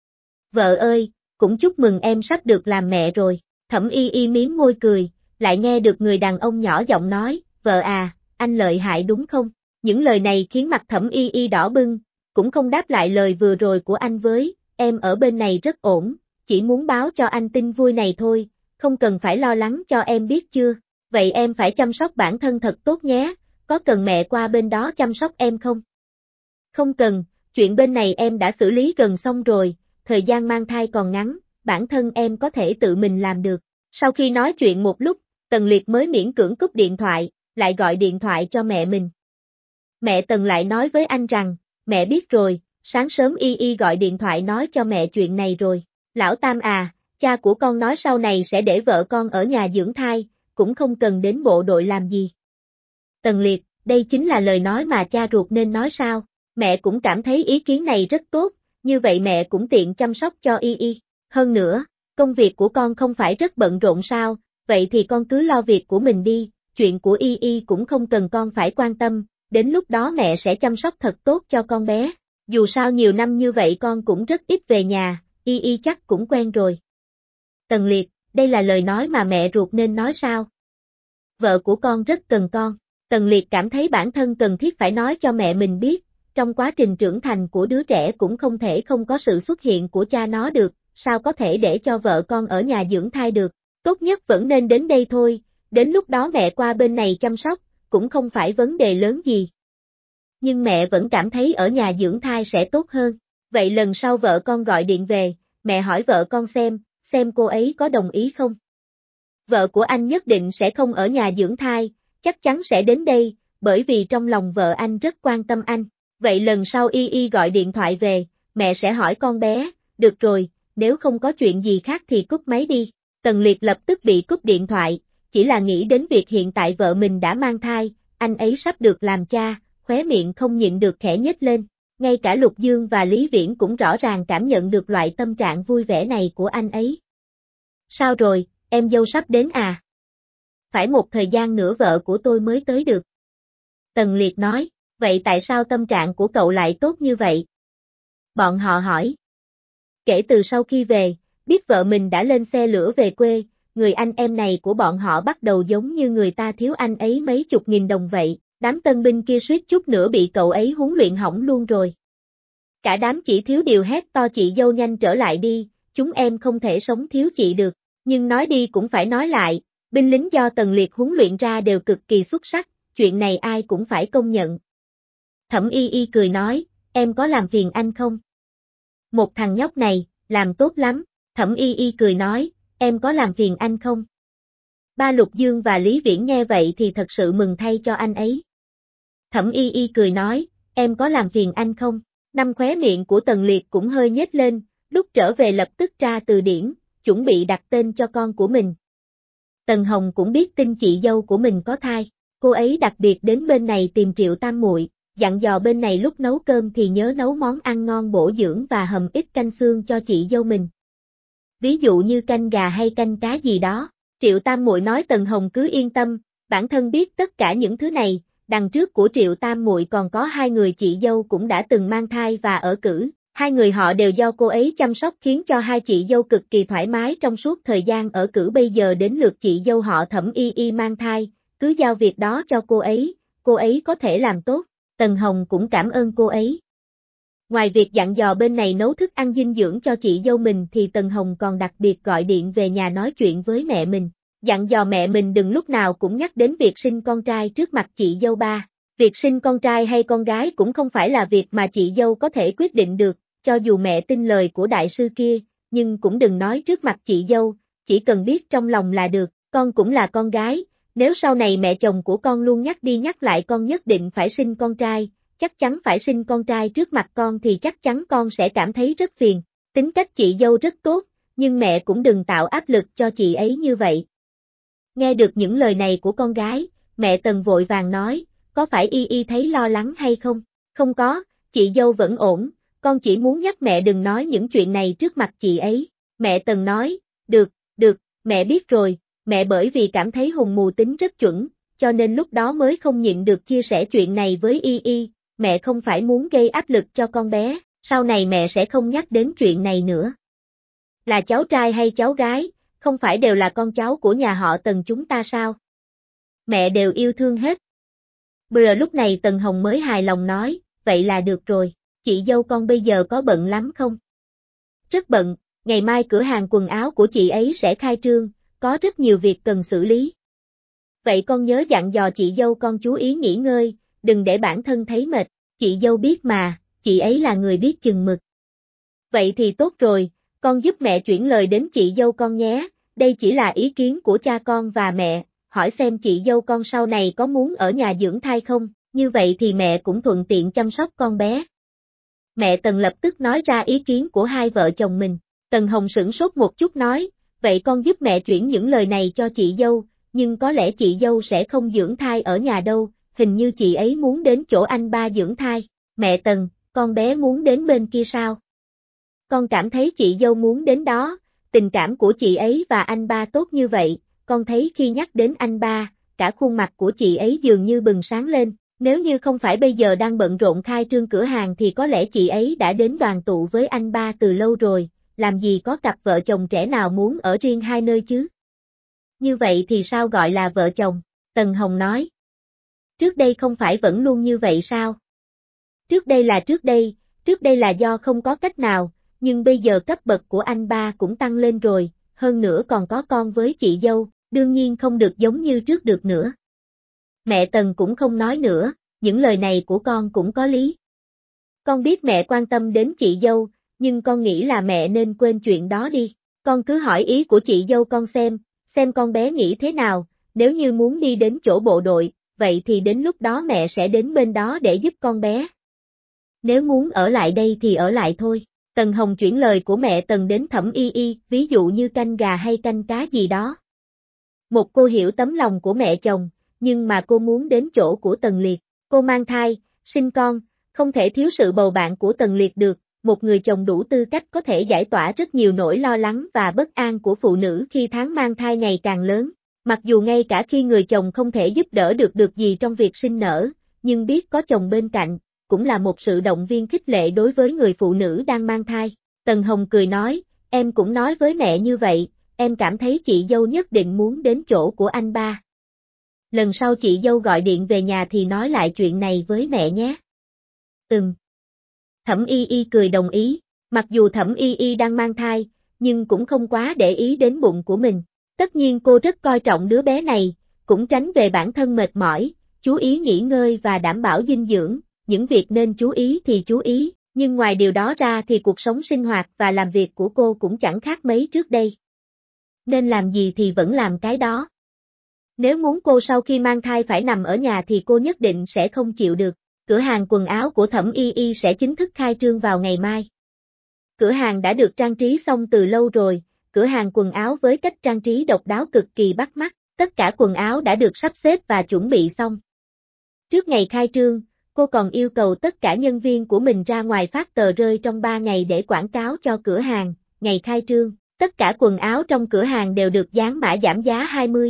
Speaker 1: Vợ ơi, cũng chúc mừng em sắp được làm mẹ rồi. Thẩm Y Y mím môi cười, lại nghe được người đàn ông nhỏ giọng nói, vợ à, anh lợi hại đúng không? Những lời này khiến mặt Thẩm Y Y đỏ bừng, cũng không đáp lại lời vừa rồi của anh với, em ở bên này rất ổn, chỉ muốn báo cho anh tin vui này thôi, không cần phải lo lắng cho em biết chưa? Vậy em phải chăm sóc bản thân thật tốt nhé, có cần mẹ qua bên đó chăm sóc em không? Không cần, chuyện bên này em đã xử lý gần xong rồi, thời gian mang thai còn ngắn, bản thân em có thể tự mình làm được. Sau khi nói chuyện một lúc, Tần Liệt mới miễn cưỡng cúp điện thoại, lại gọi điện thoại cho mẹ mình. Mẹ Tần lại nói với anh rằng, mẹ biết rồi, sáng sớm Y Y gọi điện thoại nói cho mẹ chuyện này rồi. Lão Tam à, cha của con nói sau này sẽ để vợ con ở nhà dưỡng thai, cũng không cần đến bộ đội làm gì. Tần Liệt, đây chính là lời nói mà cha ruột nên nói sao? Mẹ cũng cảm thấy ý kiến này rất tốt, như vậy mẹ cũng tiện chăm sóc cho Y Y. Hơn nữa, công việc của con không phải rất bận rộn sao, vậy thì con cứ lo việc của mình đi, chuyện của Y Y cũng không cần con phải quan tâm, đến lúc đó mẹ sẽ chăm sóc thật tốt cho con bé. Dù sao nhiều năm như vậy con cũng rất ít về nhà, Y Y chắc cũng quen rồi. Tần Liệt, đây là lời nói mà mẹ ruột nên nói sao? Vợ của con rất cần con. Tần Liệt cảm thấy bản thân cần thiết phải nói cho mẹ mình biết, trong quá trình trưởng thành của đứa trẻ cũng không thể không có sự xuất hiện của cha nó được, sao có thể để cho vợ con ở nhà dưỡng thai được, tốt nhất vẫn nên đến đây thôi, đến lúc đó mẹ qua bên này chăm sóc, cũng không phải vấn đề lớn gì. Nhưng mẹ vẫn cảm thấy ở nhà dưỡng thai sẽ tốt hơn. Vậy lần sau vợ con gọi điện về, mẹ hỏi vợ con xem cô ấy có đồng ý không? Vợ của anh nhất định sẽ không ở nhà dưỡng thai, chắc chắn sẽ đến đây, bởi vì trong lòng vợ anh rất quan tâm anh. Vậy lần sau Y gọi điện thoại về, mẹ sẽ hỏi con bé, được rồi, nếu không có chuyện gì khác thì cúp máy đi. Tần Liệt lập tức bị cúp điện thoại, chỉ là nghĩ đến việc hiện tại vợ mình đã mang thai, anh ấy sắp được làm cha, khóe miệng không nhịn được khẽ nhếch lên. Ngay cả Lục Dương và Lý Viễn cũng rõ ràng cảm nhận được loại tâm trạng vui vẻ này của anh ấy. Sao rồi, em dâu sắp đến à? Phải một thời gian nữa vợ của tôi mới tới được. Tần Liệt nói, vậy tại sao tâm trạng của cậu lại tốt như vậy? Bọn họ hỏi. Kể từ sau khi về, biết vợ mình đã lên xe lửa về quê, người anh em này của bọn họ bắt đầu giống như người ta thiếu anh ấy mấy chục nghìn đồng vậy, đám tân binh kia suýt chút nữa bị cậu ấy huấn luyện hỏng luôn rồi. Cả đám chỉ thiếu điều hét to chị dâu nhanh trở lại đi, chúng em không thể sống thiếu chị được, nhưng nói đi cũng phải nói lại, binh lính do Tần Liệt huấn luyện ra đều cực kỳ xuất sắc, chuyện này ai cũng phải công nhận. Thẩm Y cười nói, em có làm phiền anh không? Một thằng nhóc này, làm tốt lắm, Thẩm Y cười nói, em có làm phiền anh không? Ba Lục Dương và Lý Viễn nghe vậy thì thật sự mừng thay cho anh ấy. Thẩm Y cười nói, em có làm phiền anh không? Năm khóe miệng của Tần Liệt cũng hơi nhếch lên, lúc trở về lập tức ra từ điển, chuẩn bị đặt tên cho con của mình. Tần Hồng cũng biết tin chị dâu của mình có thai, cô ấy đặc biệt đến bên này tìm Triệu Tam muội, dặn dò bên này lúc nấu cơm thì nhớ nấu món ăn ngon bổ dưỡng và hầm ít canh xương cho chị dâu mình. Ví dụ như canh gà hay canh cá gì đó. Triệu Tam muội nói Tần Hồng cứ yên tâm, bản thân biết tất cả những thứ này, đằng trước của Triệu Tam muội còn có hai người chị dâu cũng đã từng mang thai và ở cữ, hai người họ đều do cô ấy chăm sóc khiến cho hai chị dâu cực kỳ thoải mái trong suốt thời gian ở cữ, bây giờ đến lượt chị dâu họ Thẩm Y mang thai, cứ giao việc đó cho cô ấy có thể làm tốt, Tần Hồng cũng cảm ơn cô ấy. Ngoài việc dặn dò bên này nấu thức ăn dinh dưỡng cho chị dâu mình thì Tần Hồng còn đặc biệt gọi điện về nhà nói chuyện với mẹ mình, dặn dò mẹ mình đừng lúc nào cũng nhắc đến việc sinh con trai trước mặt chị dâu ba. Việc sinh con trai hay con gái cũng không phải là việc mà chị dâu có thể quyết định được, cho dù mẹ tin lời của đại sư kia, nhưng cũng đừng nói trước mặt chị dâu, chỉ cần biết trong lòng là được, con cũng là con gái, nếu sau này mẹ chồng của con luôn nhắc đi nhắc lại con nhất định phải sinh con trai, chắc chắn phải sinh con trai trước mặt con thì chắc chắn con sẽ cảm thấy rất phiền. Tính cách chị dâu rất tốt, nhưng mẹ cũng đừng tạo áp lực cho chị ấy như vậy. Nghe được những lời này của con gái, mẹ Tần vội vàng nói, có phải Y thấy lo lắng hay không? Không có, chị dâu vẫn ổn, con chỉ muốn nhắc mẹ đừng nói những chuyện này trước mặt chị ấy. Mẹ Tần nói, được, mẹ biết rồi, mẹ bởi vì cảm thấy Hùng mù tính rất chuẩn, cho nên lúc đó mới không nhịn được chia sẻ chuyện này với Y, mẹ không phải muốn gây áp lực cho con bé, sau này mẹ sẽ không nhắc đến chuyện này nữa. Là cháu trai hay cháu gái, không phải đều là con cháu của nhà họ Tần chúng ta sao? Mẹ đều yêu thương hết. Lúc này Tần Hồng mới hài lòng nói, vậy là được rồi, chị dâu con bây giờ có bận lắm không? Rất bận, ngày mai cửa hàng quần áo của chị ấy sẽ khai trương, có rất nhiều việc cần xử lý. Vậy con nhớ dặn dò chị dâu con chú ý nghỉ ngơi, đừng để bản thân thấy mệt, chị dâu biết mà, chị ấy là người biết chừng mực. Vậy thì tốt rồi, con giúp mẹ chuyển lời đến chị dâu con nhé, đây chỉ là ý kiến của cha con và mẹ, hỏi xem chị dâu con sau này có muốn ở nhà dưỡng thai không, như vậy thì mẹ cũng thuận tiện chăm sóc con bé. Mẹ Tần lập tức nói ra ý kiến của hai vợ chồng mình, Tần Hồng sửng sốt một chút nói, vậy con giúp mẹ chuyển những lời này cho chị dâu, nhưng có lẽ chị dâu sẽ không dưỡng thai ở nhà đâu, hình như chị ấy muốn đến chỗ anh ba dưỡng thai. Mẹ Tần, con bé muốn đến bên kia sao? Con cảm thấy chị dâu muốn đến đó, tình cảm của chị ấy và anh ba tốt như vậy, con thấy khi nhắc đến anh ba, cả khuôn mặt của chị ấy dường như bừng sáng lên, nếu như không phải bây giờ đang bận rộn khai trương cửa hàng thì có lẽ chị ấy đã đến đoàn tụ với anh ba từ lâu rồi, làm gì có cặp vợ chồng trẻ nào muốn ở riêng hai nơi chứ? Như vậy thì sao gọi là vợ chồng? Tần Hồng nói. Trước đây không phải vẫn luôn như vậy sao? Trước đây là do không có cách nào, nhưng bây giờ cấp bậc của anh ba cũng tăng lên rồi, hơn nữa còn có con với chị dâu, đương nhiên không được giống như trước được nữa. Mẹ Tần cũng không nói nữa, những lời này của con cũng có lý. Con biết mẹ quan tâm đến chị dâu, nhưng con nghĩ là mẹ nên quên chuyện đó đi. Con cứ hỏi ý của chị dâu con xem con bé nghĩ thế nào, nếu như muốn đi đến chỗ bộ đội, vậy thì đến lúc đó mẹ sẽ đến bên đó để giúp con bé. Nếu muốn ở lại đây thì ở lại thôi. Tần Hồng chuyển lời của mẹ Tần đến Thẩm Y Y, ví dụ như canh gà hay canh cá gì đó. Một cô hiểu tấm lòng của mẹ chồng, nhưng mà cô muốn đến chỗ của Tần Liệt. Cô mang thai, sinh con, không thể thiếu sự bầu bạn của Tần Liệt được. Một người chồng đủ tư cách có thể giải tỏa rất nhiều nỗi lo lắng và bất an của phụ nữ khi tháng mang thai ngày càng lớn. Mặc dù ngay cả khi người chồng không thể giúp đỡ được gì trong việc sinh nở, nhưng biết có chồng bên cạnh, cũng là một sự động viên khích lệ đối với người phụ nữ đang mang thai. Tần Hồng cười nói, em cũng nói với mẹ như vậy, em cảm thấy chị dâu nhất định muốn đến chỗ của anh ba. Lần sau chị dâu gọi điện về nhà thì nói lại chuyện này với mẹ nhé. Thẩm Y Y cười đồng ý, mặc dù Thẩm Y Y đang mang thai, nhưng cũng không quá để ý đến bụng của mình. Tất nhiên cô rất coi trọng đứa bé này, cũng tránh về bản thân mệt mỏi, chú ý nghỉ ngơi và đảm bảo dinh dưỡng, những việc nên chú ý thì chú ý, nhưng ngoài điều đó ra thì cuộc sống sinh hoạt và làm việc của cô cũng chẳng khác mấy trước đây. Nên làm gì thì vẫn làm cái đó. Nếu muốn cô sau khi mang thai phải nằm ở nhà thì cô nhất định sẽ không chịu được. Cửa hàng quần áo của Thẩm Y Y sẽ chính thức khai trương vào ngày mai. Cửa hàng đã được trang trí xong từ lâu rồi, cửa hàng quần áo với cách trang trí độc đáo cực kỳ bắt mắt, tất cả quần áo đã được sắp xếp và chuẩn bị xong. Trước ngày khai trương, cô còn yêu cầu tất cả nhân viên của mình ra ngoài phát tờ rơi trong 3 ngày để quảng cáo cho cửa hàng. Ngày khai trương, tất cả quần áo trong cửa hàng đều được dán mã giảm giá 20%.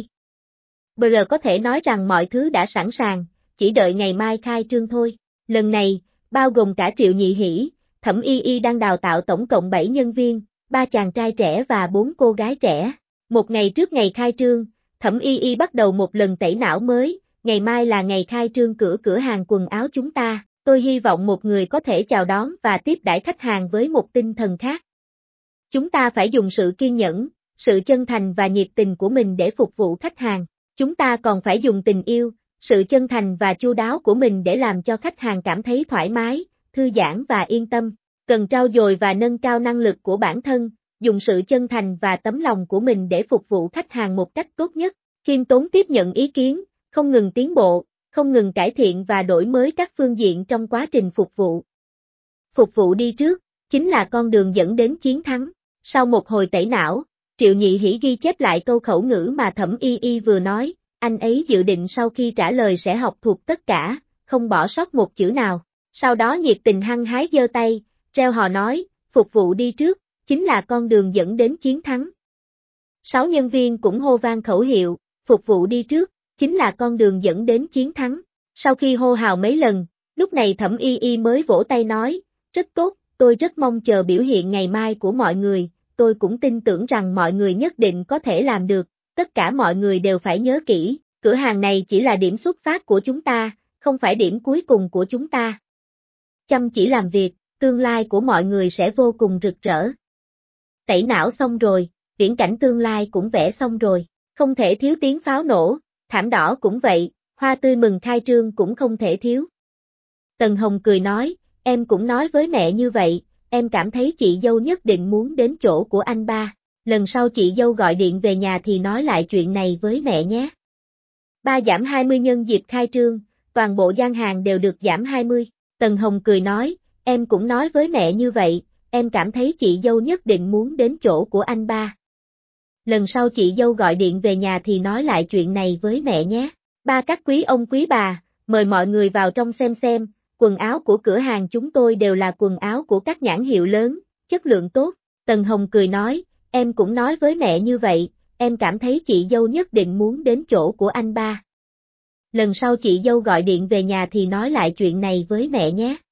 Speaker 1: Có thể nói rằng mọi thứ đã sẵn sàng, chỉ đợi ngày mai khai trương thôi. Lần này, bao gồm cả Triệu Nhị Hỷ, Thẩm Y Y đang đào tạo tổng cộng 7 nhân viên, 3 chàng trai trẻ và 4 cô gái trẻ. Một ngày trước ngày khai trương, Thẩm Y Y bắt đầu một lần tẩy não mới, ngày mai là ngày khai trương cửa hàng quần áo chúng ta, tôi hy vọng một người có thể chào đón và tiếp đãi khách hàng với một tinh thần khác. Chúng ta phải dùng sự kiên nhẫn, sự chân thành và nhiệt tình của mình để phục vụ khách hàng. Chúng ta còn phải dùng tình yêu, sự chân thành và chu đáo của mình để làm cho khách hàng cảm thấy thoải mái, thư giãn và yên tâm. Cần trau dồi và nâng cao năng lực của bản thân, dùng sự chân thành và tấm lòng của mình để phục vụ khách hàng một cách tốt nhất. Khiêm tốn tiếp nhận ý kiến, không ngừng tiến bộ, không ngừng cải thiện và đổi mới các phương diện trong quá trình phục vụ. Phục vụ đi trước, chính là con đường dẫn đến chiến thắng. Sau một hồi tẩy não, Triệu Nhị Hỷ ghi chép lại câu khẩu ngữ mà Thẩm Y Y vừa nói, anh ấy dự định sau khi trả lời sẽ học thuộc tất cả, không bỏ sót một chữ nào. Sau đó nhiệt tình hăng hái giơ tay, reo hò nói, phục vụ đi trước, chính là con đường dẫn đến chiến thắng. 6 nhân viên cũng hô vang khẩu hiệu, phục vụ đi trước, chính là con đường dẫn đến chiến thắng. Sau khi hô hào mấy lần, lúc này Thẩm Y Y mới vỗ tay nói, rất tốt, tôi rất mong chờ biểu hiện ngày mai của mọi người, tôi cũng tin tưởng rằng mọi người nhất định có thể làm được, tất cả mọi người đều phải nhớ kỹ, cửa hàng này chỉ là điểm xuất phát của chúng ta, không phải điểm cuối cùng của chúng ta. Chăm chỉ làm việc, tương lai của mọi người sẽ vô cùng rực rỡ. Tẩy não xong rồi, viễn cảnh tương lai cũng vẽ xong rồi, không thể thiếu tiếng pháo nổ, thảm đỏ cũng vậy, hoa tươi mừng khai trương cũng không thể thiếu. Tần Hồng cười nói, em cũng nói với mẹ như vậy, em cảm thấy chị dâu nhất định muốn đến chỗ của anh ba, lần sau chị dâu gọi điện về nhà thì nói lại chuyện này với mẹ nhé. 3 giảm 20 nhân dịp khai trương, toàn bộ gian hàng đều được giảm 20. Tần Hồng cười nói, em cũng nói với mẹ như vậy, em cảm thấy chị dâu nhất định muốn đến chỗ của anh ba. Lần sau chị dâu gọi điện về nhà thì nói lại chuyện này với mẹ nhé. Ba các quý ông quý bà, mời mọi người vào trong xem, quần áo của cửa hàng chúng tôi đều là quần áo của các nhãn hiệu lớn, chất lượng tốt. Tần Hồng cười nói, em cũng nói với mẹ như vậy, em cảm thấy chị dâu nhất định muốn đến chỗ của anh ba. Lần sau chị dâu gọi điện về nhà thì nói lại chuyện này với mẹ nhé.